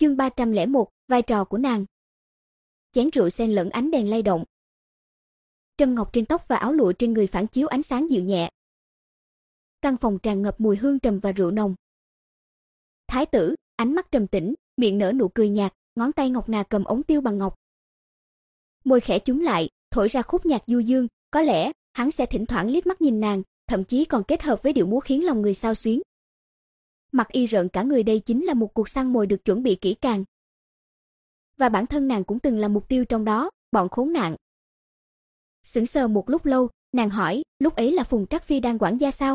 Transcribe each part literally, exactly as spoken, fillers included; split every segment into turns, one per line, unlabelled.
Chương ba trăm lẻ một, vai trò của nàng. Chén rượu xen lẫn ánh đèn lay động. Trâm ngọc trên tóc và áo lụa trên người phản chiếu ánh sáng dịu nhẹ. Căn phòng tràn ngập mùi hương trầm và rượu nồng. Thái tử, ánh mắt trầm tĩnh, miệng nở nụ cười nhạt, ngón tay ngọc ngà cầm ống tiêu bằng ngọc. Môi khẽ chúm lại, thổi ra khúc nhạc du dương, có lẽ hắn sẽ thỉnh thoảng liếc mắt nhìn nàng, thậm chí còn kết hợp với điệu múa khiến lòng người xao xuyến. Mặc Y rợn cả người, đây chính là một cuộc săn mồi được chuẩn bị kỹ càng. Và bản thân nàng cũng từng là mục tiêu trong đó, bọn khốn nạn. Sững sờ một lúc lâu, nàng hỏi, lúc ấy là Phùng Trắc Phi đang quản gia sao?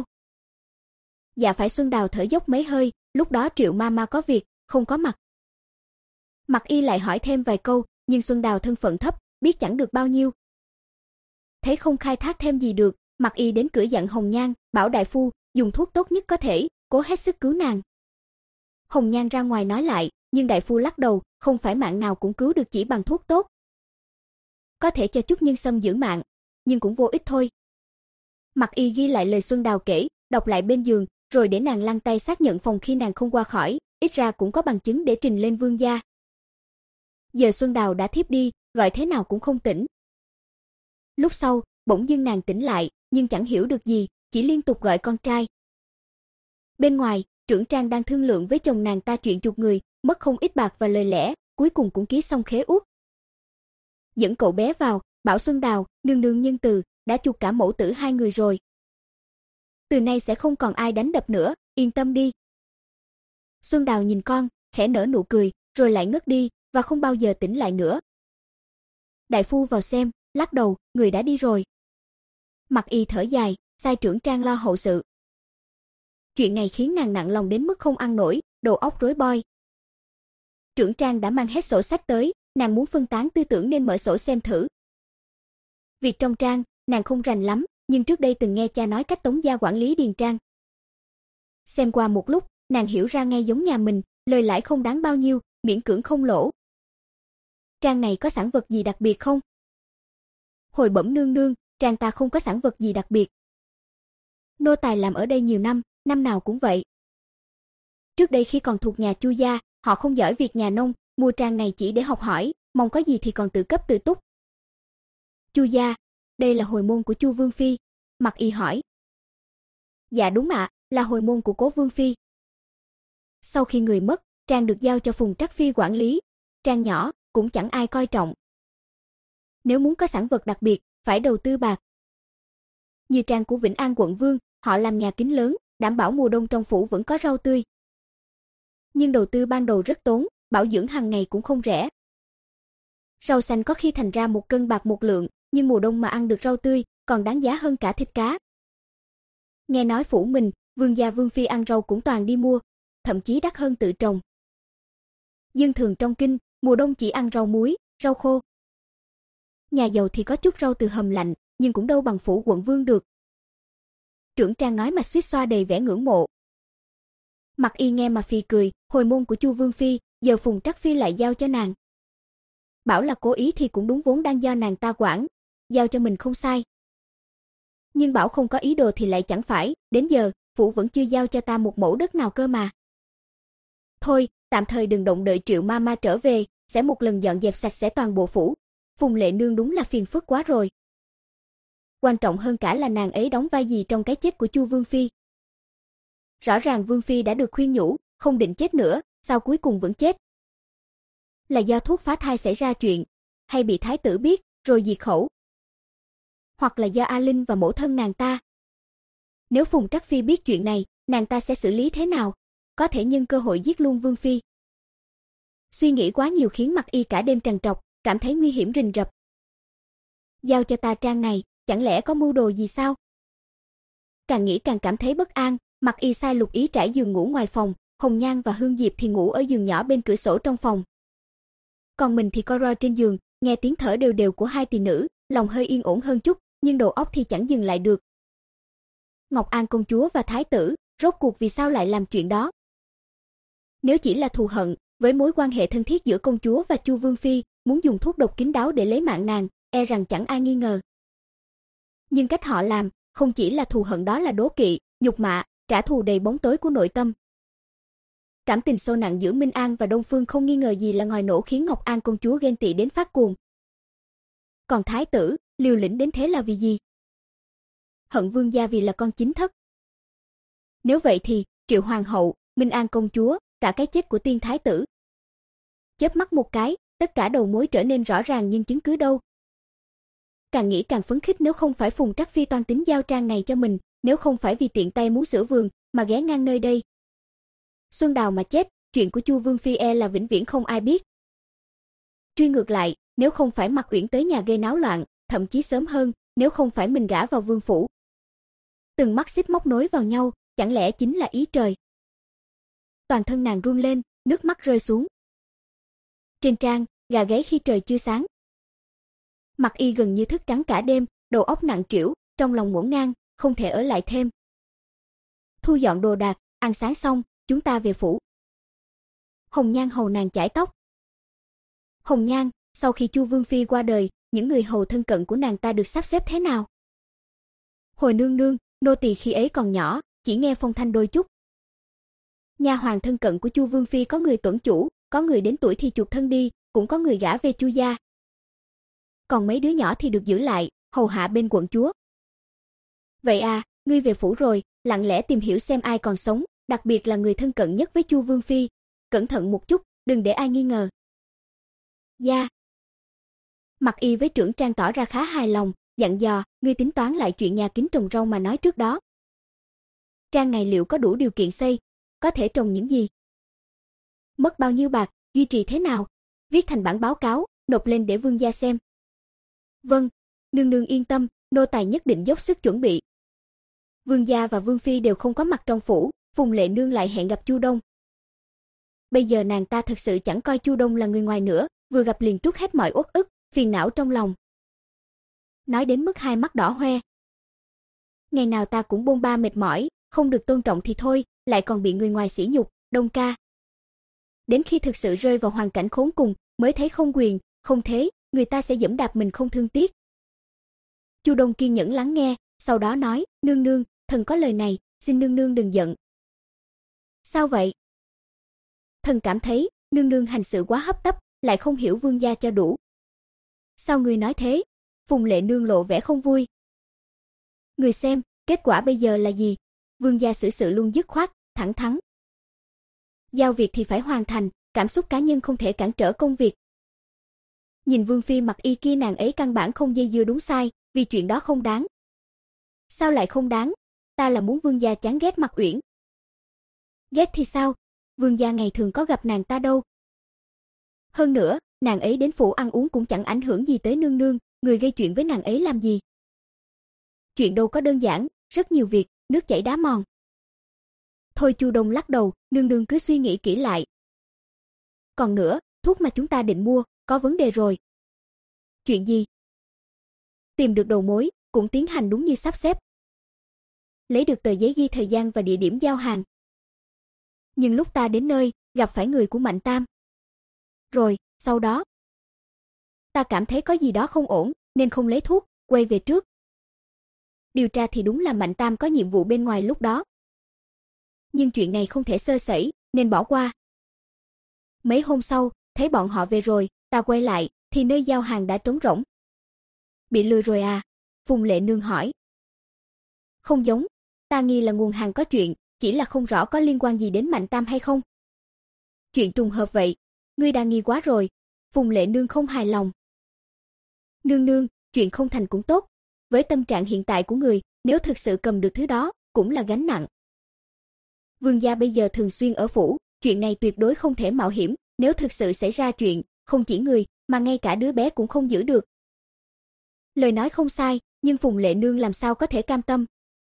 Dạ phải. Xuân Đào thở dốc mấy hơi, lúc đó Triệu ma ma có việc, không có mặt. Mặc Y lại hỏi thêm vài câu, nhưng Xuân Đào thân phận thấp, biết chẳng được bao nhiêu. Thấy không khai thác thêm gì được, Mặc Y đến cửa dặn Hồng Nhan, bảo đại phu dùng thuốc tốt nhất có thể, cố hết sức cứu nàng. Hồng Nhan ra ngoài nói lại, nhưng đại phu lắc đầu, không phải mạng nào cũng cứu được chỉ bằng thuốc tốt. Có thể cho chút nhân sâm giữ mạng, nhưng cũng vô ích thôi. Mặc Y ghi lại lời Xuân Đào kể, đọc lại bên giường, rồi để nàng lăn tay xác nhận phòng khi nàng không qua khỏi, ít ra cũng có bằng chứng để trình lên vương gia. Giờ Xuân Đào đã thiếp đi, gọi thế nào cũng không tỉnh. Lúc sau, bỗng dưng nàng tỉnh lại, nhưng chẳng hiểu được gì, chỉ liên tục gọi con trai. Bên ngoài, Trưởng Trang đang thương lượng với chồng nàng ta chuyện chuộc người, mất không ít bạc và lời lẽ, cuối cùng cũng ký xong khế ước. Dẫn cậu bé vào, bảo Xuân Đào, nương nương nhân từ, đã chuộc cả mẫu tử hai người rồi. Từ nay sẽ không còn ai đánh đập nữa, yên tâm đi. Xuân Đào nhìn con, khẽ nở nụ cười, rồi lại ngất đi, và không bao giờ tỉnh lại nữa. Đại phu vào xem, lắc đầu, người đã đi rồi. Mặc Y thở dài, sai Trưởng Trang lo hậu sự. Chuyện này khiến nàng nặng lòng đến mức không ăn nổi, đầu óc rối boi. Trưởng Trang đã mang hết sổ sách tới, nàng muốn phân tán tư tưởng nên mở sổ xem thử. Việc trong trang, nàng không rành lắm, nhưng trước đây từng nghe cha nói cách Tống gia quản lý điền trang. Xem qua một lúc, nàng hiểu ra ngay giống nhà mình, lời lãi không đáng bao nhiêu, miễn cưỡng không lỗ. Trang này có sản vật gì đặc biệt không? Hồi bẩm nương nương, trang ta không có sản vật gì đặc biệt. Nô tài làm ở đây nhiều năm, năm nào cũng vậy. Trước đây khi còn thuộc nhà Chu gia, họ không giỏi việc nhà nông, mua trang này chỉ để học hỏi, mong có gì thì còn tự cấp tự túc. Chu gia, đây là hồi môn của Chu Vương phi. Mặc Y hỏi. Dạ đúng ạ, là hồi môn của Cố Vương phi. Sau khi người mất, trang được giao cho Phùng Trắc Phi quản lý. Trang nhỏ, cũng chẳng ai coi trọng. Nếu muốn có sản vật đặc biệt, phải đầu tư bạc. Như trang của Vĩnh An quận Vương, họ làm nhà kính lớn, đảm bảo mùa đông trong phủ vẫn có rau tươi. Nhưng đầu tư ban đầu rất tốn, bảo dưỡng hàng ngày cũng không rẻ. Rau xanh có khi thành ra một cân bạc một lượng, nhưng mùa đông mà ăn được rau tươi, còn đáng giá hơn cả thịt cá. Nghe nói phủ mình, vương gia vương phi ăn rau cũng toàn đi mua, thậm chí đắt hơn tự trồng. Dân thường trong kinh, mùa đông chỉ ăn rau muối, rau khô. Nhà giàu thì có chút rau từ hầm lạnh, nhưng cũng đâu bằng phủ quận Vương được. Trưởng Trang nói mà suýt xoa đầy vẻ ngưỡng mộ. Mặc Y nghe mà phì cười, hồi môn của Chu Vương phi, giờ Phùng Trắc Phi lại giao cho nàng. Bảo là cố ý thì cũng đúng, vốn đang do nàng ta quản, giao cho mình không sai. Nhưng bảo không có ý đồ thì lại chẳng phải, đến giờ, phủ vẫn chưa giao cho ta một mẫu đất nào cơ mà. Thôi, tạm thời đừng động đợi Triệu ma ma trở về, sẽ một lần dọn dẹp sạch sẽ toàn bộ phủ. Phùng Lệ Nương đúng là phiền phức quá rồi. Quan trọng hơn cả là nàng ấy đóng vai gì trong cái chết của Chu Vương phi. Rõ ràng Vương phi đã được khuyên nhủ, không định chết nữa, sao cuối cùng vẫn chết? Là do thuốc phá thai xảy ra chuyện, hay bị thái tử biết, rồi diệt khẩu? Hoặc là do A Linh và mẫu thân nàng ta? Nếu Phùng Trắc Phi biết chuyện này, nàng ta sẽ xử lý thế nào? Có thể nhân cơ hội giết luôn Vương phi. Suy nghĩ quá nhiều khiến Mặc Y cả đêm trằn trọc, cảm thấy nguy hiểm rình rập. Giao cho ta trang này, chẳng lẽ có mưu đồ gì sao? Càng nghĩ càng cảm thấy bất an, Mặc Y sai Lục Ý trải giường ngủ ngoài phòng, Hồng Nhan và Hương Diệp thì ngủ ở giường nhỏ bên cửa sổ trong phòng. Còn mình thì co ro trên giường, nghe tiếng thở đều đều của hai tỳ nữ, lòng hơi yên ổn hơn chút, nhưng đầu óc thì chẳng dừng lại được. Ngọc An công chúa và thái tử, rốt cuộc vì sao lại làm chuyện đó? Nếu chỉ là thù hận, với mối quan hệ thân thiết giữa công chúa và Chu Vương phi, muốn dùng thuốc độc kín đáo để lấy mạng nàng, e rằng chẳng ai nghi ngờ. Nhưng cách họ làm, không chỉ là thù hận, đó là đố kỵ, nhục mạ, trả thù đầy bóng tối của nội tâm. Cảm tình sâu nặng giữa Minh An và Đông Phương không nghi ngờ gì là ngòi nổ khiến Ngọc An công chúa ghen tị đến phát cuồng. Còn thái tử, liều lĩnh đến thế là vì gì? Hận vương gia vì là con chính thất. Nếu vậy thì, Triệu hoàng hậu, Minh An công chúa, cả cái chết của tiên thái tử. Chớp mắt một cái, tất cả đầu mối trở nên rõ ràng nhưng chứng cứ đâu? Càng nghĩ càng phấn khích, nếu không phải Phùng Trắc Phi toan tính giao trang này cho mình, nếu không phải vì tiện tay muốn sửa vườn mà ghé ngang nơi đây. Xuân Đào mà chết, chuyện của Chu Vương phi e là vĩnh viễn không ai biết. Truy ngược lại, nếu không phải Mạc Uyển tới nhà gây náo loạn, thậm chí sớm hơn, nếu không phải mình gả vào vương phủ. Từng mắt xích móc nối vào nhau, chẳng lẽ chính là ý trời. Toàn thân nàng run lên, nước mắt rơi xuống. Trên trang, gà gáy khi trời chưa sáng. Mặc Y gần như thức trắng cả đêm, đầu óc nặng trĩu, trong lòng ngổn ngang, không thể ở lại thêm. Thu dọn đồ đạc, ăn sáng xong, chúng ta về phủ. Hồng Nhan hầu nàng chải tóc. Hồng Nhan, sau khi Chu Vương phi qua đời, những người hầu thân cận của nàng ta được sắp xếp thế nào? Hồi nương nương, nô tỳ khi ấy còn nhỏ, chỉ nghe phong thanh đôi chút. Nha hoàng thân cận của Chu Vương phi có người tuẫn chủ, có người đến tuổi thì chuộc thân đi, cũng có người gả về Chu gia. Còn mấy đứa nhỏ thì được giữ lại, hầu hạ bên quận chúa. Vậy à, ngươi về phủ rồi, lặng lẽ tìm hiểu xem ai còn sống, đặc biệt là người thân cận nhất với Chu Vương phi, cẩn thận một chút, đừng để ai nghi ngờ. Dạ. Mặc Y với trưởng trang tỏ ra khá hài lòng, dặn dò, ngươi tính toán lại chuyện nhà kính trồng rau mà nói trước đó. Trang này liệu có đủ điều kiện xây, có thể trồng những gì? Mất bao nhiêu bạc, duy trì thế nào? Viết thành bản báo cáo, nộp lên để vương gia xem. Vâng, nương nương yên tâm, nô tài nhất định dốc sức chuẩn bị. Vương gia và vương phi đều không có mặt trong phủ, Phùng Lệ nương lại hẹn gặp Chu Đông. Bây giờ nàng ta thực sự chẳng coi Chu Đông là người ngoài nữa, vừa gặp liền trút hết mọi uất ức, phiền não trong lòng. Nói đến mức hai mắt đỏ hoe. Ngày nào ta cũng bôn ba mệt mỏi, không được tôn trọng thì thôi, lại còn bị người ngoài sỉ nhục, Đông ca. Đến khi thực sự rơi vào hoàn cảnh khốn cùng, mới thấy không quyền, không thế, người ta sẽ giẫm đạp mình không thương tiếc. Chu Đông kiên nhẫn lắng nghe, sau đó nói, nương nương, thần có lời này, xin nương nương đừng giận. Sao vậy? Thần cảm thấy, nương nương hành sự quá hấp tấp, lại không hiểu vương gia cho đủ. Sao ngươi nói thế? Phùng Lệ nương lộ vẻ không vui. Người xem, kết quả bây giờ là gì? Vương gia xử sự luôn dứt khoát, thẳng thắn. Giao việc thì phải hoàn thành, cảm xúc cá nhân không thể cản trở công việc. Nhìn Vương phi Mặc Y kia, nàng ấy căn bản không dây dưa đúng sai, vì chuyện đó không đáng. Sao lại không đáng? Ta là muốn vương gia chán ghét Mặc Uyển. Ghét thì sao? Vương gia ngày thường có gặp nàng ta đâu. Hơn nữa, nàng ấy đến phủ ăn uống cũng chẳng ảnh hưởng gì tới nương nương, người gây chuyện với nàng ấy làm gì? Chuyện đâu có đơn giản, rất nhiều việc, nước chảy đá mòn. Thôi, Chu Đông lắc đầu, nương nương cứ suy nghĩ kỹ lại. Còn nữa, thuốc mà chúng ta định mua, có vấn đề rồi. Chuyện gì? Tìm được đầu mối, cũng tiến hành đúng như sắp xếp. Lấy được tờ giấy ghi thời gian và địa điểm giao hàng. Nhưng lúc ta đến nơi, gặp phải người của Mạnh Tam. Rồi, sau đó, ta cảm thấy có gì đó không ổn, nên không lấy thuốc, quay về trước. Điều tra thì đúng là Mạnh Tam có nhiệm vụ bên ngoài lúc đó. Nhưng chuyện này không thể sơ sẩy, nên bỏ qua. Mấy hôm sau, thấy bọn họ về rồi, ta quay lại, thì nơi giao hàng đã trống rỗng. Bị lừa rồi à? Phùng Lệ nương hỏi. Không giống, ta nghi là nguồn hàng có chuyện, chỉ là không rõ có liên quan gì đến Mạnh Tam hay không. Chuyện trùng hợp vậy, ngươi đang nghi quá rồi. Phùng Lệ nương không hài lòng. Nương nương, chuyện không thành cũng tốt. Với tâm trạng hiện tại của người, nếu thực sự cầm được thứ đó, cũng là gánh nặng. Vương gia bây giờ thường xuyên ở phủ, chuyện này tuyệt đối không thể mạo hiểm, nếu thực sự xảy ra chuyện, không chỉ người, mà ngay cả đứa bé cũng không giữ được. Lời nói không sai, nhưng Phùng Lệ nương làm sao có thể cam tâm.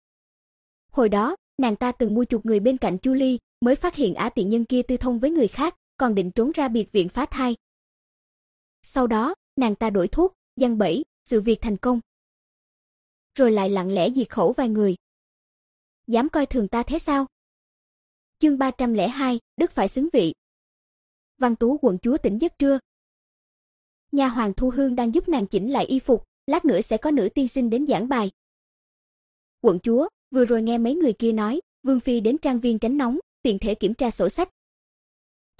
Hồi đó, nàng ta từng mua chuộc người bên cạnh Chu Ly, mới phát hiện ả tiện nhân kia tư thông với người khác, còn định trốn ra biệt viện phá thai. Sau đó, nàng ta đổi thuốc, giăng bẫy, sự việc thành công. Rồi lại lặng lẽ diệt khẩu vài người. Dám coi thường ta thế sao? Chương ba trăm lẻ hai, đức phải xứng vị. Văn Tú quận chúa tỉnh giấc trưa. Nha hoàng Thu Hương đang giúp nàng chỉnh lại y phục, lát nữa sẽ có nữ tiên sinh đến giảng bài. Quận chúa, vừa rồi nghe mấy người kia nói, Vương phi đến trang viên tránh nóng, tiện thể kiểm tra sổ sách.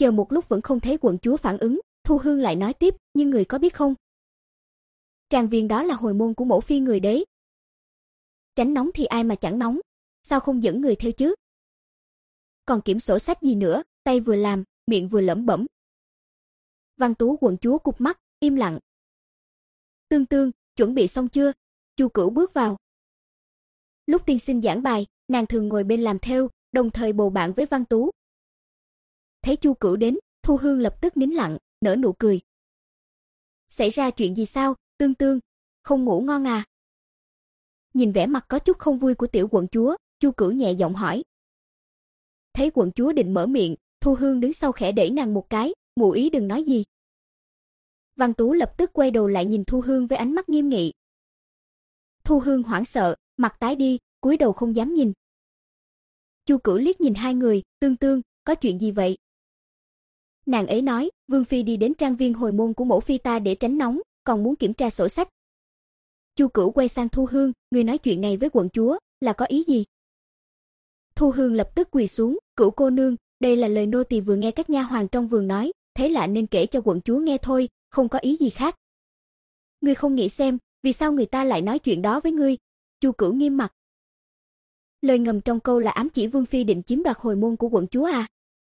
Chờ một lúc vẫn không thấy quận chúa phản ứng, Thu Hương lại nói tiếp, nhưng người có biết không? Trang viên đó là hồi môn của mẫu phi người đấy. Tránh nóng thì ai mà chẳng nóng, sao không dẫn người theo chứ? Còn kiểm sổ sách gì nữa, tay vừa làm, miệng vừa lẩm bẩm. Văn Tú quận chúa cụp mắt, im lặng. Tương Tương, chuẩn bị xong chưa? Chu Cửu bước vào. Lúc tiên sinh giảng bài, nàng thường ngồi bên làm theo, đồng thời bầu bạn với Văn Tú. Thấy Chu Cửu đến, Thu Hương lập tức nín lặng, nở nụ cười. Xảy ra chuyện gì sao, Tương Tương? Không ngủ ngon à? Nhìn vẻ mặt có chút không vui của tiểu quận chúa, Chu Cửu nhẹ giọng hỏi. Thấy quận chúa định mở miệng, Thu Hương đứng sau khẽ đẩy nàng một cái, ngụ ý đừng nói gì. Văn Tú lập tức quay đầu lại nhìn Thu Hương với ánh mắt nghiêm nghị. Thu Hương hoảng sợ, mặt tái đi, cúi đầu không dám nhìn. Chu Cửu liếc nhìn hai người, Tương Tương, có chuyện gì vậy? Nàng ấy nói, Vương phi đi đến trang viên hồi môn của mẫu phi ta để tránh nóng, còn muốn kiểm tra sổ sách. Chu Cửu quay sang Thu Hương, người nói chuyện này với quận chúa, là có ý gì? Thu Hương lập tức quỳ xuống, Cửu cô nương, đây là lời nô tỳ vừa nghe các nha hoàn trong vườn nói, thấy lạ nên kể cho quận chúa nghe thôi, không có ý gì khác. Ngươi không nghĩ xem, vì sao người ta lại nói chuyện đó với ngươi? Chu Cửu nghiêm mặt. Lời ngầm trong câu là ám chỉ Vương phi định chiếm đoạt hồi môn của quận chúa à?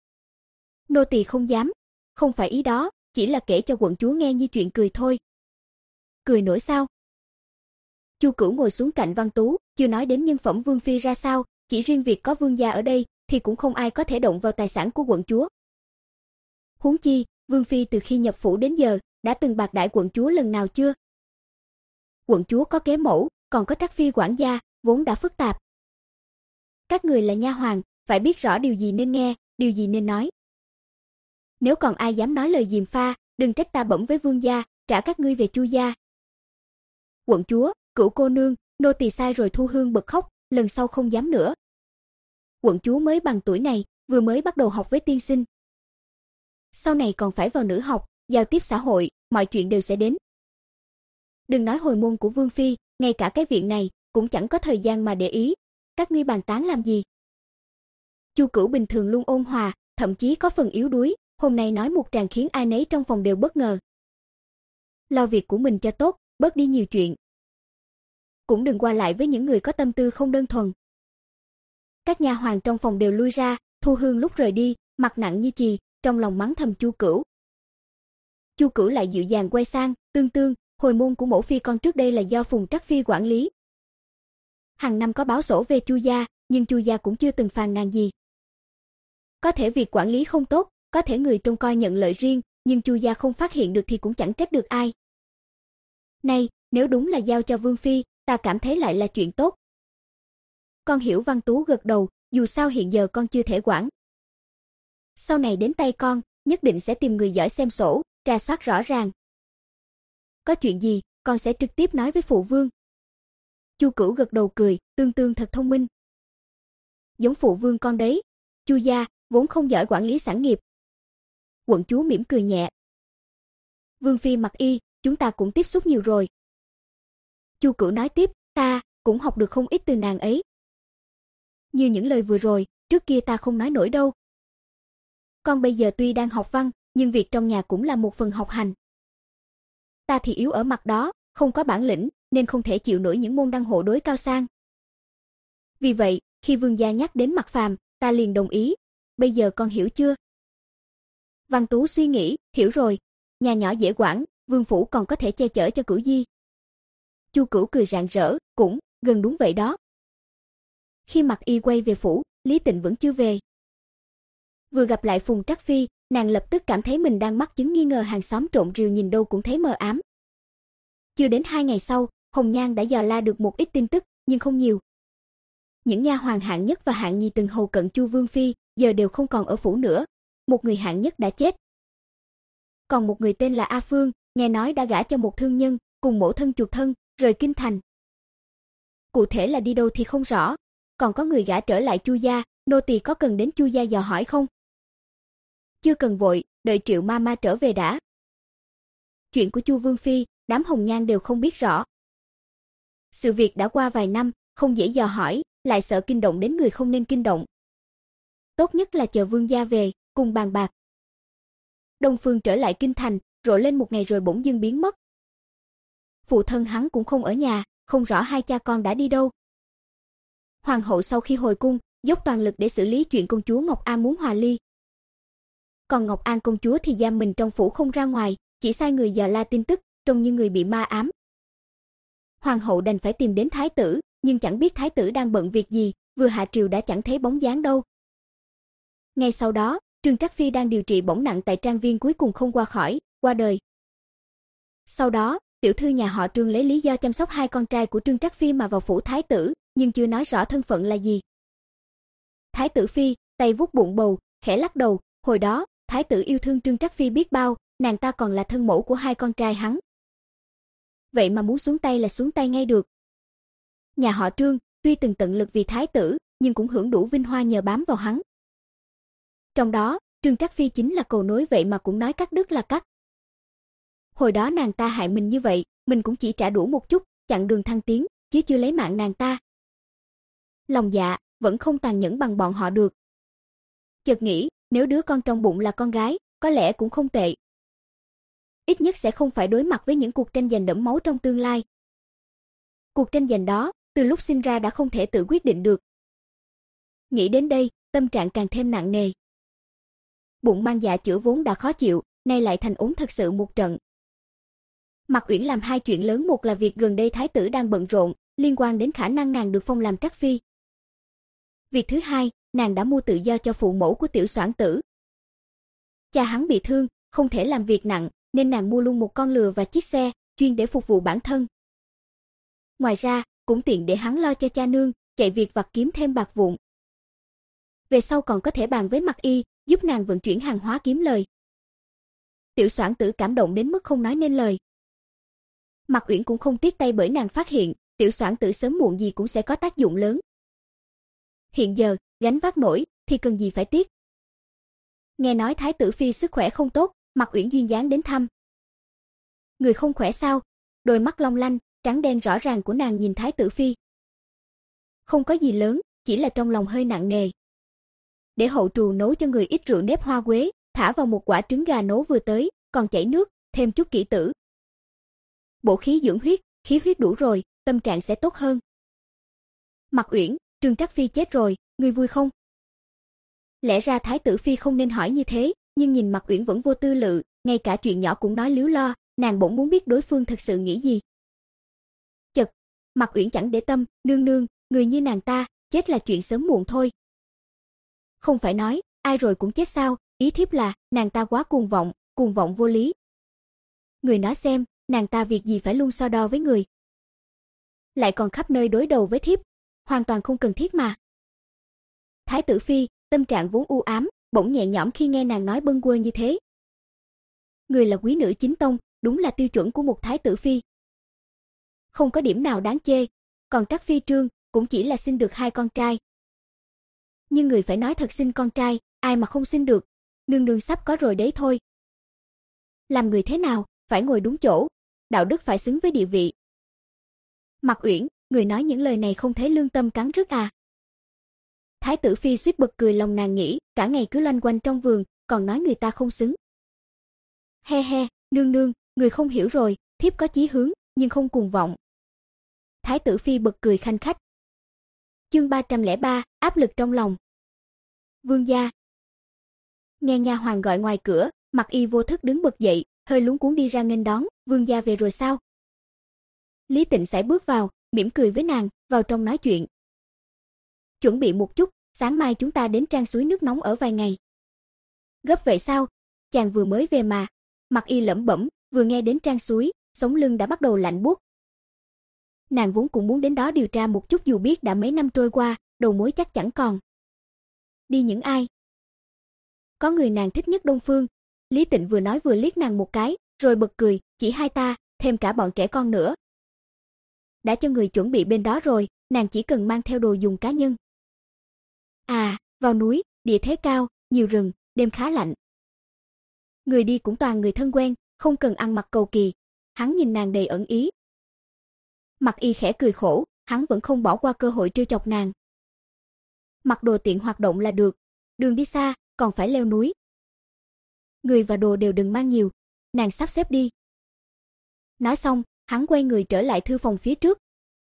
Nô tỳ không dám, không phải ý đó, chỉ là kể cho quận chúa nghe như chuyện cười thôi. Cười nổi sao? Chu Cửu ngồi xuống cạnh Văn Tú, chưa nói đến nhân phẩm Vương phi ra sao, chỉ riêng việc có vương gia ở đây thì cũng không ai có thể động vào tài sản của quận chúa. Huống chi, Vương phi từ khi nhập phủ đến giờ đã từng bạc đãi quận chúa lần nào chưa? Quận chúa có kế mẫu, còn có trắc phi quản gia, vốn đã phức tạp. Các người là nha hoàn, phải biết rõ điều gì nên nghe, điều gì nên nói. Nếu còn ai dám nói lời gièm pha, đừng trách ta bẩm với vương gia, trả các ngươi về Chu gia. Quận chúa, Cửu cô nương, nô tỳ sai rồi. Thu Hương bật khóc, lần sau không dám nữa. Quận chúa mới bằng tuổi này, vừa mới bắt đầu học với tiên sinh. Sau này còn phải vào nữ học, giao tiếp xã hội, mọi chuyện đều sẽ đến. Đừng nói hồi môn của Vương phi, ngay cả cái viện này cũng chẳng có thời gian mà để ý. Các ngươi bàn tán làm gì? Chu Cửu bình thường luôn ôn hòa, thậm chí có phần yếu đuối, hôm nay nói một tràng khiến ai nấy trong phòng đều bất ngờ. Lo việc của mình cho tốt, bớt đi nhiều chuyện. Cũng đừng qua lại với những người có tâm tư không đơn thuần. Các nha hoàn trong phòng đều lui ra, Thu Hương lúc rời đi, mặt nặng như chì, trong lòng mắng thầm Chu Cửu. Chu Cửu lại dịu dàng quay sang, Tương Tương, hồi môn của mẫu phi con trước đây là do Phùng Trắc phi quản lý. Hàng năm có báo sổ về Chu gia, nhưng Chu gia cũng chưa từng phàn nàn gì. Có thể việc quản lý không tốt, có thể người trông coi nhận lợi riêng, nhưng Chu gia không phát hiện được thì cũng chẳng trách được ai. Này, nếu đúng là giao cho Vương phi, ta cảm thấy lại là chuyện tốt. Con hiểu. Văn Tú gật đầu, dù sao hiện giờ con chưa thể quản. Sau này đến tay con, nhất định sẽ tìm người giỏi xem sổ, tra soát rõ ràng. Có chuyện gì, con sẽ trực tiếp nói với phụ vương. Chu Cửu gật đầu cười, Tương Tương thật thông minh. Giống phụ vương con đấy. Chu gia vốn không giỏi quản lý sản nghiệp. Quận chúa mỉm cười nhẹ. Vương phi mặc y, chúng ta cũng tiếp xúc nhiều rồi. Chu Cửu nói tiếp, ta cũng học được không ít từ nàng ấy. Như những lời vừa rồi, trước kia ta không nói nổi đâu. Con bây giờ tuy đang học văn, nhưng việc trong nhà cũng là một phần học hành. Ta thì yếu ở mặt đó, không có bản lĩnh, nên không thể chịu nổi những môn đăng hộ đối cao sang. Vì vậy, khi vương gia nhắc đến Mặc Phàm, ta liền đồng ý. Bây giờ con hiểu chưa? Văn Tú suy nghĩ, hiểu rồi. Nhà nhỏ dễ quản, vương phủ còn có thể che chở cho Cửu Di. Chu Cửu cười rạng rỡ, cũng gần đúng vậy đó. Khi Mặc Y quay về phủ, Lý Tịnh vẫn chưa về. Vừa gặp lại Phùng Trắc phi, nàng lập tức cảm thấy mình đang mắc chứng nghi ngờ hàng xóm trộm rìu, nhìn đâu cũng thấy mờ ám. Chưa đến hai ngày sau, Hồng Nhan đã dò la được một ít tin tức, nhưng không nhiều. Những nha hoàn hạng nhất và hạng nhì từng hầu cận Chu Vương phi, giờ đều không còn ở phủ nữa. Một người hạng nhất đã chết. Còn một người tên là A Phương, nghe nói đã gả cho một thương nhân, cùng mẫu thân chuộc thân, rời kinh thành. Cụ thể là đi đâu thì không rõ. Còn có người gả trở lại Chu gia, nô tỳ có cần đến Chu gia dò hỏi không? Chưa cần vội, đợi Triệu ma ma trở về đã. Chuyện của Chu Vương phi, đám Hồng Nhan đều không biết rõ. Sự việc đã qua vài năm, không dễ dò hỏi, lại sợ kinh động đến người không nên kinh động. Tốt nhất là chờ vương gia về, cùng bàn bạc. Đông Phương trở lại kinh thành, rộ lên một ngày rồi bỗng dưng biến mất. Phụ thân hắn cũng không ở nhà, không rõ hai cha con đã đi đâu. Hoàng hậu sau khi hồi cung, dốc toàn lực để xử lý chuyện công chúa Ngọc An muốn hòa ly. Còn Ngọc An công chúa thì giam mình trong phủ không ra ngoài, chỉ sai người dò la tin tức, trông như người bị ma ám. Hoàng hậu đành phải tìm đến thái tử, nhưng chẳng biết thái tử đang bận việc gì, vừa hạ triều đã chẳng thấy bóng dáng đâu. Ngay sau đó, Trương Trắc Phi đang điều trị bỏng nặng tại trang viên cuối cùng không qua khỏi, qua đời. Sau đó, tiểu thư nhà họ Trương lấy lý do chăm sóc hai con trai của Trương Trắc Phi mà vào phủ thái tử, nhưng chưa nói rõ thân phận là gì. Thái tử Phi, tay vuốt bụng bầu, khẽ lắc đầu, hồi đó, thái tử yêu thương Trương Trắc Phi biết bao, nàng ta còn là thân mẫu của hai con trai hắn. Vậy mà muốn xuống tay là xuống tay ngay được. Nhà họ Trương, tuy từng tận lực vì thái tử, nhưng cũng hưởng đủ vinh hoa nhờ bám vào hắn. Trong đó, Trương Trắc Phi chính là cầu nối, vậy mà cũng nói cắt đứt là cắt. Hồi đó nàng ta hại mình như vậy, mình cũng chỉ trả đủ một chút, chặn đường thăng tiến, chứ chưa lấy mạng nàng ta. Lòng dạ, vẫn không tàn nhẫn bằng bọn họ được. Chợt nghĩ, nếu đứa con trong bụng là con gái, có lẽ cũng không tệ. Ít nhất sẽ không phải đối mặt với những cuộc tranh giành đẫm máu trong tương lai. Cuộc tranh giành đó, từ lúc sinh ra đã không thể tự quyết định được. Nghĩ đến đây, tâm trạng càng thêm nặng nề. Bụng mang dạ chữa vốn đã khó chịu, nay lại thành ốm thật sự một trận. Mạc Uyển làm hai chuyện lớn, một là việc gần đây thái tử đang bận rộn, liên quan đến khả năng nàng được phong làm Trắc Phi. Việc thứ hai, nàng đã mua tự do cho phụ mẫu của Tiểu Soảng Tử. Cha hắn bị thương, không thể làm việc nặng, nên nàng mua luôn một con lừa và chiếc xe, chuyên để phục vụ bản thân. Ngoài ra, cũng tiện để hắn lo cho cha nương, chạy việc vặt kiếm thêm bạc vụn. Về sau còn có thể bàn với Mặc Y, giúp nàng vận chuyển hàng hóa kiếm lời. Tiểu Soảng Tử cảm động đến mức không nói nên lời. Mạc Uyển cũng không tiếc tay, bởi nàng phát hiện, Tiểu Soảng Tử sớm muộn gì cũng sẽ có tác dụng lớn. Hiện giờ, gánh vác nổi, thì cần gì phải tiếc. Nghe nói thái tử Phi sức khỏe không tốt, Mạc Uyển duyên dáng đến thăm. Người không khỏe sao? Đôi mắt long lanh, trắng đen rõ ràng của nàng nhìn thái tử Phi. Không có gì lớn, chỉ là trong lòng hơi nặng nề. Để hậu trù nấu cho người ít rượu nếp hoa quế, thả vào một quả trứng gà nấu vừa tới, còn chảy nước, thêm chút kỷ tử. Bổ khí dưỡng huyết, khí huyết đủ rồi, tâm trạng sẽ tốt hơn. Mạc Uyển, Trương Trắc Phi chết rồi, ngươi vui không? Lẽ ra thái tử Phi không nên hỏi như thế, nhưng nhìn Mạc Uyển vẫn vô tư lự, ngay cả chuyện nhỏ cũng nói líu lo, nàng bỗng muốn biết đối phương thật sự nghĩ gì. Chật, Mạc Uyển chẳng để tâm, nương nương, người như nàng ta, chết là chuyện sớm muộn thôi. Không phải nói, ai rồi cũng chết sao, ý thiếp là, nàng ta quá cuồng vọng, cuồng vọng vô lý. Người nói xem, nàng ta việc gì phải luôn so đo với người. Lại còn khắp nơi đối đầu với thiếp, hoàn toàn không cần thiết mà. Thái tử Phi, tâm trạng vốn u ám, bỗng nhẹ nhõm khi nghe nàng nói bâng quơ như thế. Người là quý nữ chính tông, đúng là tiêu chuẩn của một thái tử Phi. Không có điểm nào đáng chê, còn Trắc Phi Trương cũng chỉ là sinh được hai con trai. Nhưng người phải nói thật sinh con trai, ai mà không sinh được, nương nương sắp có rồi đấy thôi. Làm người thế nào, phải ngồi đúng chỗ, đạo đức phải xứng với địa vị. Mạc Uyển, người nói những lời này không thấy lương tâm cắn rứt à? Thái tử Phi suýt bật cười, lòng nàng nghĩ, cả ngày cứ loanh quanh trong vườn, còn nói người ta không xứng. He he, nương nương, người không hiểu rồi, thiếp có chí hướng, nhưng không cuồng vọng. Thái tử Phi bật cười khanh khách. Chương ba trăm lẻ ba, áp lực trong lòng. Vương gia. Nghe nha hoàn gọi ngoài cửa, Mặc Y vô thức đứng bật dậy, hơi luống cuống đi ra nghênh đón, vương gia về rồi sao? Lý Tịnh sải bước vào, mỉm cười với nàng, vào trong nói chuyện. Chuẩn bị một chút, sáng mai chúng ta đến trang suối nước nóng ở vài ngày. Gấp vậy sao? Chàng vừa mới về mà. Mặc Y lẩm bẩm, vừa nghe đến trang suối, sống lưng đã bắt đầu lạnh buốt. Nàng vốn cũng muốn đến đó điều tra một chút, dù biết đã mấy năm trôi qua, đầu mối chắc chẳng còn. Đi những ai? Có người nàng thích nhất Đông Phương. Lý Tịnh vừa nói vừa liếc nàng một cái, rồi bật cười, chỉ hai ta, thêm cả bọn trẻ con nữa. Đã cho người chuẩn bị bên đó rồi, nàng chỉ cần mang theo đồ dùng cá nhân. À, vào núi, địa thế cao, nhiều rừng, đêm khá lạnh. Người đi cũng toàn người thân quen, không cần ăn mặc cầu kỳ. Hắn nhìn nàng đầy ẩn ý. Mặc Y khẽ cười khổ, hắn vẫn không bỏ qua cơ hội trêu chọc nàng. Mặc đồ tiện hoạt động là được, đường đi xa, còn phải leo núi. người và đồ đều đừng mang nhiều, nàng sắp xếp đi. Nói xong, hắn quay người trở lại thư phòng phía trước.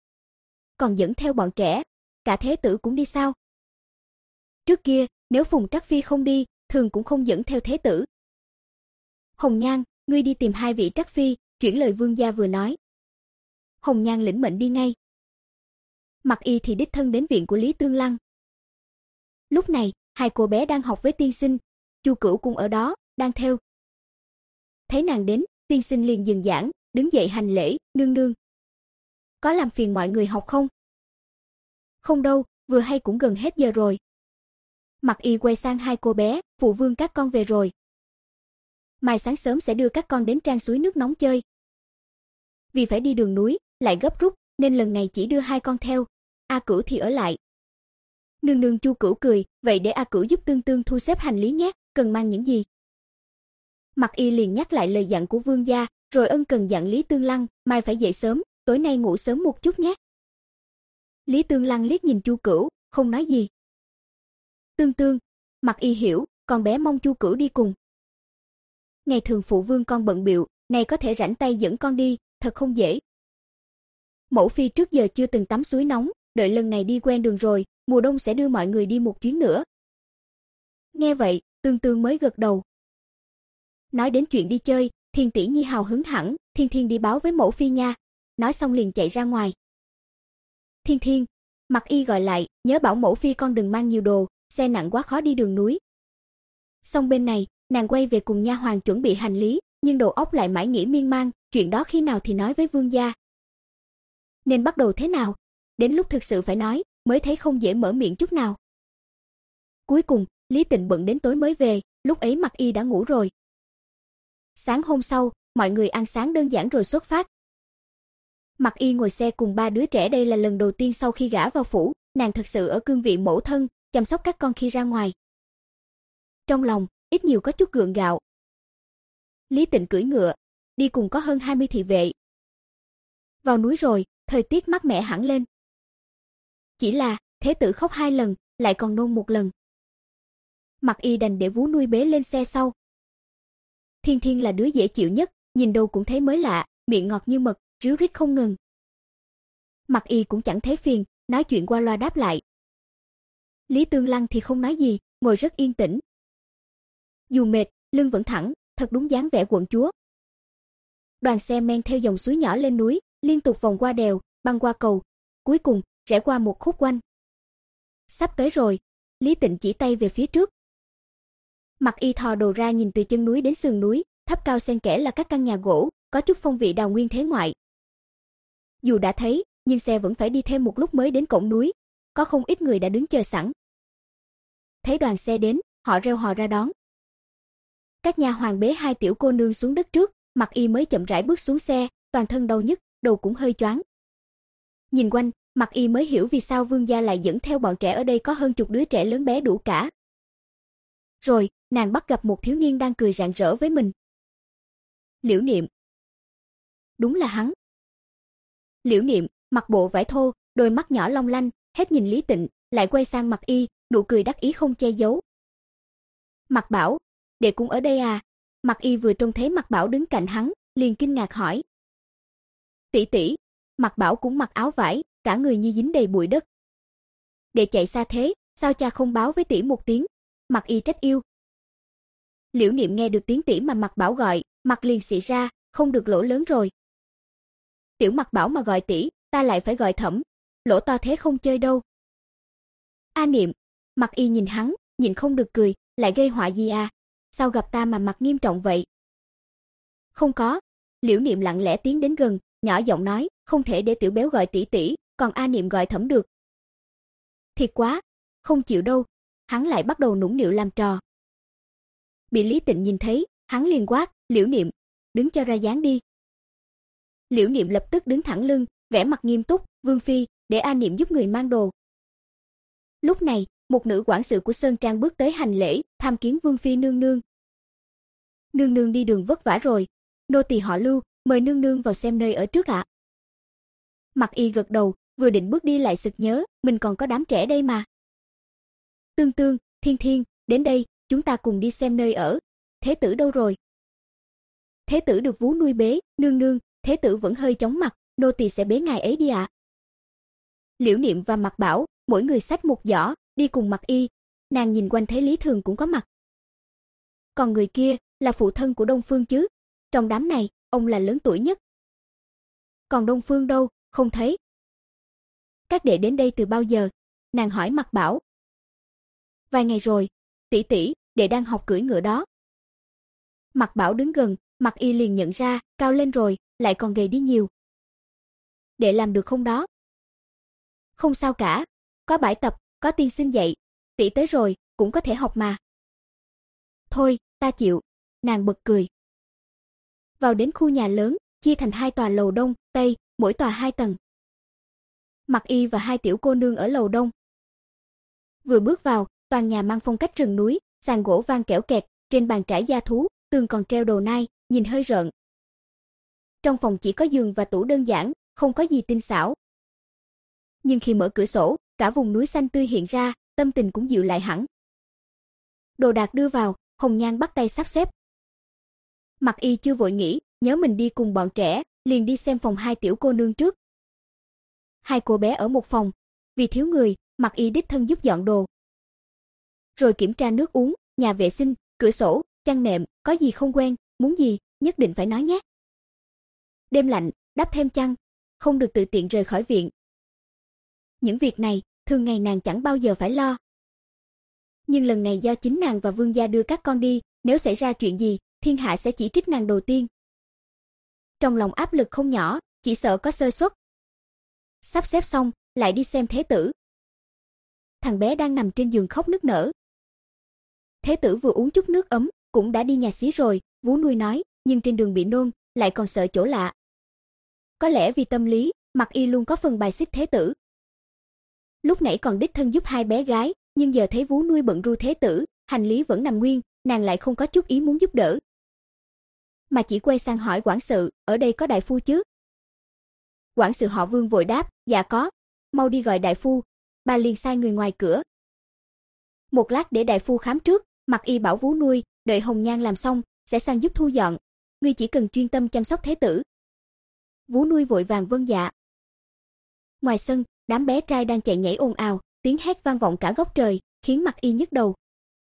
Còn dẫn theo bọn trẻ, cả thế tử cũng đi sao? Trước kia, nếu Phùng Trắc Phi không đi, thường cũng không dẫn theo thế tử. Hồng Nhan, ngươi đi tìm hai vị Trắc Phi, chuyển lời vương gia vừa nói. Hồng Nhan lĩnh mệnh đi ngay. Mặc Y thì đích thân đến viện của Lý Tương Lăng. Lúc này, hai cô bé đang học với tiên sinh, Chu Cửu cũng ở đó, đang theo. Thấy nàng đến, tiên sinh liền dừng giảng, đứng dậy hành lễ, nương nương. Có làm phiền mọi người học không? Không đâu, vừa hay cũng gần hết giờ rồi. Mặc Y quay sang hai cô bé, phụ vương các con về rồi. Mai sáng sớm sẽ đưa các con đến trang suối nước nóng chơi. Vì phải đi đường núi, lại gấp rút, nên lần này chỉ đưa hai con theo, A Cửu thì ở lại. Nương nương. Chu Cửu cười, vậy để A Cửu giúp Tương Tương thu xếp hành lý nhé, cần mang những gì? Mặc Y liền nhắc lại lời dặn của vương gia, rồi ân cần dặn Lý Tương Lăng, mai phải dậy sớm, tối nay ngủ sớm một chút nhé. Lý Tương Lăng liếc nhìn Chu Cửu, không nói gì. Tương Tương, Mặc Y hiểu, con bé mong Chu Cửu đi cùng. Ngày thường phụ vương con bận bịu, này có thể rảnh tay dẫn con đi, thật không dễ. Mẫu phi trước giờ chưa từng tắm suối nóng, đợi lần này đi quen đường rồi, mùa đông sẽ đưa mọi người đi một chuyến nữa. Nghe vậy, Tương Tương mới gật đầu. Nói đến chuyện đi chơi, Thiên tỷ nhi hào hứng hẳn, Thiên Thiên đi báo với mẫu phi nha. Nói xong liền chạy ra ngoài. Thiên Thiên, Mặc Y gọi lại, nhớ bảo mẫu phi con đừng mang nhiều đồ, xe nặng quá khó đi đường núi. Xong bên này, nàng quay về cùng nha hoàn chuẩn bị hành lý, nhưng đầu óc lại mãi nghĩ miên man, chuyện đó khi nào thì nói với vương gia. Nên bắt đầu thế nào? Đến lúc thực sự phải nói, mới thấy không dễ mở miệng chút nào. Cuối cùng, Lý Tịnh bận đến tối mới về, lúc ấy Mặc Y đã ngủ rồi. Sáng hôm sau, mọi người ăn sáng đơn giản rồi xuất phát. Mặc Y ngồi xe cùng ba đứa trẻ, đây là lần đầu tiên sau khi gả vào phủ, nàng thật sự ở cương vị mẫu thân, chăm sóc các con khi ra ngoài. Trong lòng, ít nhiều có chút gượng gạo. Lý Tịnh cưỡi ngựa, đi cùng có hơn hai mươi thị vệ. Vào núi rồi, thời tiết mát mẻ hẳn lên. Chỉ là, thế tử khóc hai lần, lại còn nôn một lần. Mặc Y đành để vú nuôi bế lên xe sau. Thiên Thiên là đứa dễ chịu nhất, nhìn đâu cũng thấy mới lạ, miệng ngọt như mật, ríu rít không ngừng. Mặc Y cũng chẳng thấy phiền, nói chuyện qua loa đáp lại. Lý Tương Lăng thì không nói gì, ngồi rất yên tĩnh. Dù mệt, lưng vẫn thẳng, thật đúng dáng vẻ quận chúa. Đoàn xe men theo dòng suối nhỏ lên núi, liên tục vòng qua đèo, băng qua cầu, cuối cùng rẽ qua một khúc quanh. Sắp tới rồi, Lý Tịnh chỉ tay về phía trước. Mặc Y thò đầu ra nhìn từ chân núi đến sườn núi, thấp cao xen kẽ là các căn nhà gỗ, có chút phong vị đào nguyên thế ngoại. Dù đã thấy, nhưng xe vẫn phải đi thêm một lúc mới đến cổng núi, có không ít người đã đứng chờ sẵn. Thấy đoàn xe đến, họ reo hò ra đón. Các nha hoàn bế hai tiểu cô nương xuống đất trước, Mặc Y mới chậm rãi bước xuống xe, toàn thân đau nhức, đầu cũng hơi choáng. Nhìn quanh, Mặc Y mới hiểu vì sao vương gia lại dẫn theo bọn trẻ, ở đây có hơn chục đứa trẻ lớn bé đủ cả. Rồi, nàng bắt gặp một thiếu niên đang cười rạng rỡ với mình. Liễu Niệm. Đúng là hắn. Liễu Niệm, mặc bộ vải thô, đôi mắt nhỏ long lanh, hết nhìn Lý Tịnh, lại quay sang Mặc Y, nụ cười đắc ý không che giấu. Mặc Bảo, đệ cũng ở đây à? Mặc Y vừa trông thấy Mặc Bảo đứng cạnh hắn, liền kinh ngạc hỏi. Tỷ tỷ. Mặc Bảo cũng mặc áo vải, cả người như dính đầy bụi đất. Đệ chạy xa thế, sao cha không báo với tỷ một tiếng? Mặc Y trách yêu. Liễu Niệm nghe được tiếng tỷ mà Mặc Bảo gọi, mặt liền xị ra, không được lỗ lớn rồi. Tiểu Mặc Bảo mà gọi tỷ, ta lại phải gọi thẩm, lỗ to thế không chơi đâu. A Niệm. Mặc Y nhìn hắn, nhìn không được cười, lại gây họa gì à? Sao gặp ta mà mặt nghiêm trọng vậy? Không có. Liễu Niệm lặng lẽ tiến đến gần, nhỏ giọng nói, không thể để tiểu béo gọi tỷ tỷ, còn A Niệm gọi thẩm được. Thiệt quá, không chịu đâu. Hắn lại bắt đầu nũng nịu làm trò. Bị Lý Tịnh nhìn thấy, hắn liền quát, Liễu Niệm, đứng cho ra dáng đi. Liễu Niệm lập tức đứng thẳng lưng, vẻ mặt nghiêm túc, Vương phi, để A Niệm giúp người mang đồ. Lúc này, một nữ quản sự của Sơn Trang bước tới hành lễ, tham kiến Vương phi nương nương. Nương nương đi đường vất vả rồi, nô tỳ họ Lưu, mời nương nương vào xem nơi ở trước ạ. Mặc Y gật đầu, vừa định bước đi lại sực nhớ, mình còn có đám trẻ đây mà. Tương Tương, Thiên Thiên, đến đây, chúng ta cùng đi xem nơi ở. thế tử đâu rồi? Thế tử được vú nuôi bế, nương nương, thế tử vẫn hơi chóng mặt, nô tỳ sẽ bế ngài ấy đi ạ. À. Liễu Niệm và Mạc Bảo, mỗi người xách một giỏ, đi cùng Mạc Y, nàng nhìn quanh thấy Lý Thường cũng có mặt. Còn người kia, là phụ thân của Đông Phương chứ, trong đám này, ông là lớn tuổi nhất. Còn Đông Phương đâu, không thấy. Các đệ đến đây từ bao giờ? Nàng hỏi Mạc Bảo. Vài ngày rồi, tỷ tỷ, đệ đang học cưỡi ngựa đó. Mạc Bảo đứng gần, Mạc Y liền nhận ra, cao lên rồi, lại còn gầy đi nhiều. Đệ làm được không đó? Không sao cả, có bài tập, có tiên sinh dạy, tỷ tới rồi, cũng có thể học mà. Thôi, ta chịu, nàng bật cười. Vào đến khu nhà lớn, chia thành hai tòa lầu đông, tây, mỗi tòa hai tầng. Mạc Y và hai tiểu cô nương ở lầu đông. Vừa bước vào, toàn nhà mang phong cách rừng núi, sàn gỗ vang kẽo kẹt, trên bàn trải da thú, tường còn treo đồ nai, nhìn hơi rợn. Trong phòng chỉ có giường và tủ đơn giản, không có gì tinh xảo. Nhưng khi mở cửa sổ, cả vùng núi xanh tươi hiện ra, tâm tình cũng dịu lại hẳn. Đồ đạc đưa vào, Hồng Nhan bắt tay sắp xếp. Mạc Y chưa vội nghĩ, nhớ mình đi cùng bọn trẻ, liền đi xem phòng hai tiểu cô nương trước. Hai cô bé ở một phòng, vì thiếu người, Mạc Y đích thân giúp dọn đồ. Rồi kiểm tra nước uống, nhà vệ sinh, cửa sổ, chăn nệm, có gì không quen, muốn gì, nhất định phải nói nhé. Đêm lạnh, đắp thêm chăn, không được tự tiện rời khỏi viện. Những việc này, thường ngày nàng chẳng bao giờ phải lo. Nhưng lần này do chính nàng và Vương gia đưa các con đi, nếu xảy ra chuyện gì, thiên hạ sẽ chỉ trích nàng đầu tiên. Trong lòng áp lực không nhỏ, chỉ sợ có sơ suất. Sắp xếp xong, lại đi xem thế tử. Thằng bé đang nằm trên giường khóc nức nở. Thế tử vừa uống chút nước ấm, cũng đã đi nhà xí rồi, vú nuôi nói, nhưng trên đường bị nôn, lại còn sợ chỗ lạ. Có lẽ vì tâm lý, Mạc Y luôn có phần bài xích thế tử. Lúc nãy còn đích thân giúp hai bé gái, nhưng giờ thấy vú nuôi bận ru thế tử, hành lý vẫn nằm nguyên, nàng lại không có chút ý muốn giúp đỡ. Mà chỉ quay sang hỏi quản sự, ở đây có đại phu chứ? Quản sự họ Vương vội đáp, dạ có, mau đi gọi đại phu. Bà liền sai người ngoài cửa. Một lát để đại phu khám trước, Mạc Y bảo vú nuôi, đợi Hồng Nhan làm xong, sẽ sang giúp thu dọn. Ngươi chỉ cần chuyên tâm chăm sóc thế tử. Vú nuôi vội vàng vâng dạ. Ngoài sân, đám bé trai đang chạy nhảy ồn ào, tiếng hét vang vọng cả góc trời, khiến Mạc Y nhức đầu.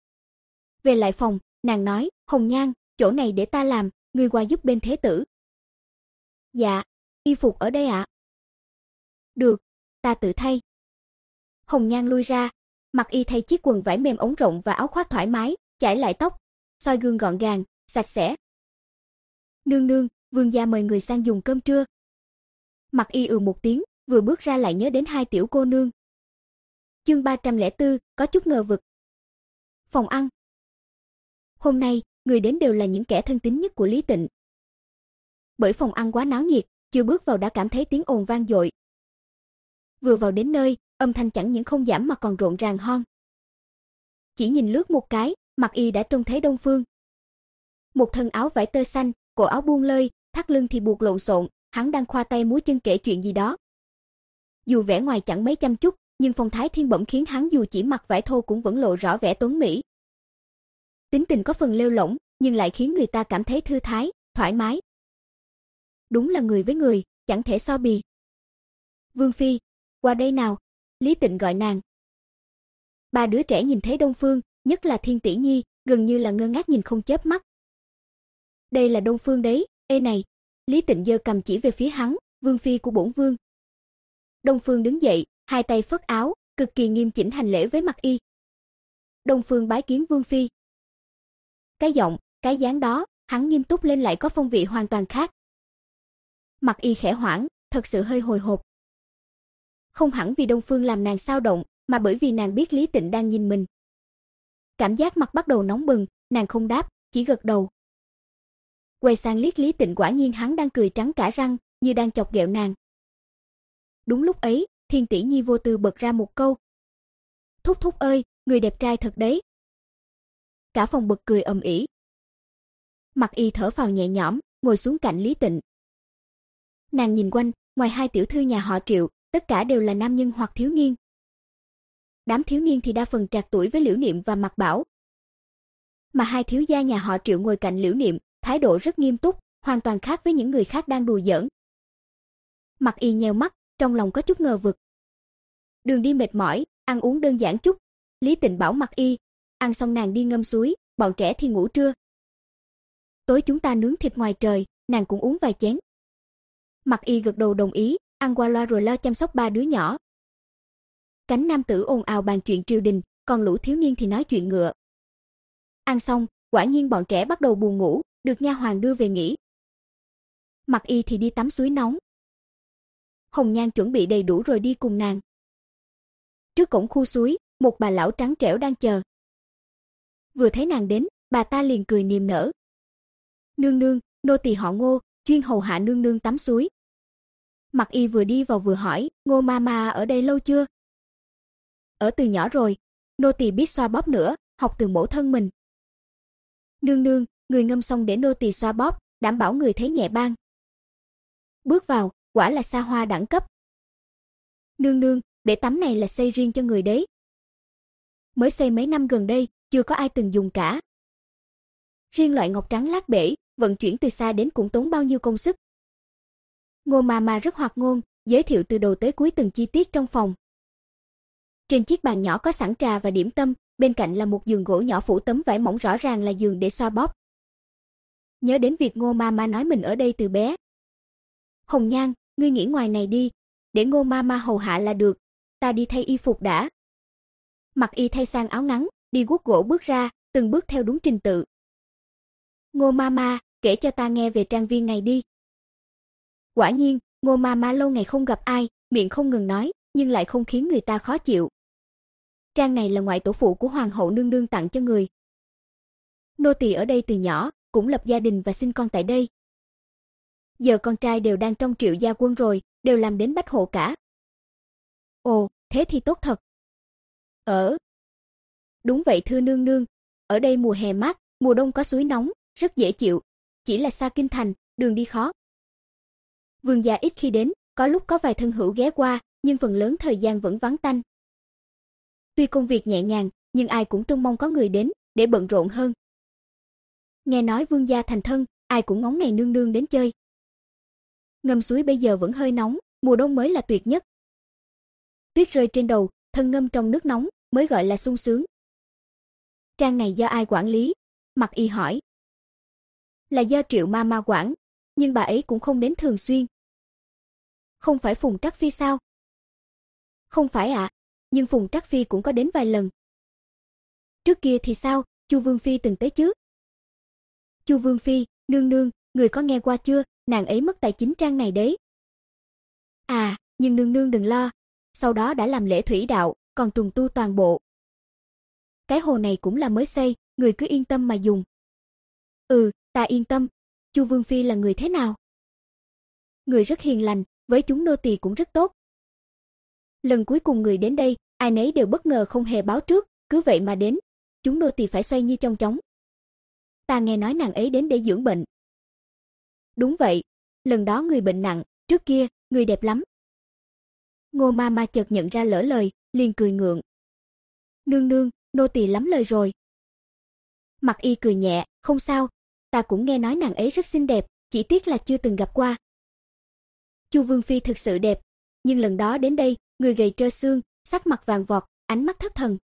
Về lại phòng, nàng nói, Hồng Nhan, chỗ này để ta làm, ngươi qua giúp bên thế tử. Dạ, y phục ở đây ạ. Được, ta tự thay. Hồng Nhan lui ra, Mạc Y thay chiếc quần vải mềm ống rộng và áo khoác thoải mái, chải lại tóc, soi gương gọn gàng, sạch sẽ. Nương nương, vương gia mời người sang dùng cơm trưa. Mạc Y ừ một tiếng, vừa bước ra lại nhớ đến hai tiểu cô nương. Chương ba trăm lẻ bốn, có chút ngờ vực. Phòng ăn. Hôm nay, người đến đều là những kẻ thân tín nhất của Lý Tịnh. Bởi phòng ăn quá náo nhiệt, chưa bước vào đã cảm thấy tiếng ồn vang dội. Vừa vào đến nơi, âm thanh chẳng những không giảm mà còn rộn ràng hơn. Chỉ nhìn lướt một cái, Mạc Y đã trông thấy Đông Phương. Một thân áo vải tơ xanh, cổ áo buông lơi, thắt lưng thì buộc lộn xộn, hắn đang khoa tay múa chân kể chuyện gì đó. Dù vẻ ngoài chẳng mấy chăm chút, nhưng phong thái thiên bẩm khiến hắn dù chỉ mặc vải thô cũng vẫn lộ rõ vẻ tuấn mỹ. Tính tình có phần lêu lỏng, nhưng lại khiến người ta cảm thấy thư thái, thoải mái. Đúng là người với người, chẳng thể so bì. Vương phi, qua đây nào, Lý Tịnh gọi nàng. Ba đứa trẻ nhìn thấy Đông Phương, nhất là Thiên Tỷ Nhi, gần như là ngơ ngác nhìn không chớp mắt. Đây là Đông Phương đấy, ê này, Lý Tịnh giơ cầm chỉ về phía hắn, vương phi của bổn vương. Đông Phương đứng dậy, hai tay phất áo, cực kỳ nghiêm chỉnh hành lễ với Mạc Y. Đông Phương bái kiến vương phi. Cái giọng, cái dáng đó, hắn nghiêm túc lên lại có phong vị hoàn toàn khác. Mạc Y khẽ hoảng, thật sự hơi hồi hộp. Không hẳn vì Đông Phương làm nàng xao động, mà bởi vì nàng biết Lý Tịnh đang nhìn mình. Cảm giác mặt bắt đầu nóng bừng, nàng không đáp, chỉ gật đầu. Quay sang liếc Lý Tịnh, quả nhiên hắn đang cười trắng cả răng, như đang chọc ghẹo nàng. Đúng lúc ấy, Thiên Tỷ Nhi vô tư bật ra một câu. Thúc thúc ơi, người đẹp trai thật đấy. Cả phòng bật cười ầm ĩ. Mạc Y thở phào nhẹ nhõm, ngồi xuống cạnh Lý Tịnh. Nàng nhìn quanh, ngoài hai tiểu thư nhà họ Triệu, tất cả đều là nam nhân hoặc thiếu niên. Đám thiếu niên thì đa phần trạc tuổi với Liễu Niệm và Mạc Bảo. Mà hai thiếu gia nhà họ Triệu ngồi cạnh Liễu Niệm, thái độ rất nghiêm túc, hoàn toàn khác với những người khác đang đùa giỡn. Mặc Y nheo mắt, trong lòng có chút ngờ vực. Đường đi mệt mỏi, ăn uống đơn giản chút. Lý Tịnh bảo Mặc Y, ăn xong nàng đi ngâm suối, bọn trẻ thì ngủ trưa. Tối chúng ta nướng thịt ngoài trời, nàng cũng uống vài chén. Mặc Y gật đầu đồng ý, ăn qua loa rồi lo chăm sóc ba đứa nhỏ. Cánh nam tử ồn ào bàn chuyện triều đình, còn lũ thiếu niên thì nói chuyện ngựa. Ăn xong, quả nhiên bọn trẻ bắt đầu buồn ngủ, được nha hoàn đưa về nghỉ. Mặc Y thì đi tắm suối nóng. Hồng Nhan chuẩn bị đầy đủ rồi đi cùng nàng. Trước cổng khu suối, một bà lão trắng trẻo đang chờ. Vừa thấy nàng đến, bà ta liền cười niềm nở. Nương nương, nô tỳ họ Ngô, chuyên hầu hạ nương nương tắm suối. Mặc Y vừa đi vào vừa hỏi, Ngô mama ở đây lâu chưa? Ở từ nhỏ rồi, nô tỳ biết xoa bóp nữa, học từ mẫu thân mình. Nương nương, người ngâm xong để nô tỳ xoa bóp, đảm bảo người thấy nhẹ bang. Bước vào, quả là xa hoa đẳng cấp. Nương nương, bể tắm này là xây riêng cho người đấy. Mới xây mấy năm gần đây, chưa có ai từng dùng cả. Riêng loại ngọc trắng lát bể, vận chuyển từ xa đến cũng tốn bao nhiêu công sức. Ngô mama rất hoạt ngôn, giới thiệu từ đầu tới cuối từng chi tiết trong phòng. Trên chiếc bàn nhỏ có sẵn trà và điểm tâm, bên cạnh là một giường gỗ nhỏ phủ tấm vải mỏng rõ ràng là giường để xoa bóp. Nhớ đến việc Ngô mama nói mình ở đây từ bé. Hồng Nhan, ngươi nghỉ ngoài này đi, để Ngô mama hầu hạ là được, ta đi thay y phục đã. Mặc Y thay sang áo ngắn, đi guốc gỗ bước ra, từng bước theo đúng trình tự. Ngô mama, kể cho ta nghe về trang viên ngày đi. Quả nhiên, Ngô mama lâu ngày không gặp ai, miệng không ngừng nói, nhưng lại không khiến người ta khó chịu. Trang này là ngoại tổ phụ của hoàng hậu nương nương tặng cho người. Nô tỳ ở đây từ nhỏ, cũng lập gia đình và sinh con tại đây. Giờ con trai đều đang trong Triệu gia quân rồi, đều làm đến bách hộ cả. Ồ, thế thì tốt thật. Ở. Đúng vậy thưa nương nương, ở đây mùa hè mát, mùa đông có suối nóng, rất dễ chịu, chỉ là xa kinh thành, đường đi khó. Vương gia ít khi đến, có lúc có vài thân hữu ghé qua, nhưng phần lớn thời gian vẫn vắng tanh. Tuy công việc nhẹ nhàng, nhưng ai cũng trông mong có người đến, để bận rộn hơn. Nghe nói vương gia thành thân, ai cũng ngóng ngày nương nương đến chơi. Ngâm suối bây giờ vẫn hơi nóng, mùa đông mới là tuyệt nhất. Tuyết rơi trên đầu, thân ngâm trong nước nóng, mới gọi là sung sướng. Trang này do ai quản lý? Mặc Y hỏi. Là do Triệu mama quản, nhưng bà ấy cũng không đến thường xuyên. Không phải Phùng Trắc Phi sao? Không phải ạ, à, nhưng Phùng Trắc Phi cũng có đến vài lần. Trước kia thì sao, Chu Vương Phi từng tới chứ? Chu Vương Phi, nương nương, người có nghe qua chưa, nàng ấy mất tài chính trang này đấy. À, nhưng nương nương đừng lo, sau đó đã làm lễ thủy đạo, còn trùng tu toàn bộ. Cái hồ này cũng là mới xây, người cứ yên tâm mà dùng. Ừ, ta yên tâm. Chu Vương Phi là người thế nào? Người rất hiền lành, với chúng nô tỳ cũng rất tốt. Lần cuối cùng người đến đây, ai nấy đều bất ngờ không hề báo trước, cứ vậy mà đến. Chúng nô tỳ phải xoay như chong chóng. Ta nghe nói nàng ấy đến để dưỡng bệnh. Đúng vậy, lần đó người bệnh nặng, trước kia, người đẹp lắm. Ngô mama chợt nhận ra lỡ lời, liền cười ngượng. Nương nương, nô tỳ lắm lời rồi. Mặc Y cười nhẹ, không sao, ta cũng nghe nói nàng ấy rất xinh đẹp, chỉ tiếc là chưa từng gặp qua. Chu Vương Phi thực sự đẹp, nhưng lần đó đến đây, người gầy trơ xương, sắc mặt vàng vọt, ánh mắt thất thần.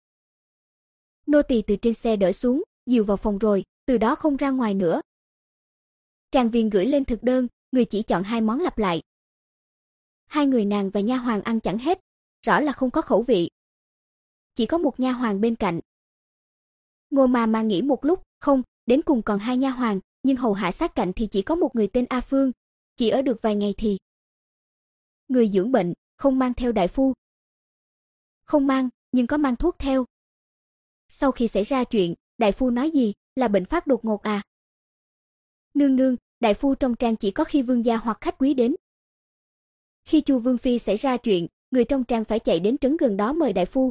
Nô tỳ từ trên xe đỡ xuống, dìu vào phòng rồi, từ đó không ra ngoài nữa. Trang viên gửi lên thực đơn, người chỉ chọn hai món lặp lại. Hai người nàng và nha hoàn ăn chẳng hết, rõ là không có khẩu vị. Chỉ có một nha hoàn bên cạnh. Ngô mama nghĩ một lúc, không, đến cùng còn hai nha hoàn, nhưng hầu hạ sát cạnh thì chỉ có một người tên A Phương, chỉ ở được vài ngày thì. Người dưỡng bệnh, không mang theo đại phu. Không mang, nhưng có mang thuốc theo. Sau khi xảy ra chuyện, đại phu nói gì, là bệnh phát đột ngột à? Nương nương, đại phu trong trang chỉ có khi vương gia hoặc khách quý đến. Khi Chu Vương Phi xảy ra chuyện, người trong trang phải chạy đến trấn gần đó mời đại phu.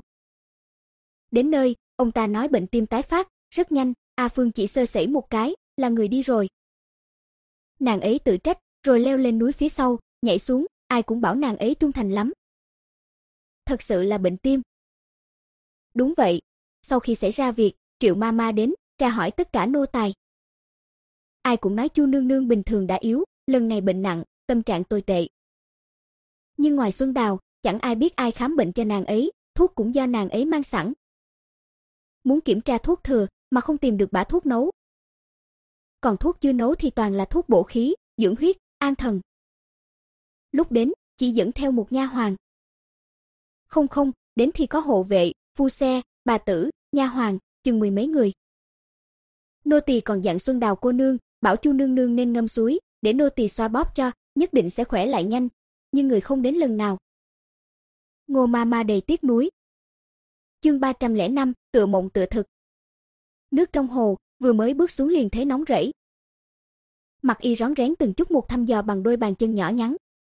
Đến nơi, ông ta nói bệnh tim tái phát, rất nhanh, A Phương chỉ sơ sẩy một cái, là người đi rồi. Nàng ấy tự trách, rồi leo lên núi phía sau, nhảy xuống, ai cũng bảo nàng ấy trung thành lắm. Thật sự là bệnh tim. Đúng vậy, sau khi xảy ra việc, Triệu Mama đến, tra hỏi tất cả nô tài. Ai cũng nói Chu nương nương bình thường đã yếu, lần này bệnh nặng, tâm trạng tồi tệ. Nhưng ngoài Xuân Đào, chẳng ai biết ai khám bệnh cho nàng ấy, thuốc cũng do nàng ấy mang sẵn. Muốn kiểm tra thuốc thừa mà không tìm được bả thuốc nấu. Còn thuốc chưa nấu thì toàn là thuốc bổ khí, dưỡng huyết, an thần. Lúc đến, chỉ dẫn theo một nha hoàn. Không không, đến thì có hộ vệ, phu xe, bà tử, nha hoàn, chừng mười mấy người. Nô tỳ còn dặn Xuân Đào cô nương, bảo Chu nương nương nên ngâm suối, để nô tỳ xoa bóp cho, nhất định sẽ khỏe lại nhanh, nhưng người không đến lần nào. Ngô ma ma đầy tiếc nuối. Chương ba trăm lẻ năm, tựa mộng tựa thực. Nước trong hồ, vừa mới bước xuống liền thấy nóng rẫy. Mặc Y rón rén từng chút một thăm dò bằng đôi bàn chân nhỏ nhắn.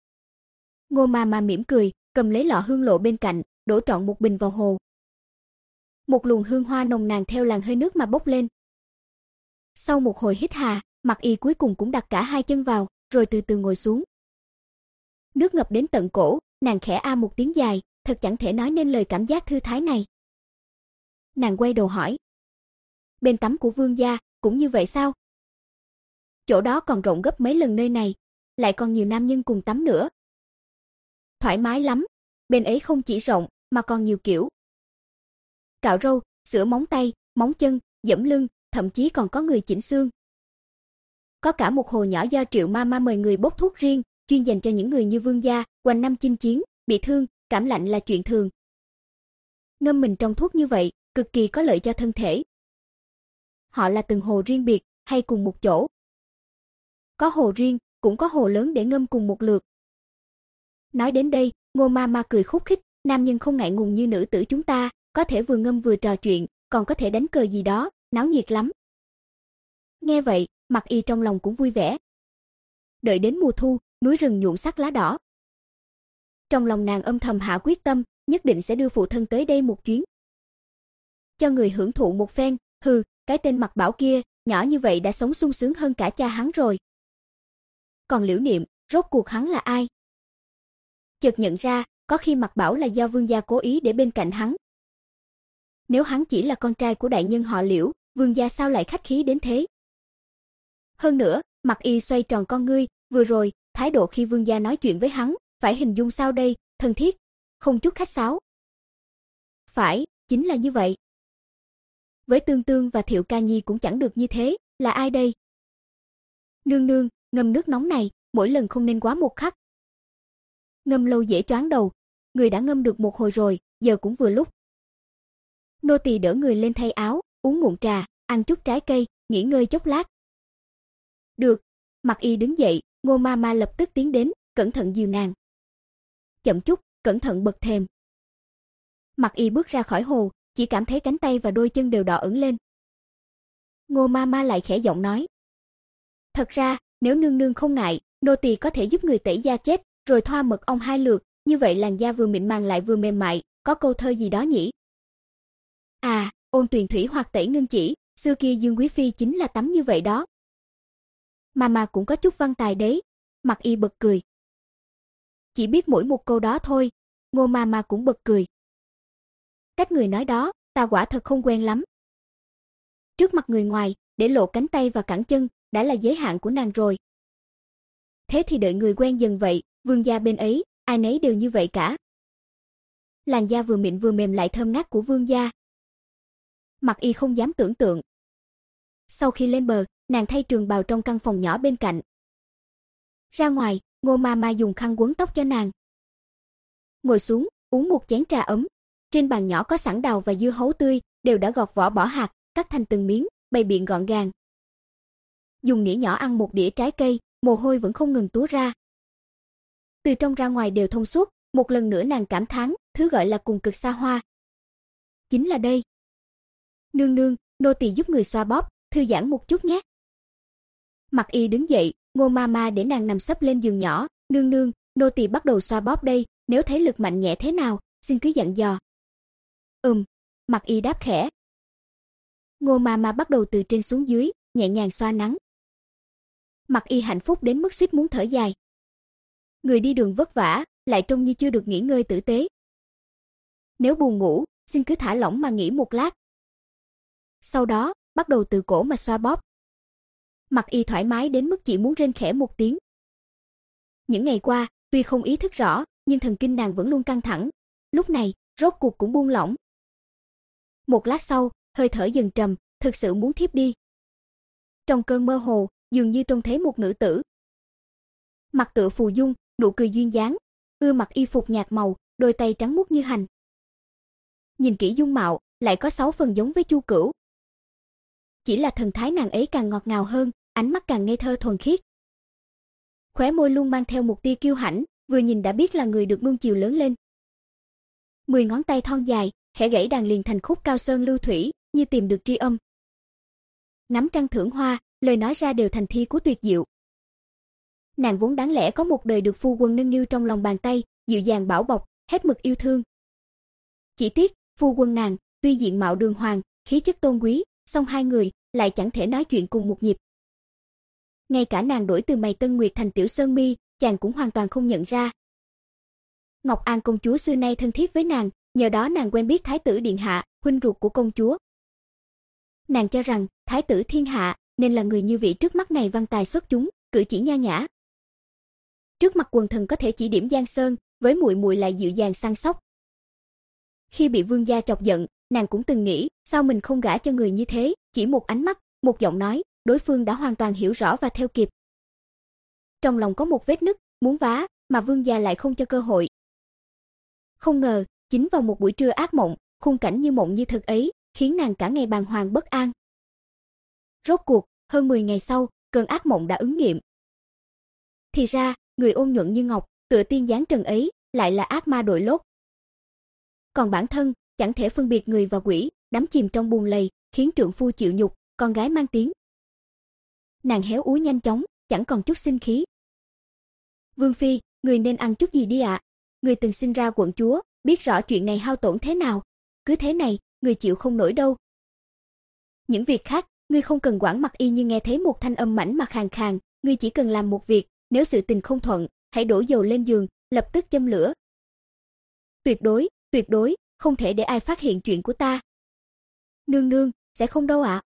Ngô ma ma mỉm cười, cầm lấy lọ hương lộ bên cạnh, đổ trọn một bình vào hồ. Một luồng hương hoa nồng nàn theo làn hơi nước mà bốc lên. Sau một hồi hít hà, Mặc Y cuối cùng cũng đặt cả hai chân vào, rồi từ từ ngồi xuống. Nước ngập đến tận cổ, nàng khẽ a một tiếng dài, thật chẳng thể nói nên lời cảm giác thư thái này. Nàng quay đầu hỏi: "Bên tắm của vương gia cũng như vậy sao?" "Chỗ đó còn rộng gấp mấy lần nơi này, lại còn nhiều nam nhân cùng tắm nữa." "Thoải mái lắm, bên ấy không chỉ rộng mà còn nhiều kiểu. Cạo râu, sửa móng tay, móng chân, giẫm lưng, thậm chí còn có người chỉnh xương. Có cả một hồ nhỏ do Triệu ma ma mời người bốc thuốc riêng, chuyên dành cho những người như vương gia, quanh năm chinh chiến, bị thương, cảm lạnh là chuyện thường. Ngâm mình trong thuốc như vậy, cực kỳ có lợi cho thân thể." "Họ là từng hồ riêng biệt hay cùng một chỗ?" "Có hồ riêng, cũng có hồ lớn để ngâm cùng một lượt." Nói đến đây, Ngô ma ma cười khúc khích, "Nam nhân không ngại ngùng như nữ tử chúng ta, có thể vừa ngâm vừa trò chuyện, còn có thể đánh cờ gì đó, náo nhiệt lắm." Nghe vậy, Mặc Y trong lòng cũng vui vẻ. Đợi đến mùa thu, núi rừng nhuộm sắc lá đỏ. Trong lòng nàng âm thầm hạ quyết tâm, nhất định sẽ đưa phụ thân tới đây một chuyến. Cho người hưởng thụ một phen, hừ, cái tên Mặc Bảo kia, nhỏ như vậy đã sống sung sướng hơn cả cha hắn rồi. Còn Liễu Niệm, rốt cuộc hắn là ai? Chợt nhận ra, có khi Mặc Bảo là do vương gia cố ý để bên cạnh hắn. Nếu hắn chỉ là con trai của đại nhân họ Liễu, vương gia sao lại khách khí đến thế? Hơn nữa, Mặc Y xoay tròn con ngươi, vừa rồi, thái độ khi vương gia nói chuyện với hắn, phải hình dung sao đây, thân thiết, không chút khách sáo. Phải, chính là như vậy. Với Tương Tương và Thiệu Ca Nhi cũng chẳng được như thế, là ai đây? "Nương nương, ngâm nước nóng này, mỗi lần không nên quá một khắc. Ngâm lâu dễ choáng đầu, người đã ngâm được một hồi rồi, giờ cũng vừa lúc." Nô tỳ đỡ người lên thay áo, uống ngụm trà, ăn chút trái cây, nghỉ ngơi chốc lát. "Được." Mặc Y đứng dậy, Ngô ma ma lập tức tiến đến, cẩn thận dìu nàng. "Chậm chút, cẩn thận bật thềm." Mặc Y bước ra khỏi hồ, chỉ cảm thấy cánh tay và đôi chân đều đỏ ửng lên. Ngô ma ma lại khẽ giọng nói: "Thật ra, nếu nương nương không ngại, nô tỳ có thể giúp người tẩy da chết, rồi thoa mật ong hai lượt, như vậy làn da vừa mịn màng lại vừa mềm mại, có câu thơ gì đó nhỉ?" "À, ôn tuyền thủy hoặc tẩy ngân chỉ, xưa kia Dương quý phi chính là tắm như vậy đó." "Mama cũng có chút văn tài đấy." Mặc Y bật cười. "Chỉ biết mỗi một câu đó thôi." Ngô mama cũng bật cười. "Cách người nói đó, ta quả thật không quen lắm." Trước mặt người ngoài, để lộ cánh tay và cẳng chân, đã là giới hạn của nàng rồi. Thế thì đợi người quen dần vậy, vương gia bên ấy, ai nấy đều như vậy cả. Làn da vừa mịn vừa mềm lại thơm ngát của vương gia. Mặc Y không dám tưởng tượng. Sau khi lên bờ, nàng thay trường bào trong căn phòng nhỏ bên cạnh. Ra ngoài, Ngô ma ma dùng khăn quấn tóc cho nàng. Ngồi xuống, uống một chén trà ấm. Trên bàn nhỏ có sẵn đào và dưa hấu tươi, đều đã gọt vỏ bỏ hạt, cắt thành từng miếng, bày biện gọn gàng. Dùng nĩa nhỏ ăn một đĩa trái cây, mồ hôi vẫn không ngừng túa ra. Từ trong ra ngoài đều thông suốt, một lần nữa nàng cảm thán, thứ gọi là cùng cực xa hoa. Chính là đây. "Nương nương, nô tỳ giúp người xoa bóp, thư giãn một chút nhé." Mặc Y đứng dậy, Ngô ma ma để nàng nằm sấp lên giường nhỏ. "Nương nương, nô tỳ bắt đầu xoa bóp đây, nếu thấy lực mạnh nhẹ thế nào, xin cứ dặn dò." "Ừm." Mặc Y đáp khẽ. Ngô ma ma bắt đầu từ trên xuống dưới, nhẹ nhàng xoa nắn. Mặc Y hạnh phúc đến mức suýt muốn thở dài. Người đi đường vất vả, lại trông như chưa được nghỉ ngơi tử tế. Nếu buồn ngủ, xin cứ thả lỏng mà nghỉ một lát. Sau đó, bắt đầu từ cổ mà xoa bóp. Mặc Y thoải mái đến mức chỉ muốn rên khẽ một tiếng. Những ngày qua, tuy không ý thức rõ, nhưng thần kinh nàng vẫn luôn căng thẳng. Lúc này, rốt cuộc cũng buông lỏng. Một lát sau, hơi thở dần trầm, thực sự muốn thiếp đi. Trong cơn mơ hồ, dường như trông thấy một nữ tử. Mặt tựa phù dung, nụ cười duyên dáng, ưa mặc y phục nhạt màu, đôi tay trắng muốt như hành. Nhìn kỹ dung mạo, lại có sáu phần giống với Chu Cửu. Chỉ là thần thái nàng ấy càng ngọt ngào hơn, ánh mắt càng ngây thơ thuần khiết. Khóe môi luôn mang theo một tia kiêu hãnh, vừa nhìn đã biết là người được nuông chiều lớn lên. Mười ngón tay thon dài, khẽ gãy đàn liền thành khúc cao sơn lưu thủy, như tìm được tri âm. Nắm trăng thưởng hoa, lời nói ra đều thành thi của tuyệt diệu. Nàng vốn đáng lẽ có một đời được phu quân nâng niu trong lòng bàn tay, dịu dàng bảo bọc, hết mực yêu thương. Chỉ tiếc, phu quân nàng, tuy diện mạo đường hoàng, khí chất tôn quý, song hai người lại chẳng thể nói chuyện cùng một nhịp. Ngay cả nàng đổi từ mày Tân Nguyệt thành Tiểu Sơn Mi, chàng cũng hoàn toàn không nhận ra. Ngọc An công chúa xưa nay thân thiết với nàng, nhờ đó nàng quen biết thái tử điện hạ, huynh ruột của công chúa. Nàng cho rằng thái tử thiên hạ nên là người như vị trước mắt này văn tài xuất chúng, cử chỉ nho nhã. Trước mặt quần thần có thể chỉ điểm giang sơn, với muội muội lại dịu dàng săn sóc. Khi bị vương gia chọc giận, nàng cũng từng nghĩ, sao mình không gả cho người như thế, chỉ một ánh mắt, một giọng nói, đối phương đã hoàn toàn hiểu rõ và theo kịp. Trong lòng có một vết nứt, muốn vá, mà vương gia lại không cho cơ hội. Không ngờ, chính vào một buổi trưa ác mộng, khung cảnh như mộng như thực ấy, khiến nàng cả ngày bàng hoàng bất an. Rốt cuộc, hơn mười ngày sau, cơn ác mộng đã ứng nghiệm. Thì ra, người ôn nhuận như ngọc, tựa tiên dáng trần ấy, lại là ác ma đội lốt. Còn bản thân, chẳng thể phân biệt người và quỷ, đắm chìm trong buồn lầy, khiến trượng phu chịu nhục, con gái mang tiếng. Nàng héo úa nhanh chóng, chẳng còn chút sinh khí. Vương phi, người nên ăn chút gì đi ạ? Người từng sinh ra quận chúa, biết rõ chuyện này hao tổn thế nào. Cứ thế này, người chịu không nổi đâu. Những việc khác, ngươi không cần quản. Mặc Y như nghe thấy một thanh âm mảnh mà khàn khàn, ngươi chỉ cần làm một việc, nếu sự tình không thuận, hãy đổ dầu lên giường, lập tức châm lửa. Tuyệt đối, tuyệt đối, không thể để ai phát hiện chuyện của ta. Nương nương, sẽ không đâu ạ.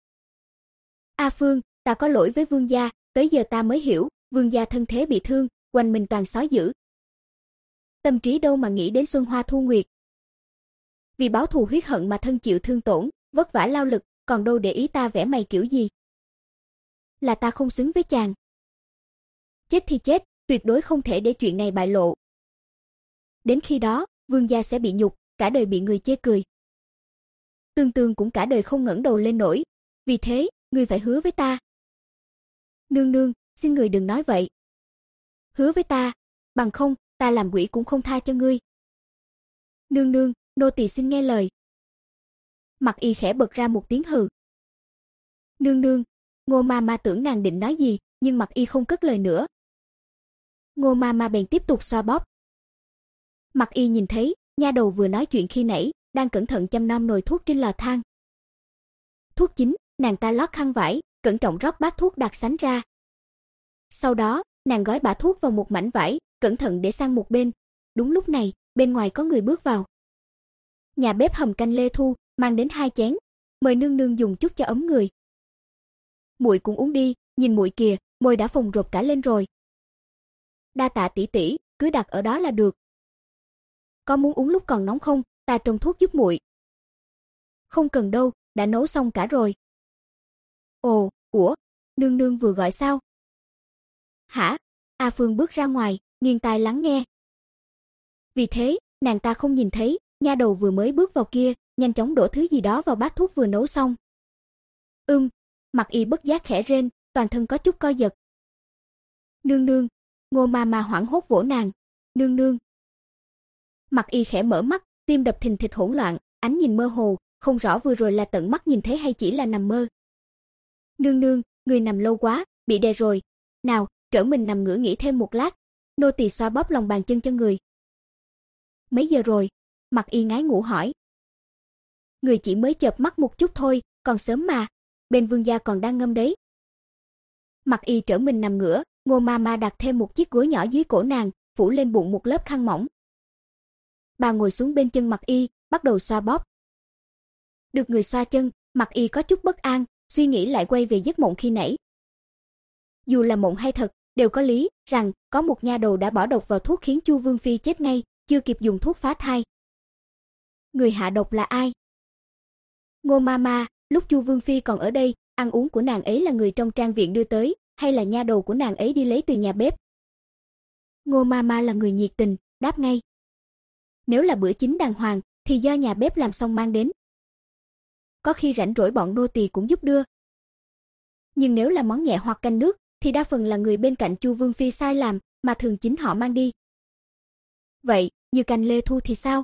A Phương, ta có lỗi với vương gia, tới giờ ta mới hiểu, vương gia thân thế bị thương, quanh mình toàn sói dữ. Tâm trí đâu mà nghĩ đến Xuân Hoa Thu Nguyệt. Vì báo thù huyết hận mà thân chịu thương tổn, vất vả lao lực, còn đâu để ý ta vẽ mày kiểu gì. Là ta không xứng với chàng. Chết thì chết, tuyệt đối không thể để chuyện này bại lộ. Đến khi đó, vương gia sẽ bị nhục, cả đời bị người chê cười. Tương Tương cũng cả đời không ngẩng đầu lên nổi, vì thế, ngươi phải hứa với ta. Nương nương, xin người đừng nói vậy. Hứa với ta, bằng không, ta làm quỷ cũng không tha cho ngươi. Nương nương, nô tỳ xin nghe lời. Mặc Y khẽ bật ra một tiếng hừ. Nương nương, Ngô ma ma tưởng nàng định nói gì, nhưng Mặc Y không cất lời nữa. Ngô ma ma bèn tiếp tục xoa bóp. Mặc Y nhìn thấy, nha đầu vừa nói chuyện khi nãy, đang cẩn thận chăm nom nồi thuốc trên lò than. Thuốc chín, nàng ta lót khăn vải, cẩn trọng rót bát thuốc đặc sánh ra. Sau đó, nàng gói bã thuốc vào một mảnh vải, cẩn thận để sang một bên. Đúng lúc này, bên ngoài có người bước vào. Nhà bếp hầm canh Lê Thu mang đến hai chén, mời nương nương dùng chút cho ấm người. Muội cũng uống đi, nhìn muội kìa, môi đã phồng rộp cả lên rồi. Đa tạ tỷ tỷ, cứ đặt ở đó là được. Có muốn uống lúc còn nóng không, ta trông thuốc giúp muội. Không cần đâu, đã nấu xong cả rồi. Ồ, ủa, nương nương vừa gọi sao? Hả? A Phương bước ra ngoài, nghiêng tai lắng nghe. Vì thế, nàng ta không nhìn thấy, nha đầu vừa mới bước vào kia, nhanh chóng đổ thứ gì đó vào bát thuốc vừa nấu xong. Ưm, Mặc Y bất giác khẽ rên, toàn thân có chút co giật. Nương nương, Ngô ma ma hoảng hốt vỗ nàng. Nương nương. Mặc Y khẽ mở mắt, tim đập thình thịch hỗn loạn, ánh nhìn mơ hồ, không rõ vừa rồi là tận mắt nhìn thấy hay chỉ là nằm mơ. Nương nương, người nằm lâu quá, bị đè rồi. Nào, trở mình nằm ngửa nghỉ thêm một lát. Nô tỳ xoa bóp lòng bàn chân cho người. Mấy giờ rồi? Mặc Y ngái ngủ hỏi. Người chỉ mới chợp mắt một chút thôi, còn sớm mà. Bên vương gia còn đang ngâm đấy. Mặc Y trở mình nằm ngửa, Ngô ma ma đặt thêm một chiếc gối nhỏ dưới cổ nàng, phủ lên bụng một lớp khăn mỏng. Bà ngồi xuống bên chân Mặc Y, bắt đầu xoa bóp. Được người xoa chân, Mặc Y có chút bất an, suy nghĩ lại quay về giấc mộng khi nãy. Dù là mộng hay thật, đều có lý, rằng có một nha đầu đã bỏ độc vào thuốc khiến Chu Vương phi chết ngay, chưa kịp dùng thuốc phá thai. Người hạ độc là ai? Ngô Mama, lúc Chu Vương phi còn ở đây, ăn uống của nàng ấy là người trong trang viện đưa tới, hay là nha đầu của nàng ấy đi lấy từ nhà bếp? Ngô Mama là người nhiệt tình, đáp ngay. Nếu là bữa chính đàng hoàng, thì do nhà bếp làm xong mang đến. Có khi rảnh rỗi bọn nô tỳ cũng giúp đưa. Nhưng nếu là món nhẹ hoặc canh nước, thì đa phần là người bên cạnh Chu Vương phi sai làm, mà thường chính họ mang đi. Vậy, như canh lê thu thì sao?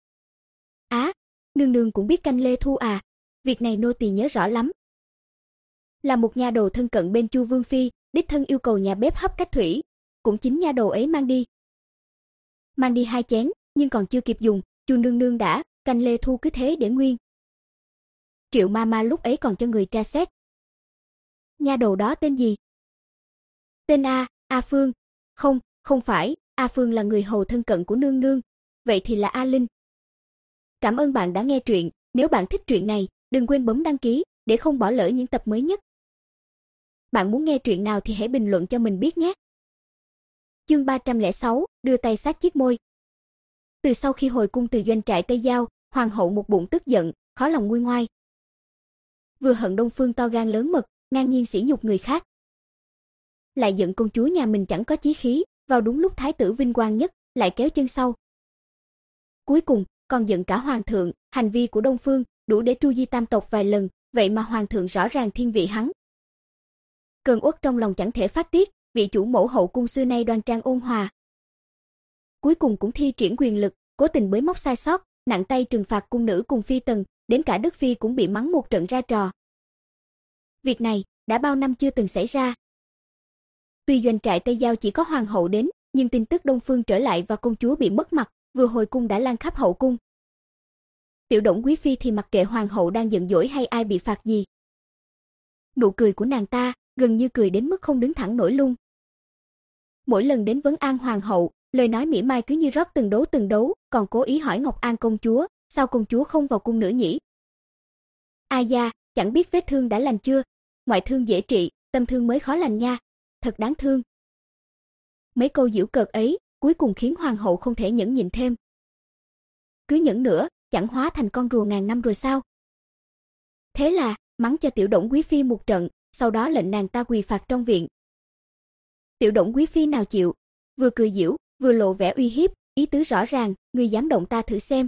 Á, nương nương cũng biết canh lê thu à? Việc này nô tỳ nhớ rõ lắm. Là một nha đầu thân cận bên Chu Vương phi, đích thân yêu cầu nhà bếp hấp cách thủy, cũng chính nha đầu ấy mang đi. Mang đi hai chén, nhưng còn chưa kịp dùng, Chu nương nương đã, canh lê thu cứ thế để nguyên. Triệu Mama lúc ấy còn cho người tra xét. Nha đầu đó tên gì? Tên A, A Phương. Không, không phải, A Phương là người hầu thân cận của nương nương. Vậy thì là A Linh. Cảm ơn bạn đã nghe truyện, nếu bạn thích truyện này, đừng quên bấm đăng ký để không bỏ lỡ những tập mới nhất. Bạn muốn nghe truyện nào thì hãy bình luận cho mình biết nhé. Chương ba trăm lẻ sáu, đưa tay sát chiếc môi. Từ sau khi hồi cung từ doanh trại Tây Giao, hoàng hậu một bụng tức giận, khó lòng nguôi ngoai. Vừa hận Đông Phương to gan lớn mật, ngang nhiên sỉ nhục người khác, lại giận công chúa nhà mình chẳng có chí khí, vào đúng lúc thái tử vinh quang nhất, lại kéo chân sau. Cuối cùng, còn giận cả hoàng thượng, hành vi của Đông Phương đủ để tru di tam tộc vài lần, vậy mà hoàng thượng rõ ràng thiên vị hắn. Cơn uất trong lòng chẳng thể phát tiết, vị chủ mẫu hậu cung xưa nay đoan trang ôn hòa, cuối cùng cũng thi triển quyền lực, cố tình bới móc sai sót, nặng tay trừng phạt cung nữ cùng phi tần, đến cả Đức phi cũng bị mắng một trận ra trò. Việc này đã bao năm chưa từng xảy ra. Tuy doanh trại Tây Giao chỉ có hoàng hậu đến, nhưng tin tức Đông Phương trở lại và công chúa bị mất mặt, vừa hồi cung đã lan khắp hậu cung. Tiểu Đổng quý phi thì mặc kệ hoàng hậu đang giận dỗi hay ai bị phạt gì. Nụ cười của nàng ta gần như cười đến mức không đứng thẳng nổi luôn. Mỗi lần đến vấn an hoàng hậu, lời nói mỉa mai cứ như rót từng đấu từng đấu, còn cố ý hỏi Ngọc An công chúa, sao công chúa không vào cung nữa nhỉ? Ai da, chẳng biết vết thương đã lành chưa? Ngoại thương dễ trị, tâm thương mới khó lành nha. Thật đáng thương. Mấy câu giễu cợt ấy, cuối cùng khiến hoàng hậu không thể nhẫn nhịn thêm. Cứ nhẫn nữa, chẳng hóa thành con rùa ngàn năm rồi sao? Thế là, mắng cho Tiểu Đổng quý phi một trận, sau đó lệnh nàng ta quỳ phạt trong viện. Tiểu Đổng quý phi nào chịu, vừa cười giễu, vừa lộ vẻ uy hiếp, ý tứ rõ ràng, ngươi dám động ta thử xem.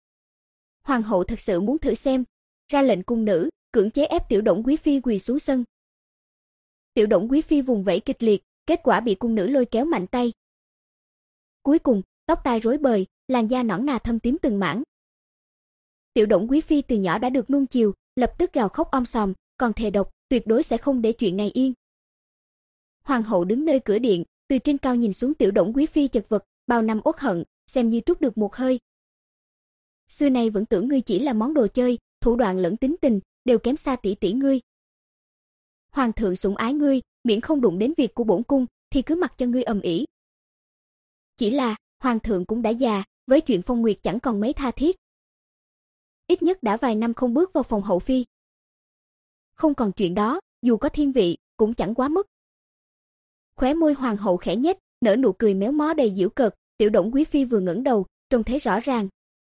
Hoàng hậu thật sự muốn thử xem, ra lệnh cung nữ, cưỡng chế ép Tiểu Đổng quý phi quỳ xuống sân. Tiểu Đổng quý phi vùng vẫy kịch liệt, kết quả bị cung nữ lôi kéo mạnh tay. Cuối cùng, tóc tai rối bời, làn da nõn nà thâm tím từng mảng. Tiểu Đổng quý phi từ nhỏ đã được nuông chiều, lập tức gào khóc om sòm, còn thề độc, tuyệt đối sẽ không để chuyện này yên. Hoàng hậu đứng nơi cửa điện, từ trên cao nhìn xuống Tiểu Đổng quý phi chật vật, bao năm uất hận, xem như trút được một hơi. Xưa nay vẫn tưởng ngươi chỉ là món đồ chơi, thủ đoạn lẫn tính tình đều kém xa tỷ tỷ ngươi. Hoàng thượng sủng ái ngươi, miễn không đụng đến việc của bổn cung thì cứ mặc cho ngươi ầm ĩ. Chỉ là, hoàng thượng cũng đã già, với chuyện phong nguyệt chẳng còn mấy tha thiết. Ít nhất đã vài năm không bước vào phòng hậu phi. Không còn chuyện đó, dù có thiên vị, cũng chẳng quá mức. Khóe môi hoàng hậu khẽ nhếch, nở nụ cười méo mó đầy giễu cợt, Tiểu Đổng quý phi vừa ngẩng đầu, trông thấy rõ ràng.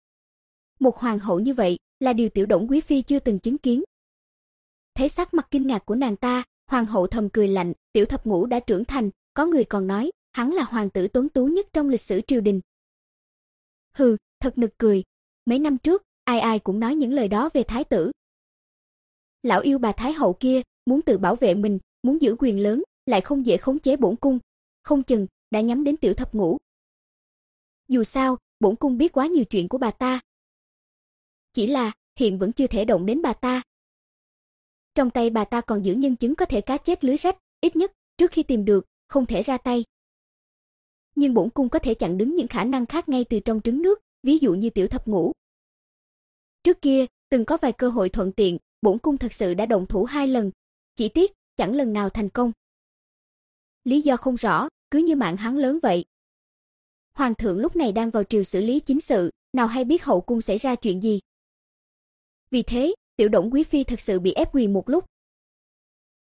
Một hoàng hậu như vậy, là điều Tiểu Đổng quý phi chưa từng chứng kiến. Thấy sắc mặt kinh ngạc của nàng ta, hoàng hậu thầm cười lạnh, Tiểu thập ngũ đã trưởng thành, có người còn nói, hắn là hoàng tử tuấn tú nhất trong lịch sử triều đình. Hừ, thật nực cười, mấy năm trước, ai ai cũng nói những lời đó về thái tử. Lão yêu bà thái hậu kia, muốn tự bảo vệ mình, muốn giữ quyền lớn, lại không dễ khống chế bổn cung, không chừng đã nhắm đến Tiểu thập ngũ. Dù sao, bổn cung biết quá nhiều chuyện của bà ta. Chỉ là, hiện vẫn chưa thể động đến bà ta. Trong tay bà ta còn giữ nhân chứng có thể cá chết lưới rách, ít nhất, trước khi tìm được, không thể ra tay. Nhưng bổn cung có thể chặn đứng những khả năng khác ngay từ trong trứng nước, ví dụ như Tiểu thập ngũ. Trước kia, từng có vài cơ hội thuận tiện, bổn cung thật sự đã động thủ hai lần, chỉ tiếc, chẳng lần nào thành công. Lý do không rõ, cứ như mạng hắn lớn vậy. Hoàng thượng lúc này đang vào triều xử lý chính sự, nào hay biết hậu cung xảy ra chuyện gì. Vì thế, Tiểu Đổng quý phi thật sự bị ép quỳ một lúc,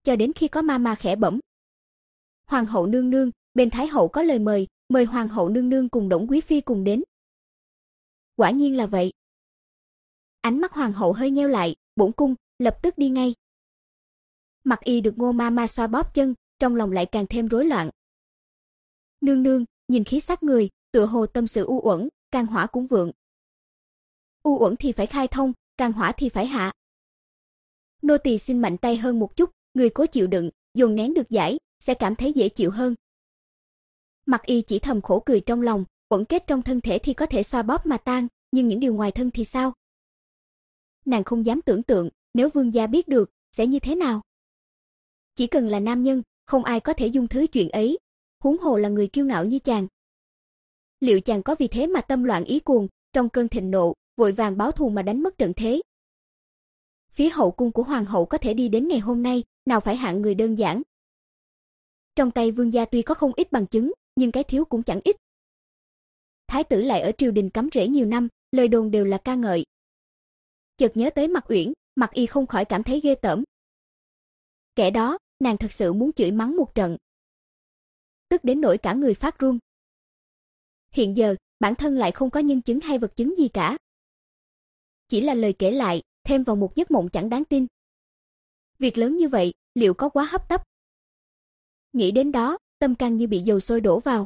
cho đến khi có Mama khẽ bẩm. Hoàng hậu nương nương, bên Thái hậu có lời mời, mời Hoàng hậu nương nương cùng Đổng quý phi cùng đến. Quả nhiên là vậy. Ánh mắt Hoàng hậu hơi nheo lại, bổn cung, lập tức đi ngay. Mặc Y được Ngô Mama xoa bóp chân, trong lòng lại càng thêm rối loạn. Nương nương, nhìn khí sắc người, tựa hồ tâm sự u uẩn, can hỏa cũng vượng. U uẩn thì phải khai thông, can hỏa thì phải hạ. Nô tỳ xin mạnh tay hơn một chút, người cố chịu đựng, dồn nén được giải, sẽ cảm thấy dễ chịu hơn. Mặc Y chỉ thầm khổ cười trong lòng, uẩn kết trong thân thể thì có thể xoa bóp mà tan, nhưng những điều ngoài thân thì sao? Nàng không dám tưởng tượng, nếu vương gia biết được, sẽ như thế nào? Chỉ cần là nam nhân, không ai có thể dung thứ chuyện ấy, huống hồ là người kiêu ngạo như chàng. Liệu chàng có vì thế mà tâm loạn ý cuồng, trong cơn thịnh nộ, vội vàng báo thù mà đánh mất trận thế? Phía hậu cung của hoàng hậu có thể đi đến ngày hôm nay, nào phải hạng người đơn giản. Trong tay vương gia tuy có không ít bằng chứng, nhưng cái thiếu cũng chẳng ít. Thái tử lại ở triều đình cắm rễ nhiều năm, lời đồn đều là ca ngợi. Chợt nhớ tới Mặc Uyển, Mặc Y không khỏi cảm thấy ghê tởm. Kẻ đó, nàng thật sự muốn chửi mắng một trận. Tức đến nỗi cả người phát run. Hiện giờ, bản thân lại không có nhân chứng hay vật chứng gì cả. Chỉ là lời kể lại, thêm vào một giấc mộng chẳng đáng tin. Việc lớn như vậy, liệu có quá hấp tấp? Nghĩ đến đó, tâm can như bị dầu sôi đổ vào.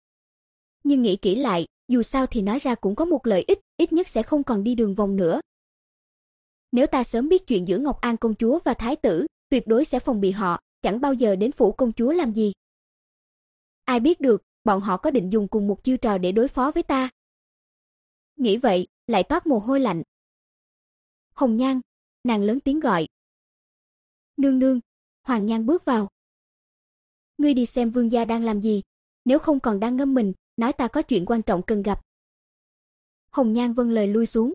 Nhưng nghĩ kỹ lại, dù sao thì nói ra cũng có một lợi ích, ít nhất sẽ không còn đi đường vòng nữa. Nếu ta sớm biết chuyện giữa Ngọc An công chúa và thái tử, tuyệt đối sẽ phòng bị họ, chẳng bao giờ đến phủ công chúa làm gì. Ai biết được, bọn họ có định dùng cùng một chiêu trò để đối phó với ta. Nghĩ vậy, lại toát mồ hôi lạnh. Hồng Nhan, nàng lớn tiếng gọi. Nương nương, Hoàng Nhan bước vào. Ngươi đi xem vương gia đang làm gì, nếu không còn đang ngâm mình, nói ta có chuyện quan trọng cần gặp. Hồng Nhan vâng lời lui xuống.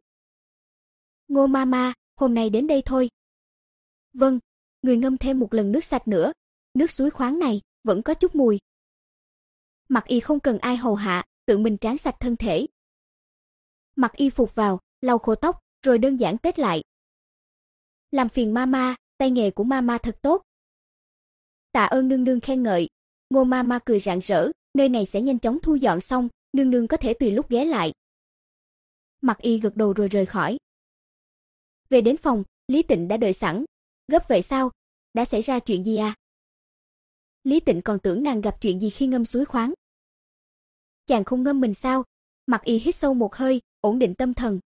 Ngô Mama, hôm nay đến đây thôi. Vâng, người ngâm thêm một lần nước sạch nữa, nước suối khoáng này vẫn có chút mùi. Mặc Y không cần ai hầu hạ, tự mình tráng sạch thân thể. Mặc y phục vào, lau khô tóc, rồi đơn giản tết lại. Làm phiền Mama, tay nghề của Mama thật tốt. Tạ ơn nương nương khen ngợi. Ngô Mama cười rạng rỡ, nơi này sẽ nhanh chóng thu dọn xong, nương nương có thể tùy lúc ghé lại. Mặc y gật đầu rồi rời khỏi. Về đến phòng, Lý Tịnh đã đợi sẵn. Gấp vậy sao? Đã xảy ra chuyện gì à? Lý Tịnh còn tưởng nàng gặp chuyện gì khi ngâm suối khoáng. Chàng không ngâm mình sao? Mặc y hít sâu một hơi, ổn định tâm thần.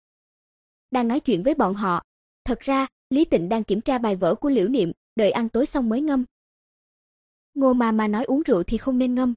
Đang nói chuyện với bọn họ. Thật ra, Lý Tịnh đang kiểm tra bài vở của Liễu Niệm, đợi ăn tối xong mới ngâm. Ngô Mama nói uống rượu thì không nên ngâm.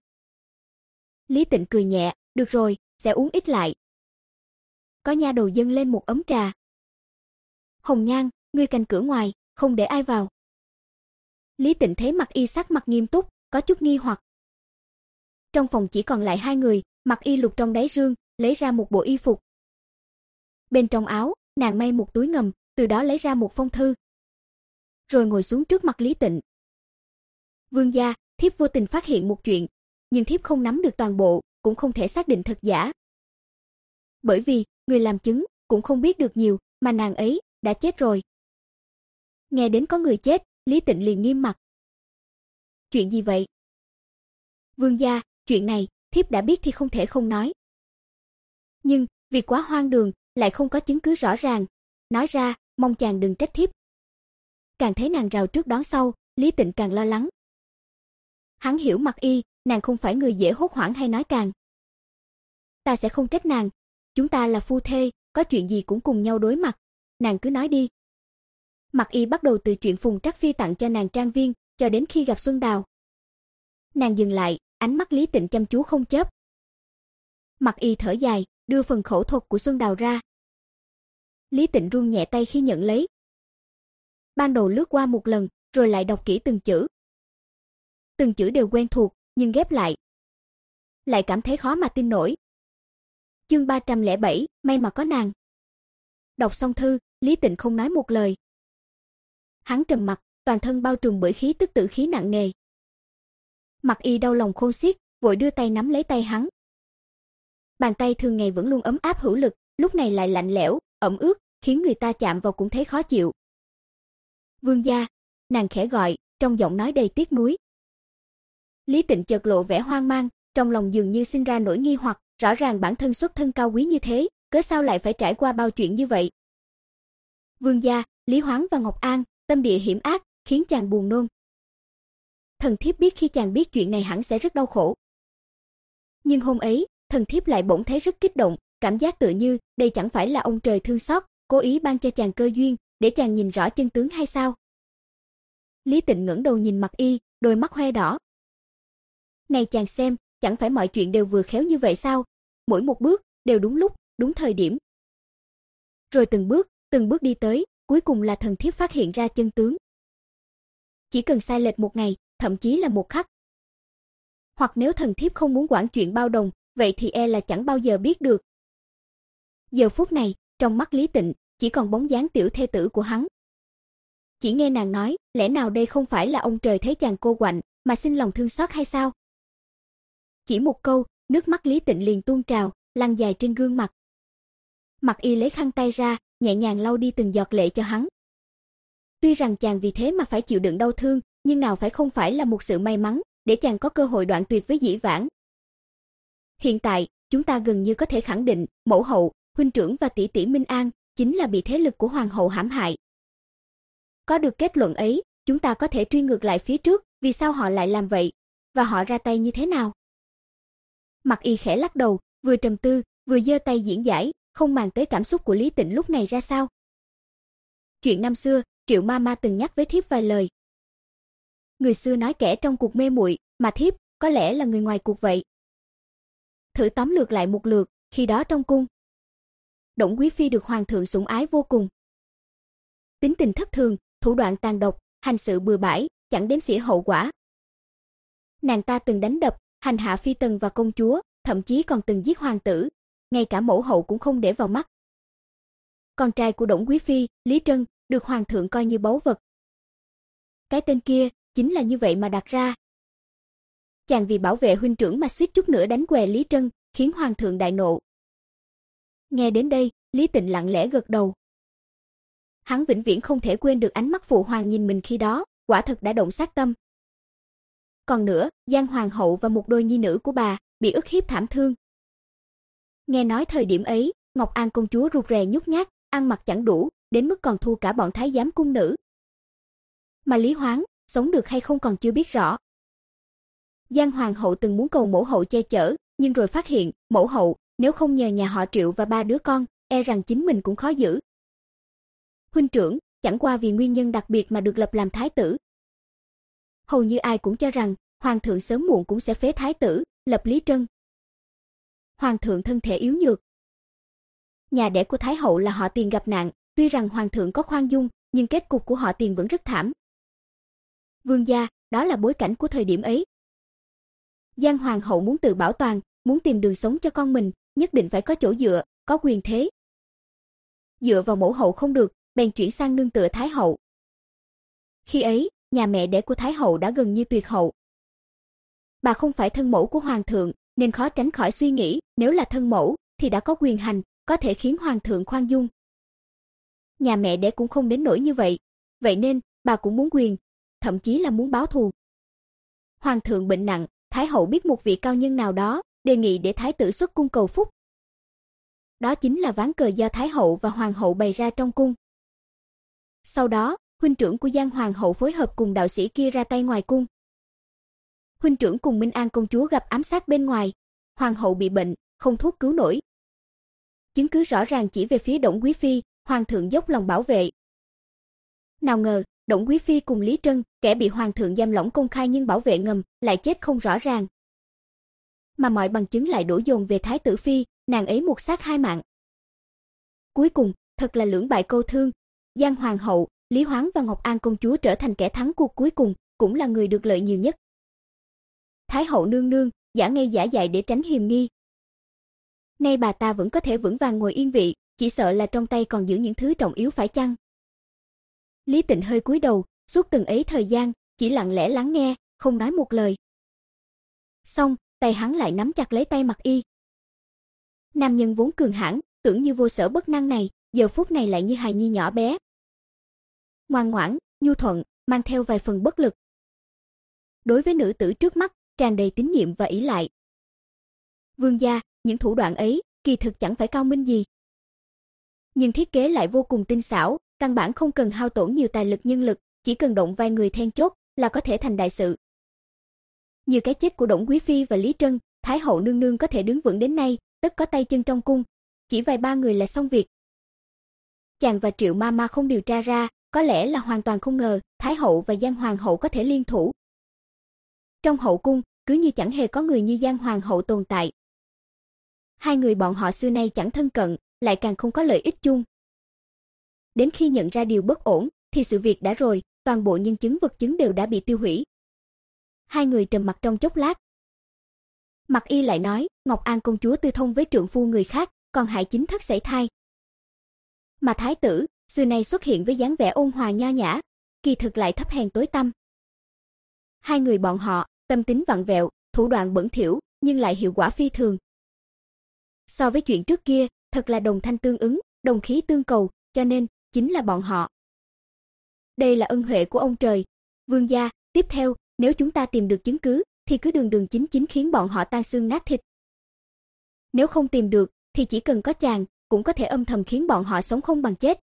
Lý Tịnh cười nhẹ, được rồi, sẽ uống ít lại. Có nha đầu dâng lên một ấm trà. Hồng Nhan, ngươi canh cửa ngoài, không để ai vào. Lý Tịnh thấy Mặc y sắc mặt nghiêm túc, có chút nghi hoặc. Trong phòng chỉ còn lại hai người, Mặc y lục trong đáy rương, lấy ra một bộ y phục. Bên trong áo, nàng may một túi ngầm, từ đó lấy ra một phong thư. Rồi ngồi xuống trước mặt Lý Tịnh. Vương gia, thiếp vô tình phát hiện một chuyện, nhưng thiếp không nắm được toàn bộ, cũng không thể xác định thật giả. Bởi vì, người làm chứng, cũng không biết được nhiều, mà nàng ấy, đã chết rồi. Nghe đến có người chết, Lý Tịnh liền nghiêm mặt. Chuyện gì vậy? Vương gia, chuyện này, thiếp đã biết thì không thể không nói. Nhưng, việc quá hoang đường, lại không có chứng cứ rõ ràng. Nói ra, mong chàng đừng trách thiếp. Càng thấy nàng rào trước đón sau, Lý Tịnh càng lo lắng. Hắn hiểu Mặc y, nàng không phải người dễ hốt hoảng hay nói càng. Ta sẽ không trách nàng. Chúng ta là phu thê, có chuyện gì cũng cùng nhau đối mặt. Nàng cứ nói đi. Mặc y bắt đầu từ chuyện Phùng Trắc Phi tặng cho nàng trang viên, cho đến khi gặp Xuân Đào. Nàng dừng lại, ánh mắt Lý Tịnh chăm chú không chớp. Mặc y thở dài, đưa phần khẩu thuật của Xuân Đào ra. Lý Tịnh run nhẹ tay khi nhận lấy. Ban đầu lướt qua một lần, rồi lại đọc kỹ từng chữ. Từng chữ đều quen thuộc, nhưng ghép lại, lại cảm thấy khó mà tin nổi. Chương ba trăm lẻ bảy, may mà có nàng. Đọc xong thư, Lý Tịnh không nói một lời. Hắn trầm mặc, toàn thân bao trùm bởi khí tức tử khí nặng nề. Mặc y đau lòng khôn xiết, vội đưa tay nắm lấy tay hắn. Bàn tay thường ngày vẫn luôn ấm áp hữu lực, lúc này lại lạnh lẽo, ẩm ướt, khiến người ta chạm vào cũng thấy khó chịu. Vương gia, nàng khẽ gọi, trong giọng nói đầy tiếc nuối. Lý Tịnh chợt lộ vẻ hoang mang, trong lòng dường như sinh ra nỗi nghi hoặc, rõ ràng bản thân xuất thân cao quý như thế, cớ sao lại phải trải qua bao chuyện như vậy? Vương gia, Lý Hoáng và Ngọc An, tâm địa hiểm ác, khiến chàng buồn nôn. Thần thiếp biết khi chàng biết chuyện này hẳn sẽ rất đau khổ. Nhưng hôm ấy, thần thiếp lại bỗng thấy rất kích động, cảm giác tựa như đây chẳng phải là ông trời thương xót, cố ý ban cho chàng cơ duyên, để chàng nhìn rõ chân tướng hay sao? Lý Tịnh ngẩng đầu nhìn Mặc Y, đôi mắt hoe đỏ. Này chàng xem, chẳng phải mọi chuyện đều vừa khéo như vậy sao? Mỗi một bước đều đúng lúc, đúng thời điểm. Rồi từng bước, từng bước đi tới, cuối cùng là thần thiếp phát hiện ra chân tướng. Chỉ cần sai lệch một ngày, thậm chí là một khắc. Hoặc nếu thần thiếp không muốn quản chuyện bao đồng, vậy thì e là chẳng bao giờ biết được. Giờ phút này, trong mắt Lý Tịnh, chỉ còn bóng dáng tiểu thê tử của hắn. Chỉ nghe nàng nói, lẽ nào đây không phải là ông trời thấy chàng cô quạnh, mà xin lòng thương xót hay sao? Chỉ một câu, nước mắt Lý Tịnh liền tuôn trào, lăn dài trên gương mặt. Mặc Y lấy khăn tay ra, nhẹ nhàng lau đi từng giọt lệ cho hắn. Tuy rằng chàng vì thế mà phải chịu đựng đau thương, nhưng nào phải không phải là một sự may mắn, để chàng có cơ hội đoạn tuyệt với dĩ vãng. Hiện tại, chúng ta gần như có thể khẳng định, mẫu hậu, huynh trưởng và tỷ tỷ Minh An chính là bị thế lực của hoàng hậu hãm hại. Có được kết luận ấy, chúng ta có thể truy ngược lại phía trước, vì sao họ lại làm vậy, và họ ra tay như thế nào? Mặc Y khẽ lắc đầu, vừa trầm tư, vừa giơ tay diễn giải, không màng tới cảm xúc của Lý Tịnh lúc này ra sao. Chuyện năm xưa, Triệu ma ma từng nhắc với thiếp vài lời. Người xưa nói kẻ trong cuộc mê muội, mà thiếp có lẽ là người ngoài cuộc vậy. Thử tóm lược lại một lượt, khi đó trong cung, Đổng quý phi được hoàng thượng sủng ái vô cùng. Tính tình thất thường, thủ đoạn tàn độc, hành sự bừa bãi, chẳng đếm xỉa hậu quả. Nàng ta từng đánh đập, hành hạ phi tần và công chúa, thậm chí còn từng giết hoàng tử, ngay cả mẫu hậu cũng không để vào mắt. Con trai của Đổng quý phi, Lý Trân, được hoàng thượng coi như báu vật. Cái tên kia chính là như vậy mà đặt ra. Chàng vì bảo vệ huynh trưởng mà suýt chút nữa đánh què Lý Trân, khiến hoàng thượng đại nộ. Nghe đến đây, Lý Tịnh lặng lẽ gật đầu. Hắn vĩnh viễn không thể quên được ánh mắt phụ hoàng nhìn mình khi đó, quả thật đã động sát tâm. Còn nữa, Giang hoàng hậu và một đôi nhi nữ của bà bị ức hiếp thảm thương. Nghe nói thời điểm ấy, Ngọc An công chúa rụt rè nhút nhát, ăn mặc chẳng đủ, đến mức còn thua cả bọn thái giám cung nữ. Mà Lý Hoáng, sống được hay không còn chưa biết rõ. Giang hoàng hậu từng muốn cầu mẫu hậu che chở, nhưng rồi phát hiện, mẫu hậu, nếu không nhờ nhà họ Triệu và ba đứa con, e rằng chính mình cũng khó giữ. Huynh trưởng, chẳng qua vì nguyên nhân đặc biệt mà được lập làm thái tử. Hầu như ai cũng cho rằng, hoàng thượng sớm muộn cũng sẽ phế thái tử, lập Lý Trân. Hoàng thượng thân thể yếu nhược. Nhà đẻ của thái hậu là họ Tiền gặp nạn, tuy rằng hoàng thượng có khoan dung, nhưng kết cục của họ Tiền vẫn rất thảm. Vương gia, đó là bối cảnh của thời điểm ấy. Giang hoàng hậu muốn tự bảo toàn, muốn tìm đường sống cho con mình, nhất định phải có chỗ dựa, có quyền thế. Dựa vào mẫu hậu không được, bèn chuyển sang nương tựa thái hậu. Khi ấy, nhà mẹ đẻ của thái hậu đã gần như tuyệt hậu. Bà không phải thân mẫu của hoàng thượng, nên khó tránh khỏi suy nghĩ, nếu là thân mẫu thì đã có quyền hành, có thể khiến hoàng thượng khoan dung. Nhà mẹ đẻ cũng không đến nỗi như vậy, vậy nên bà cũng muốn quyền, thậm chí là muốn báo thù. Hoàng thượng bệnh nặng, thái hậu biết một vị cao nhân nào đó đề nghị để thái tử xuất cung cầu phúc. Đó chính là ván cờ do thái hậu và hoàng hậu bày ra trong cung. Sau đó, huynh trưởng của Giang hoàng hậu phối hợp cùng đạo sĩ kia ra tay ngoài cung. Huynh trưởng cùng Minh An công chúa gặp ám sát bên ngoài, hoàng hậu bị bệnh, không thuốc cứu nổi. Chứng cứ rõ ràng chỉ về phía Đổng quý phi, hoàng thượng dốc lòng bảo vệ. Nào ngờ, Đổng quý phi cùng Lý Trân, kẻ bị hoàng thượng giam lỏng công khai nhưng bảo vệ ngầm, lại chết không rõ ràng. Mà mọi bằng chứng lại đổ dồn về thái tử phi, nàng ấy một sát hai mạng. Cuối cùng, thật là lưỡng bại câu thương, Giang hoàng hậu, Lý Hoáng và Ngọc An công chúa trở thành kẻ thắng cuộc cuối cùng, cũng là người được lợi nhiều nhất. Thái hậu nương nương, giả ngây giả dại để tránh hiềm nghi. Nay bà ta vẫn có thể vững vàng ngồi yên vị, chỉ sợ là trong tay còn giữ những thứ trọng yếu phải chăng? Lý Tịnh hơi cúi đầu, suốt từng ấy thời gian, chỉ lặng lẽ lắng nghe, không nói một lời. Xong, tay hắn lại nắm chặt lấy tay Mặc Y. Nam nhân vốn cường hãn, tưởng như vô sở bất năng này, giờ phút này lại như hài nhi nhỏ bé. Ngoan ngoãn, nhu thuận, mang theo vài phần bất lực, đối với nữ tử trước mắt, tràn đầy tín nhiệm và ỷ lại. Vương gia, những thủ đoạn ấy, kỳ thực chẳng phải cao minh gì. Nhưng thiết kế lại vô cùng tinh xảo, căn bản không cần hao tổn nhiều tài lực nhân lực, chỉ cần động vài người then chốt là có thể thành đại sự. Như cái chết của Đổng Quý Phi và Lý Trân, Thái hậu nương nương có thể đứng vững đến nay, tất có tay chân trong cung, chỉ vài ba người là xong việc. Chàng và Triệu Mama không điều tra ra, có lẽ là hoàn toàn không ngờ, Thái hậu và Giang Hoàng hậu có thể liên thủ. Trong hậu cung, cứ như chẳng hề có người như Giang Hoàng hậu tồn tại. Hai người bọn họ xưa nay chẳng thân cận, lại càng không có lợi ích chung. Đến khi nhận ra điều bất ổn, thì sự việc đã rồi, toàn bộ nhân chứng vật chứng đều đã bị tiêu hủy. Hai người trầm mặc trong chốc lát. Mặc Y lại nói, Ngọc An công chúa tư thông với trượng phu người khác, còn hại chính thất sảy thai. Mà thái tử, xưa nay xuất hiện với dáng vẻ ôn hòa nho nhã, kỳ thực lại thấp hèn tối tăm. Hai người bọn họ, tâm tính vặn vẹo, thủ đoạn bẩn thỉu, nhưng lại hiệu quả phi thường. So với chuyện trước kia, thật là đồng thanh tương ứng, đồng khí tương cầu, cho nên, chính là bọn họ. Đây là ân huệ của ông trời. Vương gia, tiếp theo, nếu chúng ta tìm được chứng cứ, thì cứ đường đường chính chính khiến bọn họ tan xương nát thịt. Nếu không tìm được, thì chỉ cần có chàng, cũng có thể âm thầm khiến bọn họ sống không bằng chết.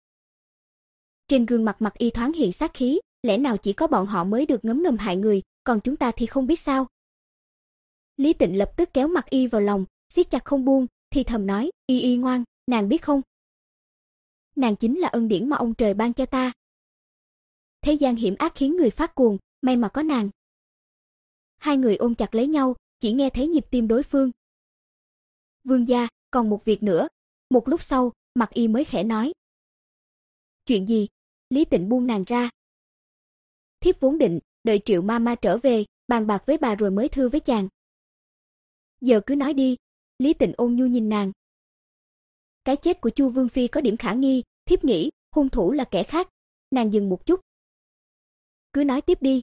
Trên gương mặt Mặc Y thoáng hiện sát khí, lẽ nào chỉ có bọn họ mới được ngấm ngầm hại người, còn chúng ta thì không biết sao? Lý Tịnh lập tức kéo Mặc Y vào lòng, siết chặt không buông, thì thầm nói, Y Y ngoan, nàng biết không? Nàng chính là ân điển mà ông trời ban cho ta. Thế gian hiểm ác khiến người phát cuồng, may mà có nàng. Hai người ôm chặt lấy nhau, chỉ nghe thấy nhịp tim đối phương. Vương gia, còn một việc nữa. Một lúc sau, Mặc Y mới khẽ nói. Chuyện gì? Lý Tịnh buông nàng ra. Thiếp vốn định, đợi Triệu Mama trở về, bàn bạc với bà rồi mới thưa với chàng. Giờ cứ nói đi. Lý Tịnh ôn nhu nhìn nàng. Cái chết của Chu Vương Phi có điểm khả nghi, thiếp nghĩ, hung thủ là kẻ khác. Nàng dừng một chút. Cứ nói tiếp đi.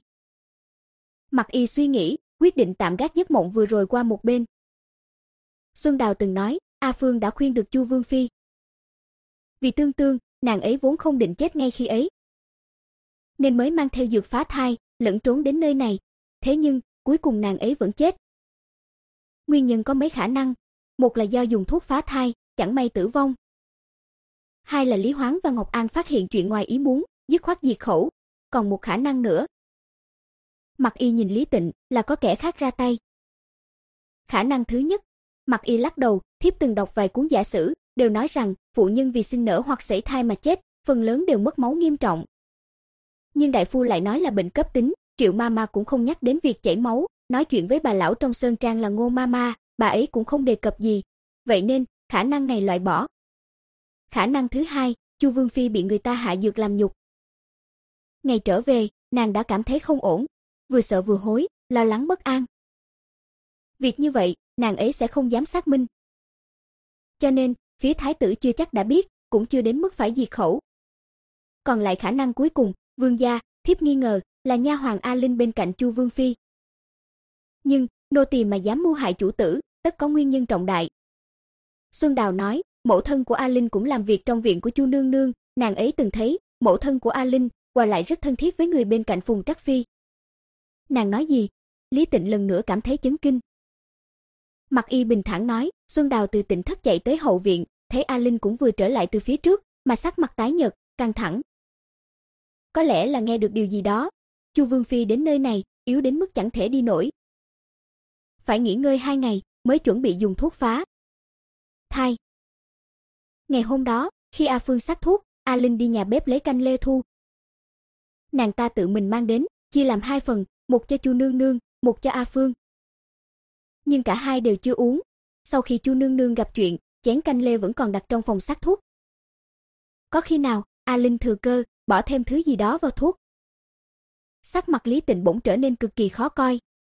Mặc Y suy nghĩ, quyết định tạm gác giấc mộng vừa rồi qua một bên. Xuân Đào từng nói, A Phương đã khuyên được Chu Vương Phi. Vì tương tương, nàng ấy vốn không định chết ngay khi ấy, nên mới mang theo dược phá thai, lẫn trốn đến nơi này. Thế nhưng, cuối cùng nàng ấy vẫn chết. Nguyên nhân có mấy khả năng. Một là do dùng thuốc phá thai, chẳng may tử vong. Hai là Lý Hoáng và Ngọc An phát hiện chuyện ngoài ý muốn, dứt khoát diệt khẩu. Còn một khả năng nữa. Mặc Y nhìn Lý Tịnh, là có kẻ khác ra tay. Khả năng thứ nhất. Mặc Y lắc đầu, thiếp từng đọc vài cuốn giả sử, đều nói rằng phụ nhân vì sinh nở hoặc sảy thai mà chết, phần lớn đều mất máu nghiêm trọng. Nhưng đại phu lại nói là bệnh cấp tính, Triệu Mama cũng không nhắc đến việc chảy máu, nói chuyện với bà lão trong sơn trang là Ngô Mama, bà ấy cũng không đề cập gì. Vậy nên, khả năng này loại bỏ. Khả năng thứ hai, Chu Vương Phi bị người ta hạ dược làm nhục. Ngày trở về, nàng đã cảm thấy không ổn, vừa sợ vừa hối, lo lắng bất an. Việc như vậy, nàng ấy sẽ không dám xác minh. Cho nên, phía thái tử chưa chắc đã biết, cũng chưa đến mức phải diệt khẩu. Còn lại khả năng cuối cùng, vương gia, thiếp nghi ngờ là nha hoàng A Linh bên cạnh Chu Vương Phi. Nhưng, nô tỳ mà dám mưu hại chủ tử, tất có nguyên nhân trọng đại. Xuân Đào nói, mẫu thân của A Linh cũng làm việc trong viện của Chu nương nương, nàng ấy từng thấy, mẫu thân của A Linh, qua lại rất thân thiết với người bên cạnh Phùng Trắc Phi. Nàng nói gì? Lý Tịnh lần nữa cảm thấy chấn kinh. Mặc Y bình thản nói, Xuân Đào từ Tịnh thất chạy tới hậu viện, thấy A Linh cũng vừa trở lại từ phía trước, mà sắc mặt tái nhợt, căng thẳng. Có lẽ là nghe được điều gì đó. Chu Vương Phi đến nơi này, yếu đến mức chẳng thể đi nổi. Phải nghỉ ngơi hai ngày, mới chuẩn bị dùng thuốc phá thai. Ngày hôm đó, khi A Phương sắc thuốc, A Linh đi nhà bếp lấy canh lê thu. Nàng ta tự mình mang đến, chia làm hai phần, một cho Chu nương nương, một cho A Phương. Nhưng cả hai đều chưa uống. Sau khi Chu nương nương gặp chuyện, chén canh lê vẫn còn đặt trong phòng sắc thuốc. Có khi nào, A Linh thừa cơ, bỏ thêm thứ gì đó vào thuốc. Sắc mặt Lý Tịnh bỗng trở nên cực kỳ khó coi.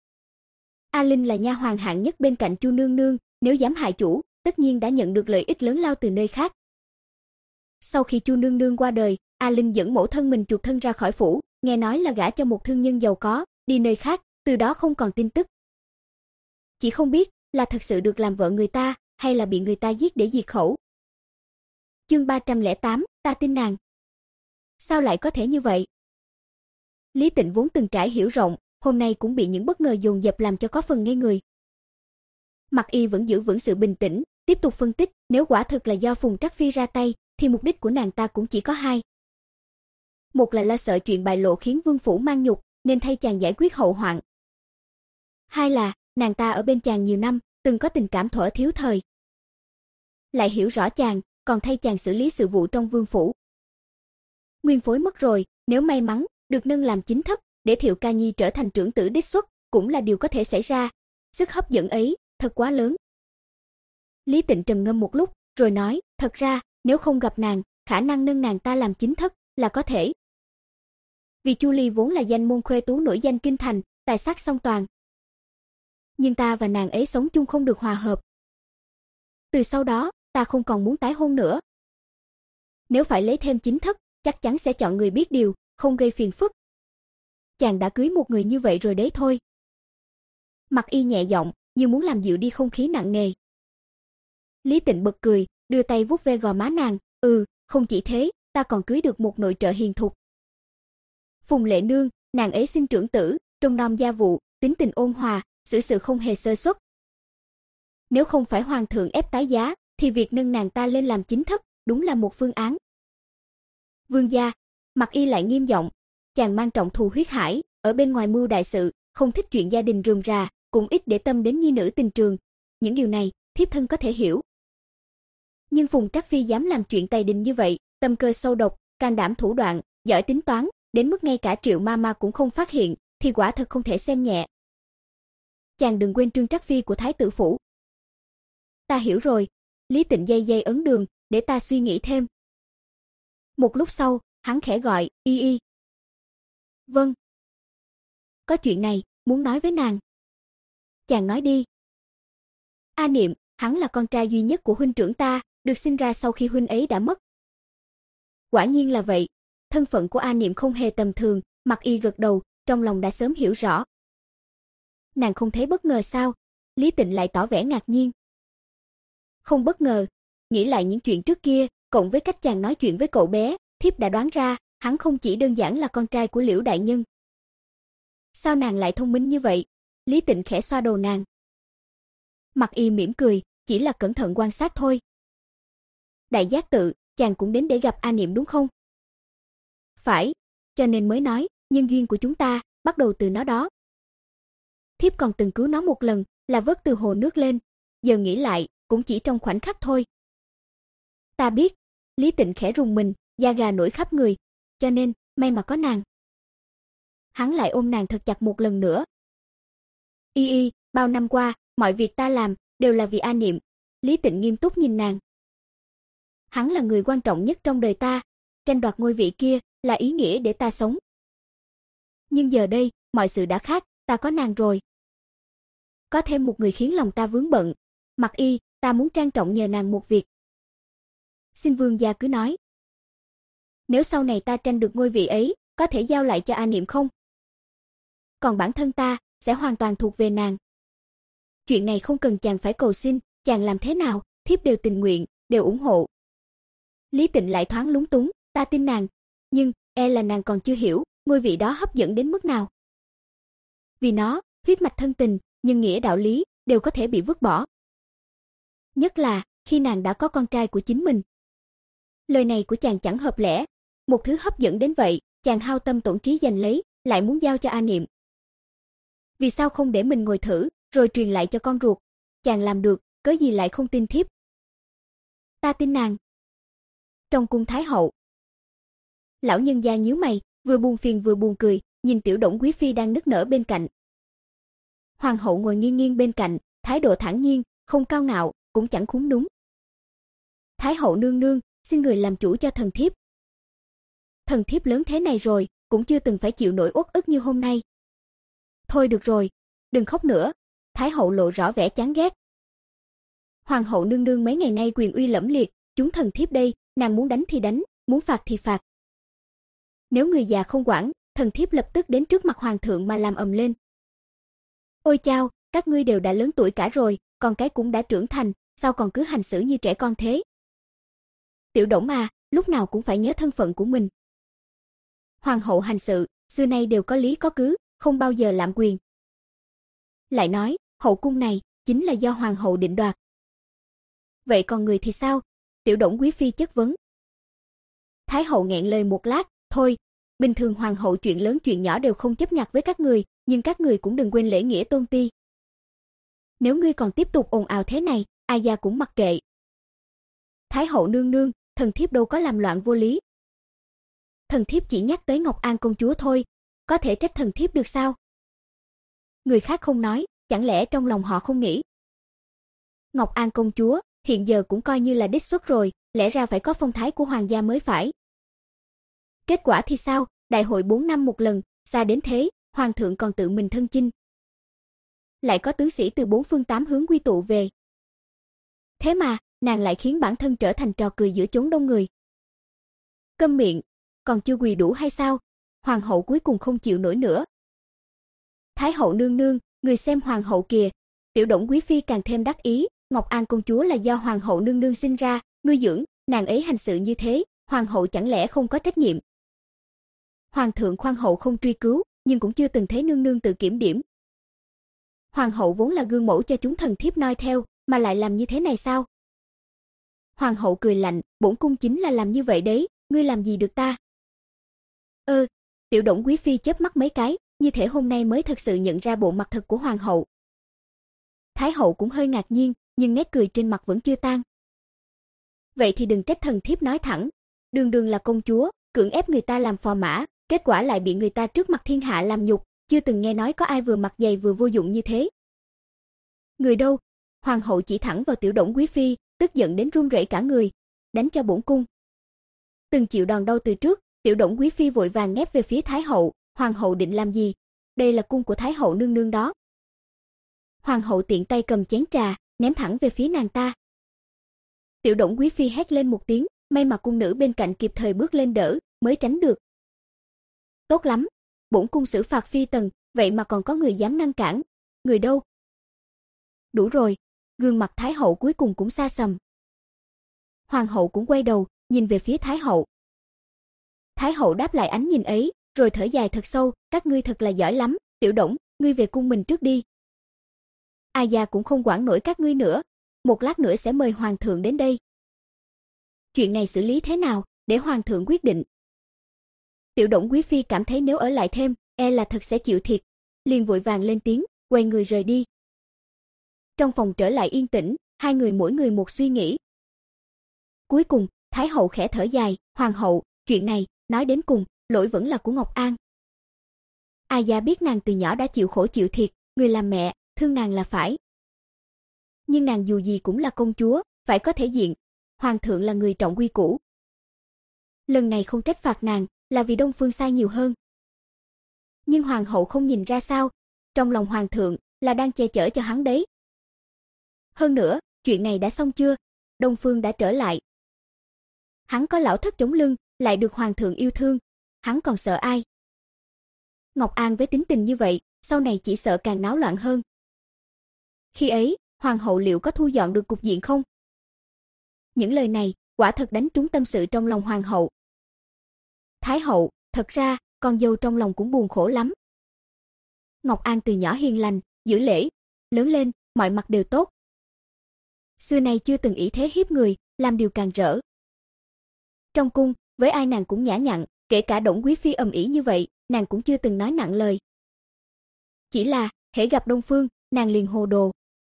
A Linh là nha hoàn hạng nhất bên cạnh Chu nương nương, nếu dám hại chủ, tất nhiên đã nhận được lợi ích lớn lao từ nơi khác. Sau khi Chu nương nương qua đời, A Linh dẫn mẫu thân mình chuộc thân ra khỏi phủ, nghe nói là gả cho một thương nhân giàu có, đi nơi khác, từ đó không còn tin tức. Chỉ không biết là thật sự được làm vợ người ta, hay là bị người ta giết để diệt khẩu. Chương ba trăm lẻ tám, ta tin nàng. Sao lại có thể như vậy? Lý Tịnh vốn từng trải hiểu rộng, hôm nay cũng bị những bất ngờ dồn dập làm cho có phần ngây người. Mặc Y vẫn giữ vững sự bình tĩnh, tiếp tục phân tích, nếu quả thực là do Phùng Trắc Phi ra tay, thì mục đích của nàng ta cũng chỉ có hai. Một là lo sợ chuyện bại lộ khiến vương phủ mang nhục, nên thay chàng giải quyết hậu hoạn. Hai là, nàng ta ở bên chàng nhiều năm, từng có tình cảm thuở thiếu thời. Lại hiểu rõ chàng, còn thay chàng xử lý sự vụ trong vương phủ. Nguyên phối mất rồi, nếu may mắn, được nâng làm chính thất, để Thiệu Ca Nhi trở thành trưởng tử đích xuất, cũng là điều có thể xảy ra. Sức hấp dẫn ấy, thật quá lớn. Lý Tịnh trầm ngâm một lúc, rồi nói, thật ra, nếu không gặp nàng, khả năng nâng nàng ta làm chính thất, là có thể. Vì Chu Ly vốn là danh môn khuê tú nổi danh kinh thành, tài sắc song toàn. Nhưng ta và nàng ấy sống chung không được hòa hợp. Từ sau đó, ta không còn muốn tái hôn nữa. Nếu phải lấy thêm chính thất, chắc chắn sẽ chọn người biết điều, không gây phiền phức. Chàng đã cưới một người như vậy rồi đấy thôi. Mặc Y nhẹ giọng, như muốn làm dịu đi không khí nặng nề. Lý Tịnh bật cười, đưa tay vuốt ve gò má nàng, ừ, không chỉ thế, ta còn cưới được một nội trợ hiền thục. Phùng Lệ Nương, nàng ấy sinh trưởng tử, trông nom gia vụ, tính tình ôn hòa, xử sự không hề sơ suất. Nếu không phải hoàng thượng ép tái giá, thì việc nâng nàng ta lên làm chính thất, đúng là một phương án. Vương gia, Mặc Y lại nghiêm giọng, chàng mang trọng thù huyết hải, ở bên ngoài mưu đại sự, không thích chuyện gia đình rườm rà, cũng ít để tâm đến nhi nữ tình trường. Những điều này, thiếp thân có thể hiểu. Nhưng Phùng Trắc Phi dám làm chuyện tày đình như vậy, tâm cơ sâu độc, can đảm thủ đoạn, giỏi tính toán, đến mức ngay cả Triệu ma ma cũng không phát hiện, thì quả thật không thể xem nhẹ. Chàng đừng quên Trương Trắc Phi của Thái tử phủ. Ta hiểu rồi. Lý Tịnh dây dây ấn đường, để ta suy nghĩ thêm. Một lúc sau, hắn khẽ gọi, Y Y. Vâng. Có chuyện này, muốn nói với nàng. Chàng nói đi. A Niệm, hắn là con trai duy nhất của huynh trưởng ta, được sinh ra sau khi huynh ấy đã mất. Quả nhiên là vậy. Thân phận của A Niệm không hề tầm thường, Mặc Y gật đầu, trong lòng đã sớm hiểu rõ. Nàng không thấy bất ngờ sao? Lý Tịnh lại tỏ vẻ ngạc nhiên. Không bất ngờ, nghĩ lại những chuyện trước kia, cộng với cách chàng nói chuyện với cậu bé, thiếp đã đoán ra, hắn không chỉ đơn giản là con trai của Liễu đại nhân. Sao nàng lại thông minh như vậy? Lý Tịnh khẽ xoa đầu nàng. Mặc Y mỉm cười, chỉ là cẩn thận quan sát thôi. Đại giác tự, chàng cũng đến để gặp A Niệm đúng không? Phải, cho nên mới nói, nhân duyên của chúng ta, bắt đầu từ nó đó. Thiếp còn từng cứu nó một lần, là vớt từ hồ nước lên, giờ nghĩ lại, cũng chỉ trong khoảnh khắc thôi. Ta biết, Lý Tịnh khẽ rùng mình, da gà nổi khắp người, cho nên, may mà có nàng. Hắn lại ôm nàng thật chặt một lần nữa. Y Y, bao năm qua, mọi việc ta làm, đều là vì A Niệm. Lý Tịnh nghiêm túc nhìn nàng. Hắn là người quan trọng nhất trong đời ta, tranh đoạt ngôi vị kia, là ý nghĩa để ta sống. Nhưng giờ đây, mọi sự đã khác, ta có nàng rồi. Có thêm một người khiến lòng ta vướng bận. Mặc Y, ta muốn trang trọng nhờ nàng một việc. Xin vương gia cứ nói. Nếu sau này ta tranh được ngôi vị ấy, có thể giao lại cho A Niệm không? Còn bản thân ta, sẽ hoàn toàn thuộc về nàng. Chuyện này không cần chàng phải cầu xin, chàng làm thế nào, thiếp đều tình nguyện, đều ủng hộ. Lý Tịnh lại thoáng lúng túng, ta tin nàng, nhưng e là nàng còn chưa hiểu, ngôi vị đó hấp dẫn đến mức nào. Vì nó, huyết mạch thân tình, nhưng nghĩa đạo lý, đều có thể bị vứt bỏ. Nhất là, khi nàng đã có con trai của chính mình. Lời này của chàng chẳng hợp lẽ, một thứ hấp dẫn đến vậy, chàng hao tâm tổn trí giành lấy, lại muốn giao cho A Niệm. Vì sao không để mình ngồi thử, rồi truyền lại cho con ruột? Chàng làm được, cớ gì lại không tin thiếp? Ta tin nàng. Trong cung Thái hậu, lão nhân gia nhíu mày, vừa buồn phiền vừa buồn cười, nhìn Tiểu Đổng quý phi đang nức nở bên cạnh. Hoàng hậu ngồi nghiêng nghiêng bên cạnh, thái độ thản nhiên, không cao ngạo, cũng chẳng khúm núm. Thái hậu nương nương, xin người làm chủ cho thần thiếp. Thần thiếp lớn thế này rồi, cũng chưa từng phải chịu nổi uất ức như hôm nay. Thôi được rồi, đừng khóc nữa. Thái hậu lộ rõ vẻ chán ghét. Hoàng hậu nương nương mấy ngày nay quyền uy lẫm liệt, chúng thần thiếp đây, nàng muốn đánh thì đánh, muốn phạt thì phạt. Nếu người già không quản, thần thiếp lập tức đến trước mặt hoàng thượng mà làm ầm lên. Ôi chao, các ngươi đều đã lớn tuổi cả rồi, con cái cũng đã trưởng thành, sao còn cứ hành xử như trẻ con thế? Tiểu Đổng à, lúc nào cũng phải nhớ thân phận của mình. Hoàng hậu hành sự, xưa nay đều có lý có cứ, không bao giờ lạm quyền. Lại nói, hậu cung này chính là do hoàng hậu định đoạt. Vậy còn người thì sao? Tiểu Đổng quý phi chất vấn. Thái hậu nghẹn lời một lát, thôi, bình thường hoàng hậu chuyện lớn chuyện nhỏ đều không chấp nhặt với các người, nhưng các người cũng đừng quên lễ nghĩa tôn ti. Nếu ngươi còn tiếp tục ồn ào thế này, ai gia cũng mặc kệ. Thái hậu nương nương, thần thiếp đâu có làm loạn vô lý. Thần thiếp chỉ nhắc tới Ngọc An công chúa thôi, có thể trách thần thiếp được sao? Người khác không nói, chẳng lẽ trong lòng họ không nghĩ? Ngọc An công chúa, hiện giờ cũng coi như là đích xuất rồi, lẽ ra phải có phong thái của hoàng gia mới phải. Kết quả thì sao? Đại hội bốn năm một lần, xa đến thế, hoàng thượng còn tự mình thân chinh. Lại có tướng sĩ từ bốn phương tám hướng quy tụ về. Thế mà, nàng lại khiến bản thân trở thành trò cười giữa chốn đông người. Câm miệng, còn chưa quỳ đủ hay sao? Hoàng hậu cuối cùng không chịu nổi nữa. Thái hậu nương nương, người xem hoàng hậu kìa. Tiểu Đổng quý phi càng thêm đắc ý, Ngọc An công chúa là do hoàng hậu nương nương sinh ra, nuôi dưỡng, nàng ấy hành sự như thế, hoàng hậu chẳng lẽ không có trách nhiệm? Hoàng thượng khoan hậu không truy cứu, nhưng cũng chưa từng thấy nương nương tự kiểm điểm. Hoàng hậu vốn là gương mẫu cho chúng thần thiếp noi theo, mà lại làm như thế này sao? Hoàng hậu cười lạnh, bổn cung chính là làm như vậy đấy, ngươi làm gì được ta? Ơ, Tiểu Đổng quý phi chớp mắt mấy cái, như thể hôm nay mới thật sự nhận ra bộ mặt thật của hoàng hậu. Thái hậu cũng hơi ngạc nhiên, nhưng nét cười trên mặt vẫn chưa tan. Vậy thì đừng trách thần thiếp nói thẳng, đường đường là công chúa, cưỡng ép người ta làm phò mã, kết quả lại bị người ta trước mặt thiên hạ làm nhục, chưa từng nghe nói có ai vừa mặt dày vừa vô dụng như thế. Người đâu? Hoàng hậu chỉ thẳng vào Tiểu Đổng quý phi, tức giận đến run rẩy cả người, đánh cho bổn cung. Từng chịu đòn đau từ trước, Tiểu Đổng quý phi vội vàng nép về phía Thái hậu, hoàng hậu định làm gì? Đây là cung của Thái hậu nương nương đó. Hoàng hậu tiện tay cầm chén trà, ném thẳng về phía nàng ta. Tiểu Đổng quý phi hét lên một tiếng, may mà cung nữ bên cạnh kịp thời bước lên đỡ, mới tránh được. Tốt lắm, bổn cung xử phạt phi tần, vậy mà còn có người dám ngăn cản. Người đâu? Đủ rồi, gương mặt Thái hậu cuối cùng cũng xa sầm. Hoàng hậu cũng quay đầu, nhìn về phía Thái hậu. Thái hậu đáp lại ánh nhìn ấy, rồi thở dài thật sâu, các ngươi thật là giỏi lắm, Tiểu Đổng, ngươi về cung mình trước đi. Ai gia cũng không quản nổi các ngươi nữa, một lát nữa sẽ mời hoàng thượng đến đây. Chuyện này xử lý thế nào, để hoàng thượng quyết định. Tiểu Đổng quý phi cảm thấy nếu ở lại thêm, e là thật sẽ chịu thiệt, liền vội vàng lên tiếng, quay người rời đi. Trong phòng trở lại yên tĩnh, hai người mỗi người một suy nghĩ. Cuối cùng, Thái hậu khẽ thở dài, hoàng hậu, chuyện này, nói đến cùng, lỗi vẫn là của Ngọc An. Ai gia biết nàng từ nhỏ đã chịu khổ chịu thiệt, người làm mẹ, thương nàng là phải. Nhưng nàng dù gì cũng là công chúa, phải có thể diện. Hoàng thượng là người trọng quy củ. Lần này không trách phạt nàng, là vì Đông Phương sai nhiều hơn. Nhưng hoàng hậu không nhìn ra sao, trong lòng hoàng thượng là đang che chở cho hắn đấy. Hơn nữa, chuyện này đã xong chưa? Đông Phương đã trở lại. Hắn có lão thất chống lưng, lại được hoàng thượng yêu thương, hắn còn sợ ai? Ngọc An với tính tình như vậy, sau này chỉ sợ càng náo loạn hơn. Khi ấy, hoàng hậu liệu có thu dọn được cục diện không? Những lời này, quả thật đánh trúng tâm sự trong lòng hoàng hậu. Thái hậu, thật ra, con dâu trong lòng cũng buồn khổ lắm. Ngọc An từ nhỏ hiền lành, giữ lễ, lớn lên, mọi mặt đều tốt. Xưa nay chưa từng ý thế hiếp người, làm điều càng rỡ. Trong cung, với ai nàng cũng nhã nhặn, kể cả Đổng quý phi ầm ĩ như vậy, nàng cũng chưa từng nói nặng lời. Chỉ là, hễ gặp Đông Phương, nàng liền hồ đồ.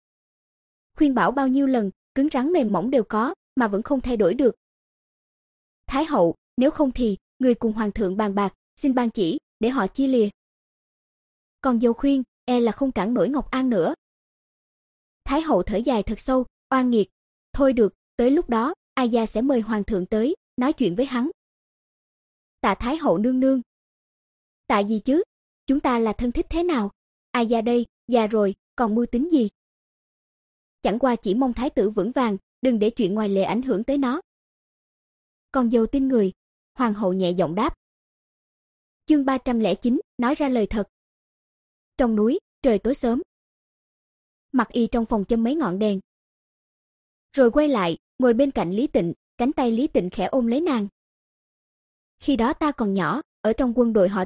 Khuyên bảo bao nhiêu lần, cứng rắn mềm mỏng đều có, mà vẫn không thay đổi được. Thái hậu, nếu không thì, người cùng hoàng thượng bàn bạc, xin ban chỉ, để họ chia lìa. Còn dâu khuyên, e là không cản nổi Ngọc An nữa. Thái hậu thở dài thật sâu, oan nghiệt. Thôi được, tới lúc đó, ai gia sẽ mời hoàng thượng tới, nói chuyện với hắn. Tạ Thái hậu nương nương. Tạ gì chứ? Chúng ta là thân thích thế nào? Ai gia đây, già rồi, còn mưu tính gì? Chẳng qua chỉ mong thái tử vững vàng, đừng để chuyện ngoài lề ảnh hưởng tới nó. Con dâu tin người, hoàng hậu nhẹ giọng đáp. Chương ba trăm lẻ chín, nói ra lời thật. Trong núi, trời tối sớm. Mặc Y trong phòng châm mấy ngọn đèn. Rồi quay lại, ngồi bên cạnh Lý Tịnh, cánh tay Lý Tịnh khẽ ôm lấy nàng. Khi đó ta còn nhỏ, ở trong quân đội họ Triệu,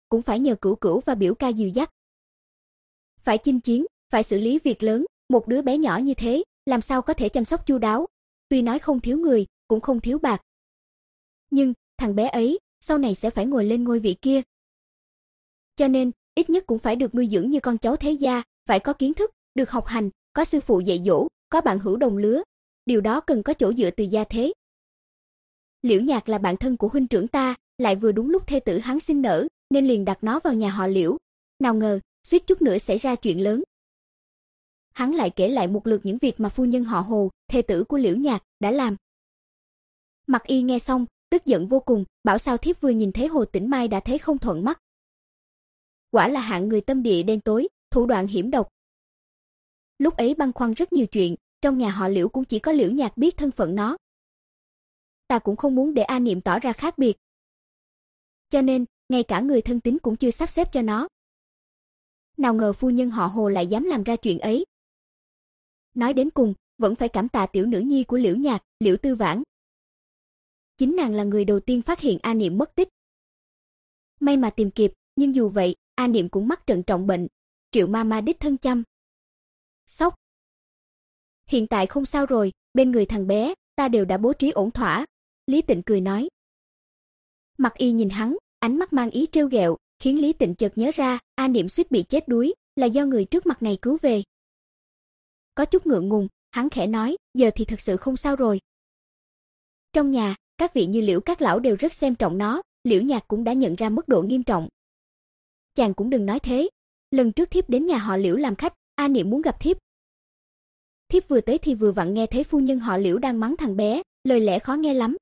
cũng phải nhờ cửu cửu và biểu ca dìu dắt. Phải chinh chiến, phải xử lý việc lớn, một đứa bé nhỏ như thế, làm sao có thể chăm sóc chu đáo. Tuy nói không thiếu người, cũng không thiếu bạc. Nhưng, thằng bé ấy, sau này sẽ phải ngồi lên ngôi vị kia. Cho nên, ít nhất cũng phải được nuôi dưỡng như con cháu thế gia, phải có kiến thức, được học hành, có sư phụ dạy dỗ, có bạn hữu đồng lứa. Điều đó cần có chỗ dựa từ gia thế. Liễu Nhạc là bạn thân của huynh trưởng ta, lại vừa đúng lúc thê tử hắn sinh nở, nên liền đặt nó vào nhà họ Liễu. Nào ngờ, suýt chút nữa xảy ra chuyện lớn. Hắn lại kể lại một lượt những việc mà phu nhân họ Hồ, thê tử của Liễu Nhạc, đã làm. Mặc Y nghe xong, tức giận vô cùng, bảo sao thiếp vừa nhìn thấy Hồ Tĩnh Mai đã thấy không thuận mắt. Quả là hạng người tâm địa đen tối, thủ đoạn hiểm độc. Lúc ấy băn khoăn rất nhiều chuyện, trong nhà họ Liễu cũng chỉ có Liễu Nhạc biết thân phận nó. Ta cũng không muốn để A Niệm tỏ ra khác biệt. Cho nên, ngay cả người thân tín cũng chưa sắp xếp cho nó. Nào ngờ phu nhân họ Hồ lại dám làm ra chuyện ấy. Nói đến cùng, vẫn phải cảm tạ tiểu nữ nhi của Liễu Nhạc, Liễu Tư Vãn. Chính nàng là người đầu tiên phát hiện A Niệm mất tích. May mà tìm kịp, nhưng dù vậy, A Niệm cũng mắc trận trọng bệnh. Triệu Mama đích thân chăm sóc. Hiện tại không sao rồi, bên người thằng bé, ta đều đã bố trí ổn thỏa. Lý Tịnh cười nói. Mặc Y nhìn hắn, ánh mắt mang ý trêu ghẹo, khiến Lý Tịnh chợt nhớ ra, A Niệm suýt bị chết đuối, là do người trước mặt này cứu về. Có chút ngượng ngùng, hắn khẽ nói, giờ thì thật sự không sao rồi. Trong nhà, các vị như Liễu các lão đều rất xem trọng nó, Liễu Nhạc cũng đã nhận ra mức độ nghiêm trọng. Chàng cũng đừng nói thế, lần trước thiếp đến nhà họ Liễu làm khách, A Niệm muốn gặp thiếp. Thiếp vừa tới thì vừa vặn nghe thấy phu nhân họ Liễu đang mắng thằng bé, lời lẽ khó nghe lắm.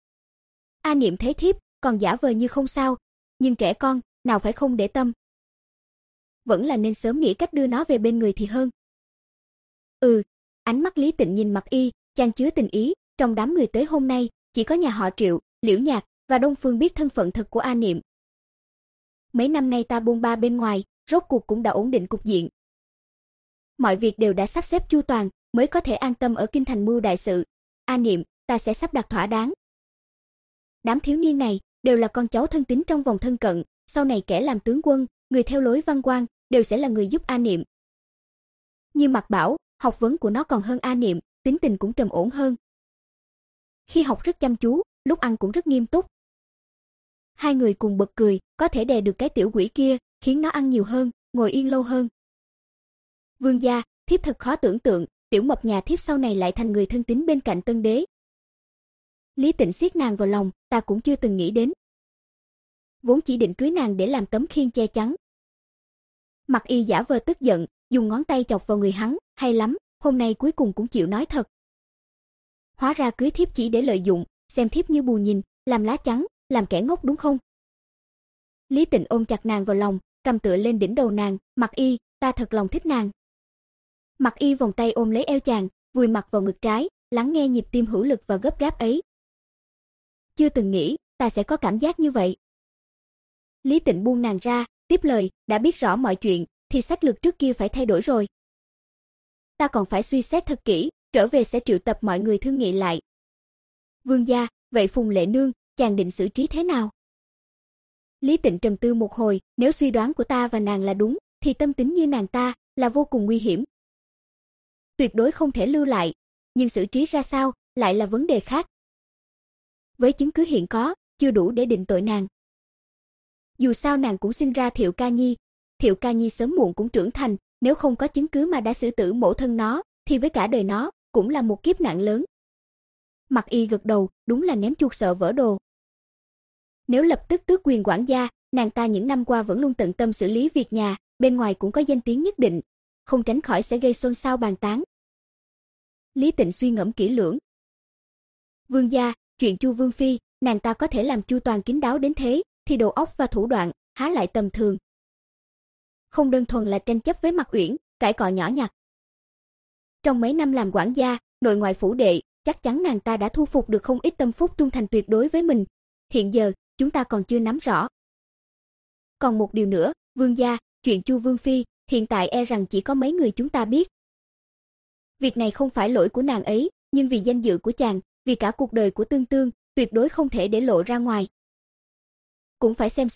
A Niệm thấy thiếp, còn giả vờ như không sao, nhưng trẻ con, nào phải không để tâm. Vẫn là nên sớm nghĩ cách đưa nó về bên người thì hơn. Ừ, ánh mắt Lý Tịnh nhìn Mặc Y, chan chứa tình ý, trong đám người tới hôm nay, chỉ có nhà họ Triệu, Liễu Nhạc và Đông Phương biết thân phận thật của A Niệm. Mấy năm nay ta bôn ba bên ngoài, rốt cuộc cũng đã ổn định cục diện. Mọi việc đều đã sắp xếp chu toàn, mới có thể an tâm ở kinh thành mưu đại sự. A Niệm, ta sẽ sắp đặt thỏa đáng. Đám thiếu niên này đều là con cháu thân tín trong vòng thân cận, sau này kẻ làm tướng quân, người theo lối văn quan, đều sẽ là người giúp A Niệm. Như Mạc Bảo, học vấn của nó còn hơn A Niệm, tính tình cũng trầm ổn hơn. Khi học rất chăm chú, lúc ăn cũng rất nghiêm túc. Hai người cùng bật cười, có thể đè được cái tiểu quỷ kia, khiến nó ăn nhiều hơn, ngồi yên lâu hơn. Vương gia, thiếp thật khó tưởng tượng, tiểu mập nhà thiếp sau này lại thành người thân tín bên cạnh tân đế. Lý Tịnh siết nàng vào lòng, ta cũng chưa từng nghĩ đến. Vốn chỉ định cưới nàng để làm tấm khiên che chắn. Mặc Y giả vờ tức giận, dùng ngón tay chọc vào người hắn, hay lắm, hôm nay cuối cùng cũng chịu nói thật. Hóa ra cưới thiếp chỉ để lợi dụng, xem thiếp như bù nhìn, làm lá chắn, làm kẻ ngốc đúng không? Lý Tịnh ôm chặt nàng vào lòng, cầm tựa lên đỉnh đầu nàng, Mặc Y, ta thật lòng thích nàng. Mặc Y vòng tay ôm lấy eo chàng, vùi mặt vào ngực trái, lắng nghe nhịp tim hữu lực và gấp gáp ấy. Chưa từng nghĩ, ta sẽ có cảm giác như vậy. Lý Tịnh buông nàng ra, tiếp lời, đã biết rõ mọi chuyện, thì sách lược trước kia phải thay đổi rồi. Ta còn phải suy xét thật kỹ, trở về sẽ triệu tập mọi người thương nghị lại. Vương gia, vậy Phùng Lệ Nương, chàng định xử trí thế nào? Lý Tịnh trầm tư một hồi, nếu suy đoán của ta và nàng là đúng, thì tâm tính như nàng ta là vô cùng nguy hiểm. Tuyệt đối không thể lưu lại, nhưng xử trí ra sao lại là vấn đề khác. Với chứng cứ hiện có, chưa đủ để định tội nàng. Dù sao nàng cũng sinh ra Thiệu Ca Nhi, Thiệu Ca Nhi sớm muộn cũng trưởng thành, nếu không có chứng cứ mà đã xử tử mẫu thân nó, thì với cả đời nó cũng là một kiếp nạn lớn. Mặc Y gật đầu, đúng là ném chuột sợ vỡ đồ. Nếu lập tức tước quyền quản gia, nàng ta những năm qua vẫn luôn tận tâm xử lý việc nhà, bên ngoài cũng có danh tiếng nhất định, không tránh khỏi sẽ gây xôn xao bàn tán. Lý Tịnh suy ngẫm kỹ lưỡng. Vương gia, chuyện Chu Vương phi, nàng ta có thể làm chu toàn kín đáo đến thế, thì đầu óc và thủ đoạn há lại tầm thường. Không đơn thuần là tranh chấp với Mặc Uyển, cãi cọ nhỏ nhặt. Trong mấy năm làm quản gia, nội ngoại phủ đệ, chắc chắn nàng ta đã thu phục được không ít tâm phúc trung thành tuyệt đối với mình. Hiện giờ, chúng ta còn chưa nắm rõ. Còn một điều nữa, vương gia, chuyện Chu Vương phi, hiện tại e rằng chỉ có mấy người chúng ta biết. Việc này không phải lỗi của nàng ấy, nhưng vì danh dự của chàng, vì cả cuộc đời của Tương Tương, tuyệt đối không thể để lộ ra ngoài. Cũng phải xem xem,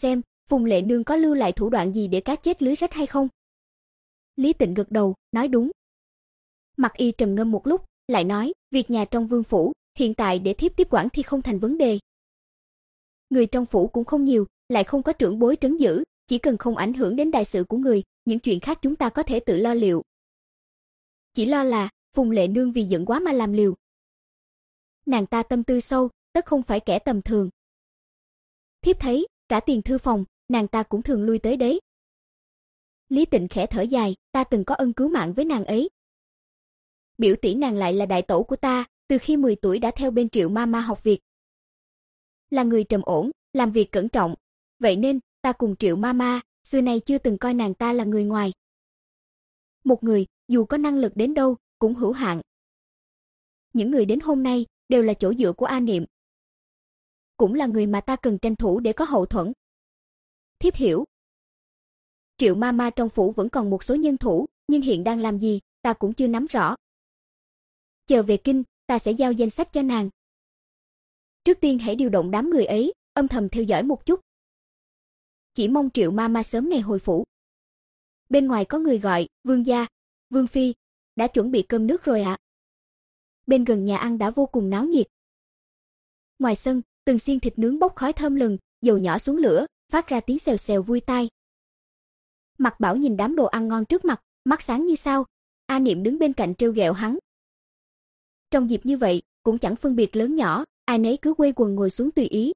Phùng Lệ Nương có lưu lại thủ đoạn gì để cá chết lưới rách hay không? Lý Tịnh gật đầu, nói đúng. Mặc Y trầm ngâm một lúc, lại nói, việc nhà trong vương phủ, hiện tại để thiếp tiếp quản thì không thành vấn đề. Người trong phủ cũng không nhiều, lại không có trưởng bối trấn giữ, chỉ cần không ảnh hưởng đến đại sự của người, những chuyện khác chúng ta có thể tự lo liệu. Chỉ lo là, Phùng Lệ Nương vì giận quá mà làm liều. Nàng ta tâm tư sâu, tất không phải kẻ tầm thường. Thiếp thấy, cả tiền thư phòng, nàng ta cũng thường lui tới đấy. Lý Tịnh khẽ thở dài, ta từng có ân cứu mạng với nàng ấy. Biểu tỷ nàng lại là đại tẩu của ta, từ khi mười tuổi đã theo bên Triệu Mama học việc. Là người trầm ổn, làm việc cẩn trọng, vậy nên ta cùng Triệu Mama xưa nay chưa từng coi nàng ta là người ngoài. Một người, dù có năng lực đến đâu, cũng hữu hạn. Những người đến hôm nay đều là chỗ dựa của A Niệm. Cũng là người mà ta cần tranh thủ để có hậu thuẫn. Thiếp hiểu. Triệu Mama trong phủ vẫn còn một số nhân thủ, nhưng hiện đang làm gì, ta cũng chưa nắm rõ. Chờ về kinh, ta sẽ giao danh sách cho nàng. Trước tiên hãy điều động đám người ấy, âm thầm theo dõi một chút. Chỉ mong Triệu Mama sớm ngày hồi phủ. Bên ngoài có người gọi, vương gia, vương phi, đã chuẩn bị cơm nước rồi ạ. Bên gần nhà ăn đã vô cùng náo nhiệt. Ngoài sân, từng xiên thịt nướng bốc khói thơm lừng, dầu nhỏ xuống lửa, phát ra tiếng xèo xèo vui tai. Mạc Bảo nhìn đám đồ ăn ngon trước mặt, mắt sáng như sao. A Niệm đứng bên cạnh trêu ghẹo hắn. Trong dịp như vậy, cũng chẳng phân biệt lớn nhỏ, ai nấy cứ quây quần ngồi xuống tùy ý.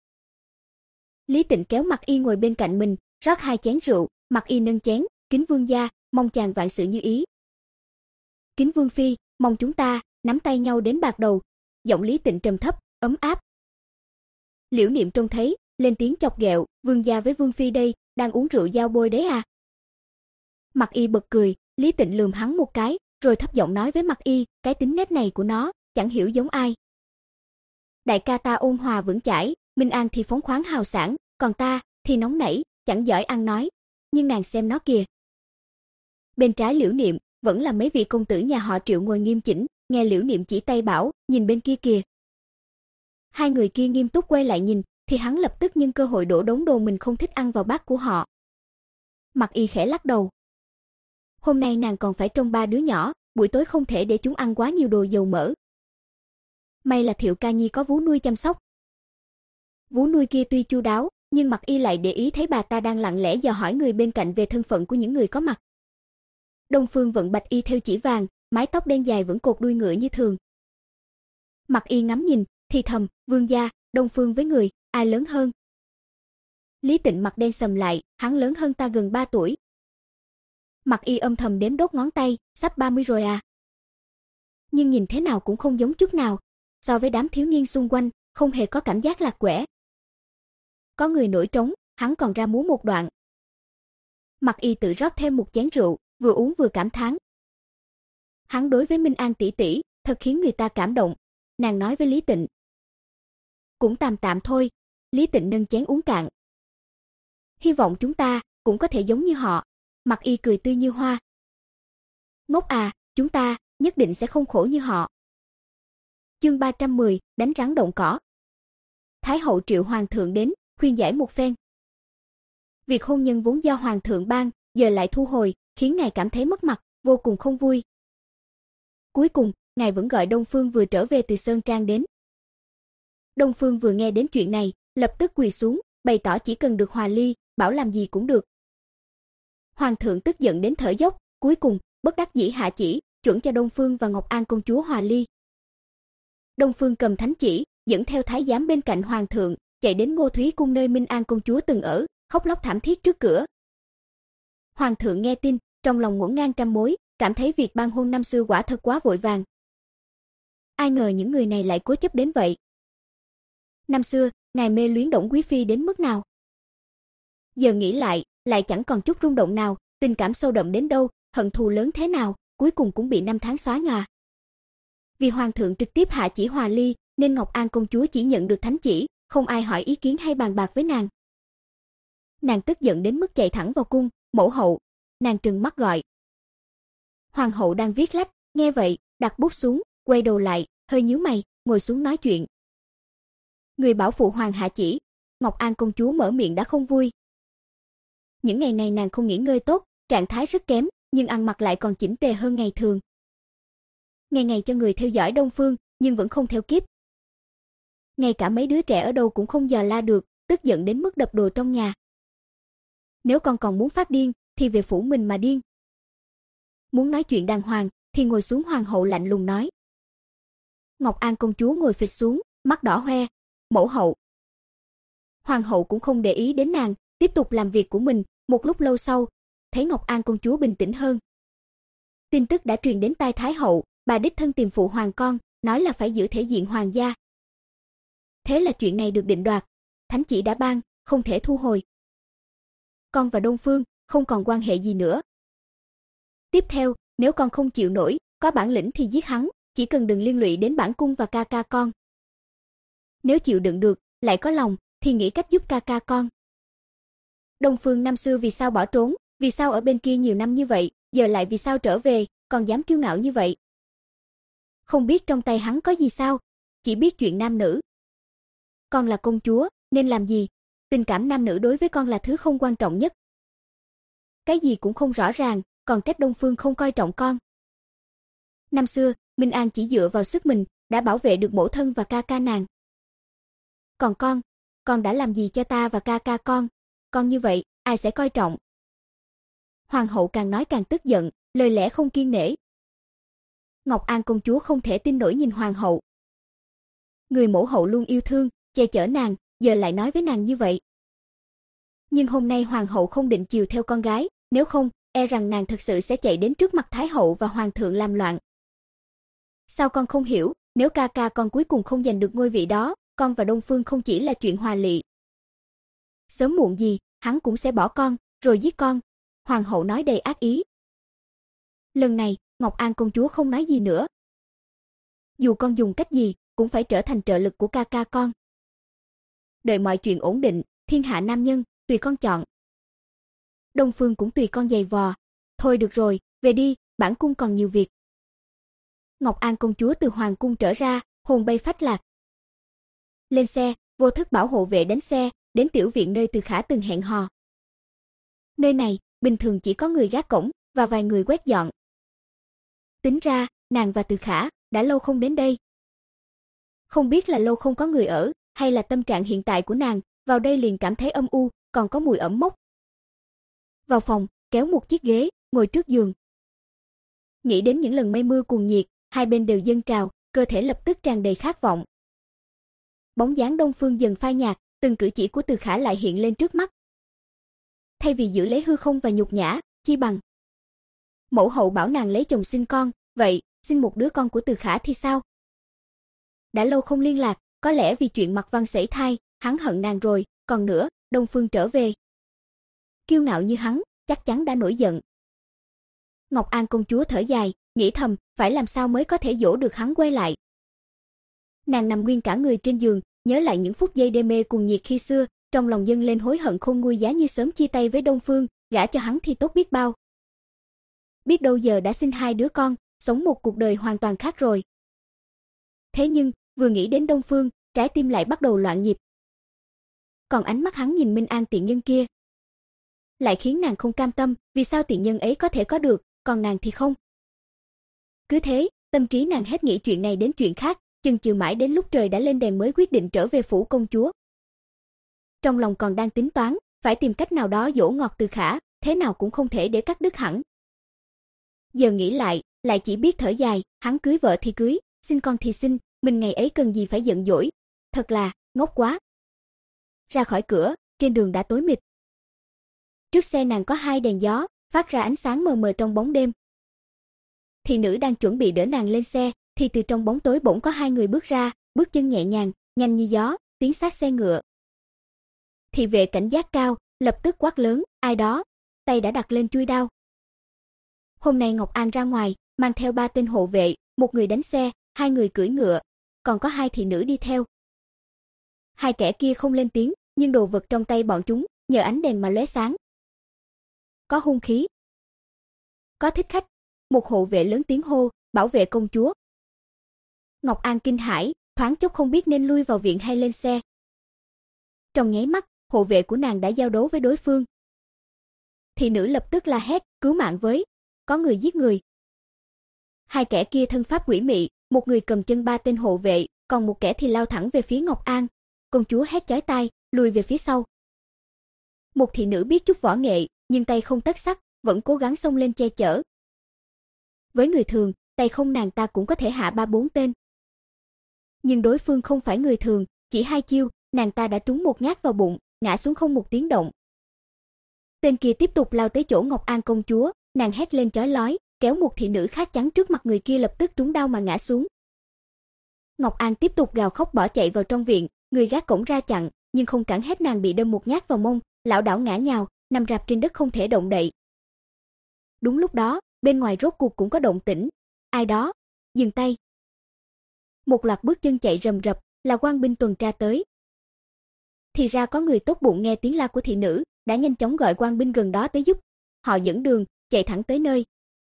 Lý Tịnh kéo Mạc Y ngồi bên cạnh mình, rót hai chén rượu, Mạc Y nâng chén, kính vương gia, mong chàng vạn sự như ý. Kính vương phi, mong chúng ta nắm tay nhau đến bạc đầu. Giọng Lý Tịnh trầm thấp, ấm áp. Liễu Niệm trông thấy, lên tiếng chọc ghẹo, vương gia với vương phi đây, đang uống rượu giao bôi đấy à? Mạc Y bật cười, Lý Tịnh lườm hắn một cái, rồi thấp giọng nói với Mạc Y, cái tính nết này của nó, chẳng hiểu giống ai. Đại ca ta ôn hòa vững chãi, Minh An thì phóng khoáng hào sảng, còn ta thì nóng nảy, chẳng giỏi ăn nói, nhưng nàng xem nó kìa. Bên trái Liễu Niệm, vẫn là mấy vị công tử nhà họ Triệu ngồi nghiêm chỉnh, nghe Liễu Niệm chỉ tay bảo, nhìn bên kia kìa. Hai người kia nghiêm túc quay lại nhìn, thì hắn lập tức nhân cơ hội đổ đống đồ mình không thích ăn vào bát của họ. Mạc Y khẽ lắc đầu. Hôm nay nàng còn phải trông ba đứa nhỏ, buổi tối không thể để chúng ăn quá nhiều đồ dầu mỡ. May là Thiệu Ca Nhi có vú nuôi chăm sóc. Vú nuôi kia tuy chu đáo, nhưng Mạc Y lại để ý thấy bà ta đang lặng lẽ dò hỏi người bên cạnh về thân phận của những người có mặt. Đông Phương vận bạch y theo chỉ vàng, mái tóc đen dài vẫn cột đuôi ngựa như thường. Mạc Y ngắm nhìn, thì thầm, vương gia, Đông Phương với người, ai lớn hơn? Lý Tịnh mặt đen sầm lại, hắn lớn hơn ta gần ba tuổi. Mạc Y âm thầm đếm đốt ngón tay, sắp ba mươi rồi à. Nhưng nhìn thế nào cũng không giống chút nào, so với đám thiếu niên xung quanh, không hề có cảm giác lạc quẻ. Có người nổi trống, hắn còn ra múa một đoạn. Mạc Y tự rót thêm một chén rượu, vừa uống vừa cảm thán. Hắn đối với Minh An tỷ tỷ, thật khiến người ta cảm động. Nàng nói với Lý Tịnh. Cũng tạm tạm thôi, Lý Tịnh nâng chén uống cạn. Hy vọng chúng ta cũng có thể giống như họ. Mạc Y cười tươi như hoa. Ngốc à, chúng ta nhất định sẽ không khổ như họ. Chương ba trăm mười, đánh rắn động cỏ. Thái hậu triệu hoàng thượng đến, khuyên giải một phen. Việc hôn nhân vốn do hoàng thượng ban, giờ lại thu hồi, khiến ngài cảm thấy mất mặt, vô cùng không vui. Cuối cùng, ngài vẫn gọi Đông Phương vừa trở về từ Sơn Trang đến. Đông Phương vừa nghe đến chuyện này, lập tức quỳ xuống, bày tỏ chỉ cần được hòa ly, bảo làm gì cũng được. Hoàng thượng tức giận đến thở dốc, cuối cùng bất đắc dĩ hạ chỉ, chuẩn cho Đông Phương và Ngọc An công chúa hòa ly. Đông Phương cầm thánh chỉ, dẫn theo thái giám bên cạnh hoàng thượng, chạy đến Ngô Thúy cung nơi Minh An công chúa từng ở, khóc lóc thảm thiết trước cửa. Hoàng thượng nghe tin, trong lòng ngổn ngang trăm mối, cảm thấy việc ban hôn năm xưa quả thật quá vội vàng. Ai ngờ những người này lại cố chấp đến vậy. Năm xưa, ngài mê luyến Đổng quý phi đến mức nào? Giờ nghĩ lại, lại chẳng còn chút rung động nào, tình cảm sâu đậm đến đâu, hận thù lớn thế nào, cuối cùng cũng bị năm tháng xóa nhòa. Vì hoàng thượng trực tiếp hạ chỉ hòa ly, nên Ngọc An công chúa chỉ nhận được thánh chỉ, không ai hỏi ý kiến hay bàn bạc với nàng. Nàng tức giận đến mức chạy thẳng vào cung, mẫu hậu. Nàng trừng mắt gọi. Hoàng hậu đang viết lách, nghe vậy, đặt bút xuống, quay đầu lại, hơi nhíu mày, ngồi xuống nói chuyện. Người bảo phụ hoàng hạ chỉ, Ngọc An công chúa mở miệng đã không vui. Những ngày này nàng không nghỉ ngơi tốt, trạng thái rất kém, nhưng ăn mặc lại còn chỉnh tề hơn ngày thường. Ngày ngày cho người theo dõi Đông Phương, nhưng vẫn không theo kịp. Ngay cả mấy đứa trẻ ở đâu cũng không dò la được, tức giận đến mức đập đồ trong nhà. Nếu con còn muốn phát điên, thì về phủ mình mà điên. Muốn nói chuyện đàng hoàng, thì ngồi xuống. Hoàng hậu lạnh lùng nói. Ngọc An công chúa ngồi phịch xuống, mắt đỏ hoe. Mẫu hậu. Hoàng hậu cũng không để ý đến nàng, tiếp tục làm việc của mình. Một lúc lâu sau, thấy Ngọc An công chúa bình tĩnh hơn. Tin tức đã truyền đến tai Thái hậu, bà đích thân tìm phụ hoàng con, nói là phải giữ thể diện hoàng gia. Thế là chuyện này được định đoạt, thánh chỉ đã ban, không thể thu hồi. Con và Đông Phương không còn quan hệ gì nữa. Tiếp theo, nếu con không chịu nổi, có bản lĩnh thì giết hắn, chỉ cần đừng liên lụy đến bản cung và ca ca con. Nếu chịu đựng được, lại có lòng, thì nghĩ cách giúp ca ca con. Đông Phương năm xưa vì sao bỏ trốn, vì sao ở bên kia nhiều năm như vậy, giờ lại vì sao trở về, còn dám kiêu ngạo như vậy. Không biết trong tay hắn có gì sao, chỉ biết chuyện nam nữ. Con là công chúa, nên làm gì? Tình cảm nam nữ đối với con là thứ không quan trọng nhất. Cái gì cũng không rõ ràng, còn trách Đông Phương không coi trọng con. Năm xưa, Minh An chỉ dựa vào sức mình, đã bảo vệ được mẫu thân và ca ca nàng. Còn con, con đã làm gì cho ta và ca ca con? Con như vậy, ai sẽ coi trọng? Hoàng hậu càng nói càng tức giận, lời lẽ không kiêng nể. Ngọc An công chúa không thể tin nổi nhìn hoàng hậu. Người mẫu hậu luôn yêu thương, che chở nàng, giờ lại nói với nàng như vậy. Nhưng hôm nay hoàng hậu không định chiều theo con gái, nếu không, e rằng nàng thật sự sẽ chạy đến trước mặt thái hậu và hoàng thượng làm loạn. Sao con không hiểu, nếu ca ca con cuối cùng không giành được ngôi vị đó, con và Đông Phương không chỉ là chuyện hòa lị. Sớm muộn gì, hắn cũng sẽ bỏ con, rồi giết con. Hoàng hậu nói đầy ác ý. Lần này, Ngọc An công chúa không nói gì nữa. Dù con dùng cách gì, cũng phải trở thành trợ lực của ca ca con. Đợi mọi chuyện ổn định, thiên hạ nam nhân, tùy con chọn. Đông Phương cũng tùy con giày vò. Thôi được rồi, về đi, bản cung còn nhiều việc. Ngọc An công chúa từ hoàng cung trở ra, hồn bay phách lạc. Lên xe, vô thức bảo hộ vệ đánh xe, đến tiểu viện nơi Từ Khả từng hẹn hò. Nơi này, bình thường chỉ có người gác cổng, và vài người quét dọn. Tính ra, nàng và Từ Khả, đã lâu không đến đây. Không biết là lâu không có người ở, hay là tâm trạng hiện tại của nàng, vào đây liền cảm thấy âm u, còn có mùi ẩm mốc. Vào phòng, kéo một chiếc ghế, ngồi trước giường. Nghĩ đến những lần mây mưa cuồng nhiệt, hai bên đều dâng trào, cơ thể lập tức tràn đầy khát vọng. Bóng dáng Đông Phương dần phai nhạt, từng cử chỉ của Từ Khả lại hiện lên trước mắt. Thay vì giữ lấy hư không và nhục nhã, chi bằng mẫu hậu bảo nàng lấy chồng sinh con, vậy, sinh một đứa con của Từ Khả thì sao? Đã lâu không liên lạc, có lẽ vì chuyện Mặc Văn sảy thai, hắn hận nàng rồi, còn nữa, Đông Phương trở về. Kiêu ngạo như hắn, chắc chắn đã nổi giận. Ngọc An công chúa thở dài, nghĩ thầm, phải làm sao mới có thể dỗ được hắn quay lại. Nàng nằm nguyên cả người trên giường, nhớ lại những phút giây đê mê cuồng nhiệt khi xưa, trong lòng dâng lên hối hận khôn nguôi, giá như sớm chia tay với Đông Phương, gả cho hắn thì tốt biết bao. Biết đâu giờ đã sinh hai đứa con, sống một cuộc đời hoàn toàn khác rồi. Thế nhưng, vừa nghĩ đến Đông Phương, trái tim lại bắt đầu loạn nhịp. Còn ánh mắt hắn nhìn Minh An tiện nhân kia, lại khiến nàng không cam tâm, vì sao tiện nhân ấy có thể có được, còn nàng thì không. Cứ thế, tâm trí nàng hết nghĩ chuyện này đến chuyện khác, chừng chừ mãi đến lúc trời đã lên đèn mới quyết định trở về phủ công chúa. Trong lòng còn đang tính toán, phải tìm cách nào đó dỗ ngọt Từ Khả, thế nào cũng không thể để cắt đứt hẳn. Giờ nghĩ lại, lại chỉ biết thở dài, hắn cưới vợ thì cưới, sinh con thì sinh, mình ngày ấy cần gì phải giận dỗi, thật là ngốc quá. Ra khỏi cửa, trên đường đã tối mịt. Trước xe nàng có hai đèn gió, phát ra ánh sáng mờ mờ trong bóng đêm. Thị nữ đang chuẩn bị đỡ nàng lên xe, thì từ trong bóng tối bỗng có hai người bước ra, bước chân nhẹ nhàng, nhanh như gió, tiến sát xe ngựa. Thị vệ cảnh giác cao, lập tức quát lớn, ai đó, tay đã đặt lên chuôi đao. Hôm nay Ngọc An ra ngoài, mang theo ba tên hộ vệ, một người đánh xe, hai người cưỡi ngựa, còn có hai thị nữ đi theo. Hai kẻ kia không lên tiếng, nhưng đồ vật trong tay bọn chúng, nhờ ánh đèn mà lóe sáng. Có hung khí, có thích khách, một hộ vệ lớn tiếng hô, bảo vệ công chúa. Ngọc An kinh hãi, thoáng chốc không biết nên lui vào viện hay lên xe. Trong nháy mắt, hộ vệ của nàng đã giao đấu với đối phương. thị nữ lập tức la hét, cứu mạng với, có người giết người. Hai kẻ kia thân pháp quỷ mị, một người cầm chân ba tên hộ vệ, còn một kẻ thì lao thẳng về phía Ngọc An. Công chúa hét chói tai, lùi về phía sau. Một thị nữ biết chút võ nghệ, nhưng tay không tất sắc, vẫn cố gắng xông lên che chở. Với người thường, tay không nàng ta cũng có thể hạ ba bốn tên. Nhưng đối phương không phải người thường, chỉ hai chiêu, nàng ta đã trúng một nhát vào bụng, ngã xuống không một tiếng động. Tên kia tiếp tục lao tới chỗ Ngọc An công chúa, nàng hét lên chói lói, kéo một thị nữ khác chắn trước mặt người kia lập tức trúng đau mà ngã xuống. Ngọc An tiếp tục gào khóc bỏ chạy vào trong viện, người gác cổng ra chặn, nhưng không cản hết nàng bị đâm một nhát vào mông, lảo đảo ngã nhào, nằm rạp trên đất không thể động đậy. Đúng lúc đó, bên ngoài rốt cuộc cũng có động tĩnh. Ai đó? Dừng tay. Một loạt bước chân chạy rầm rập, là quan binh tuần tra tới. Thì ra có người tốt bụng nghe tiếng la của thị nữ, đã nhanh chóng gọi quan binh gần đó tới giúp. Họ dẫn đường, chạy thẳng tới nơi.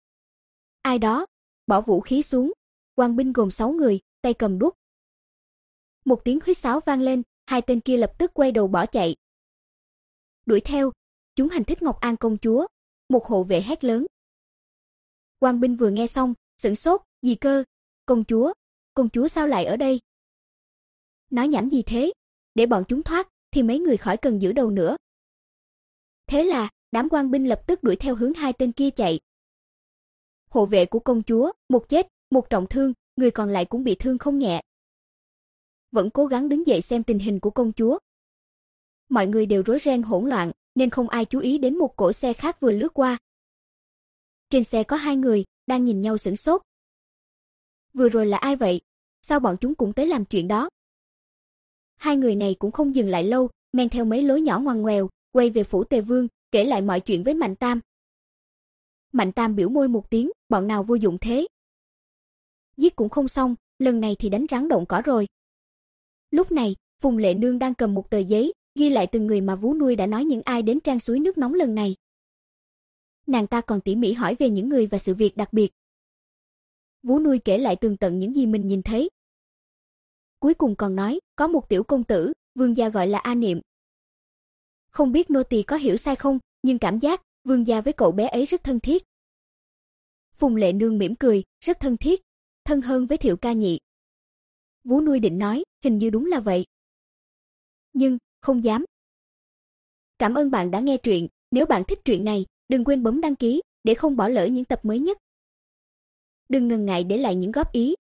Ai đó? Bỏ vũ khí xuống. Quan binh gồm sáu người, tay cầm đuốc. Một tiếng huýt sáo vang lên, hai tên kia lập tức quay đầu bỏ chạy. Đuổi theo, chúng hành thích Ngọc An công chúa. Một hộ vệ hét lớn. Quan binh vừa nghe xong, sửng sốt, gì cơ? Công chúa? Công chúa sao lại ở đây? Nói nhảm gì thế? Để bọn chúng thoát, thì mấy người khỏi cần giữ đầu nữa. Thế là, đám quan binh lập tức đuổi theo hướng hai tên kia chạy. Hộ vệ của công chúa, một chết, một trọng thương, người còn lại cũng bị thương không nhẹ. Vẫn cố gắng đứng dậy xem tình hình của công chúa. Mọi người đều rối ren hỗn loạn, nên không ai chú ý đến một cỗ xe khác vừa lướt qua. Trên xe có hai người, đang nhìn nhau sửng sốt. Vừa rồi là ai vậy? Sao bọn chúng cũng tới làm chuyện đó? Hai người này cũng không dừng lại lâu, men theo mấy lối nhỏ ngoằn ngoèo, quay về phủ Tề Vương, kể lại mọi chuyện với Mạnh Tam. Mạnh Tam biểu môi một tiếng, bọn nào vô dụng thế? Giết cũng không xong, lần này thì đánh rắn động cỏ rồi. Lúc này, Phùng Lệ Nương đang cầm một tờ giấy, ghi lại từng người mà Vú Nuôi đã nói những ai đến trang suối nước nóng lần này. Nàng ta còn tỉ mỉ hỏi về những người và sự việc đặc biệt. Vú Nuôi kể lại tường tận những gì mình nhìn thấy. Cuối cùng còn nói, có một tiểu công tử, vương gia gọi là A Niệm. Không biết nô tỳ có hiểu sai không, nhưng cảm giác vương gia với cậu bé ấy rất thân thiết. Phùng Lệ Nương mỉm cười, rất thân thiết, thân hơn với Thiệu ca nhị. Vú Nuôi định nói, hình như đúng là vậy. Nhưng, không dám. Cảm ơn bạn đã nghe truyện, nếu bạn thích truyện này, đừng quên bấm đăng ký, để không bỏ lỡ những tập mới nhất. Đừng ngần ngại để lại những góp ý,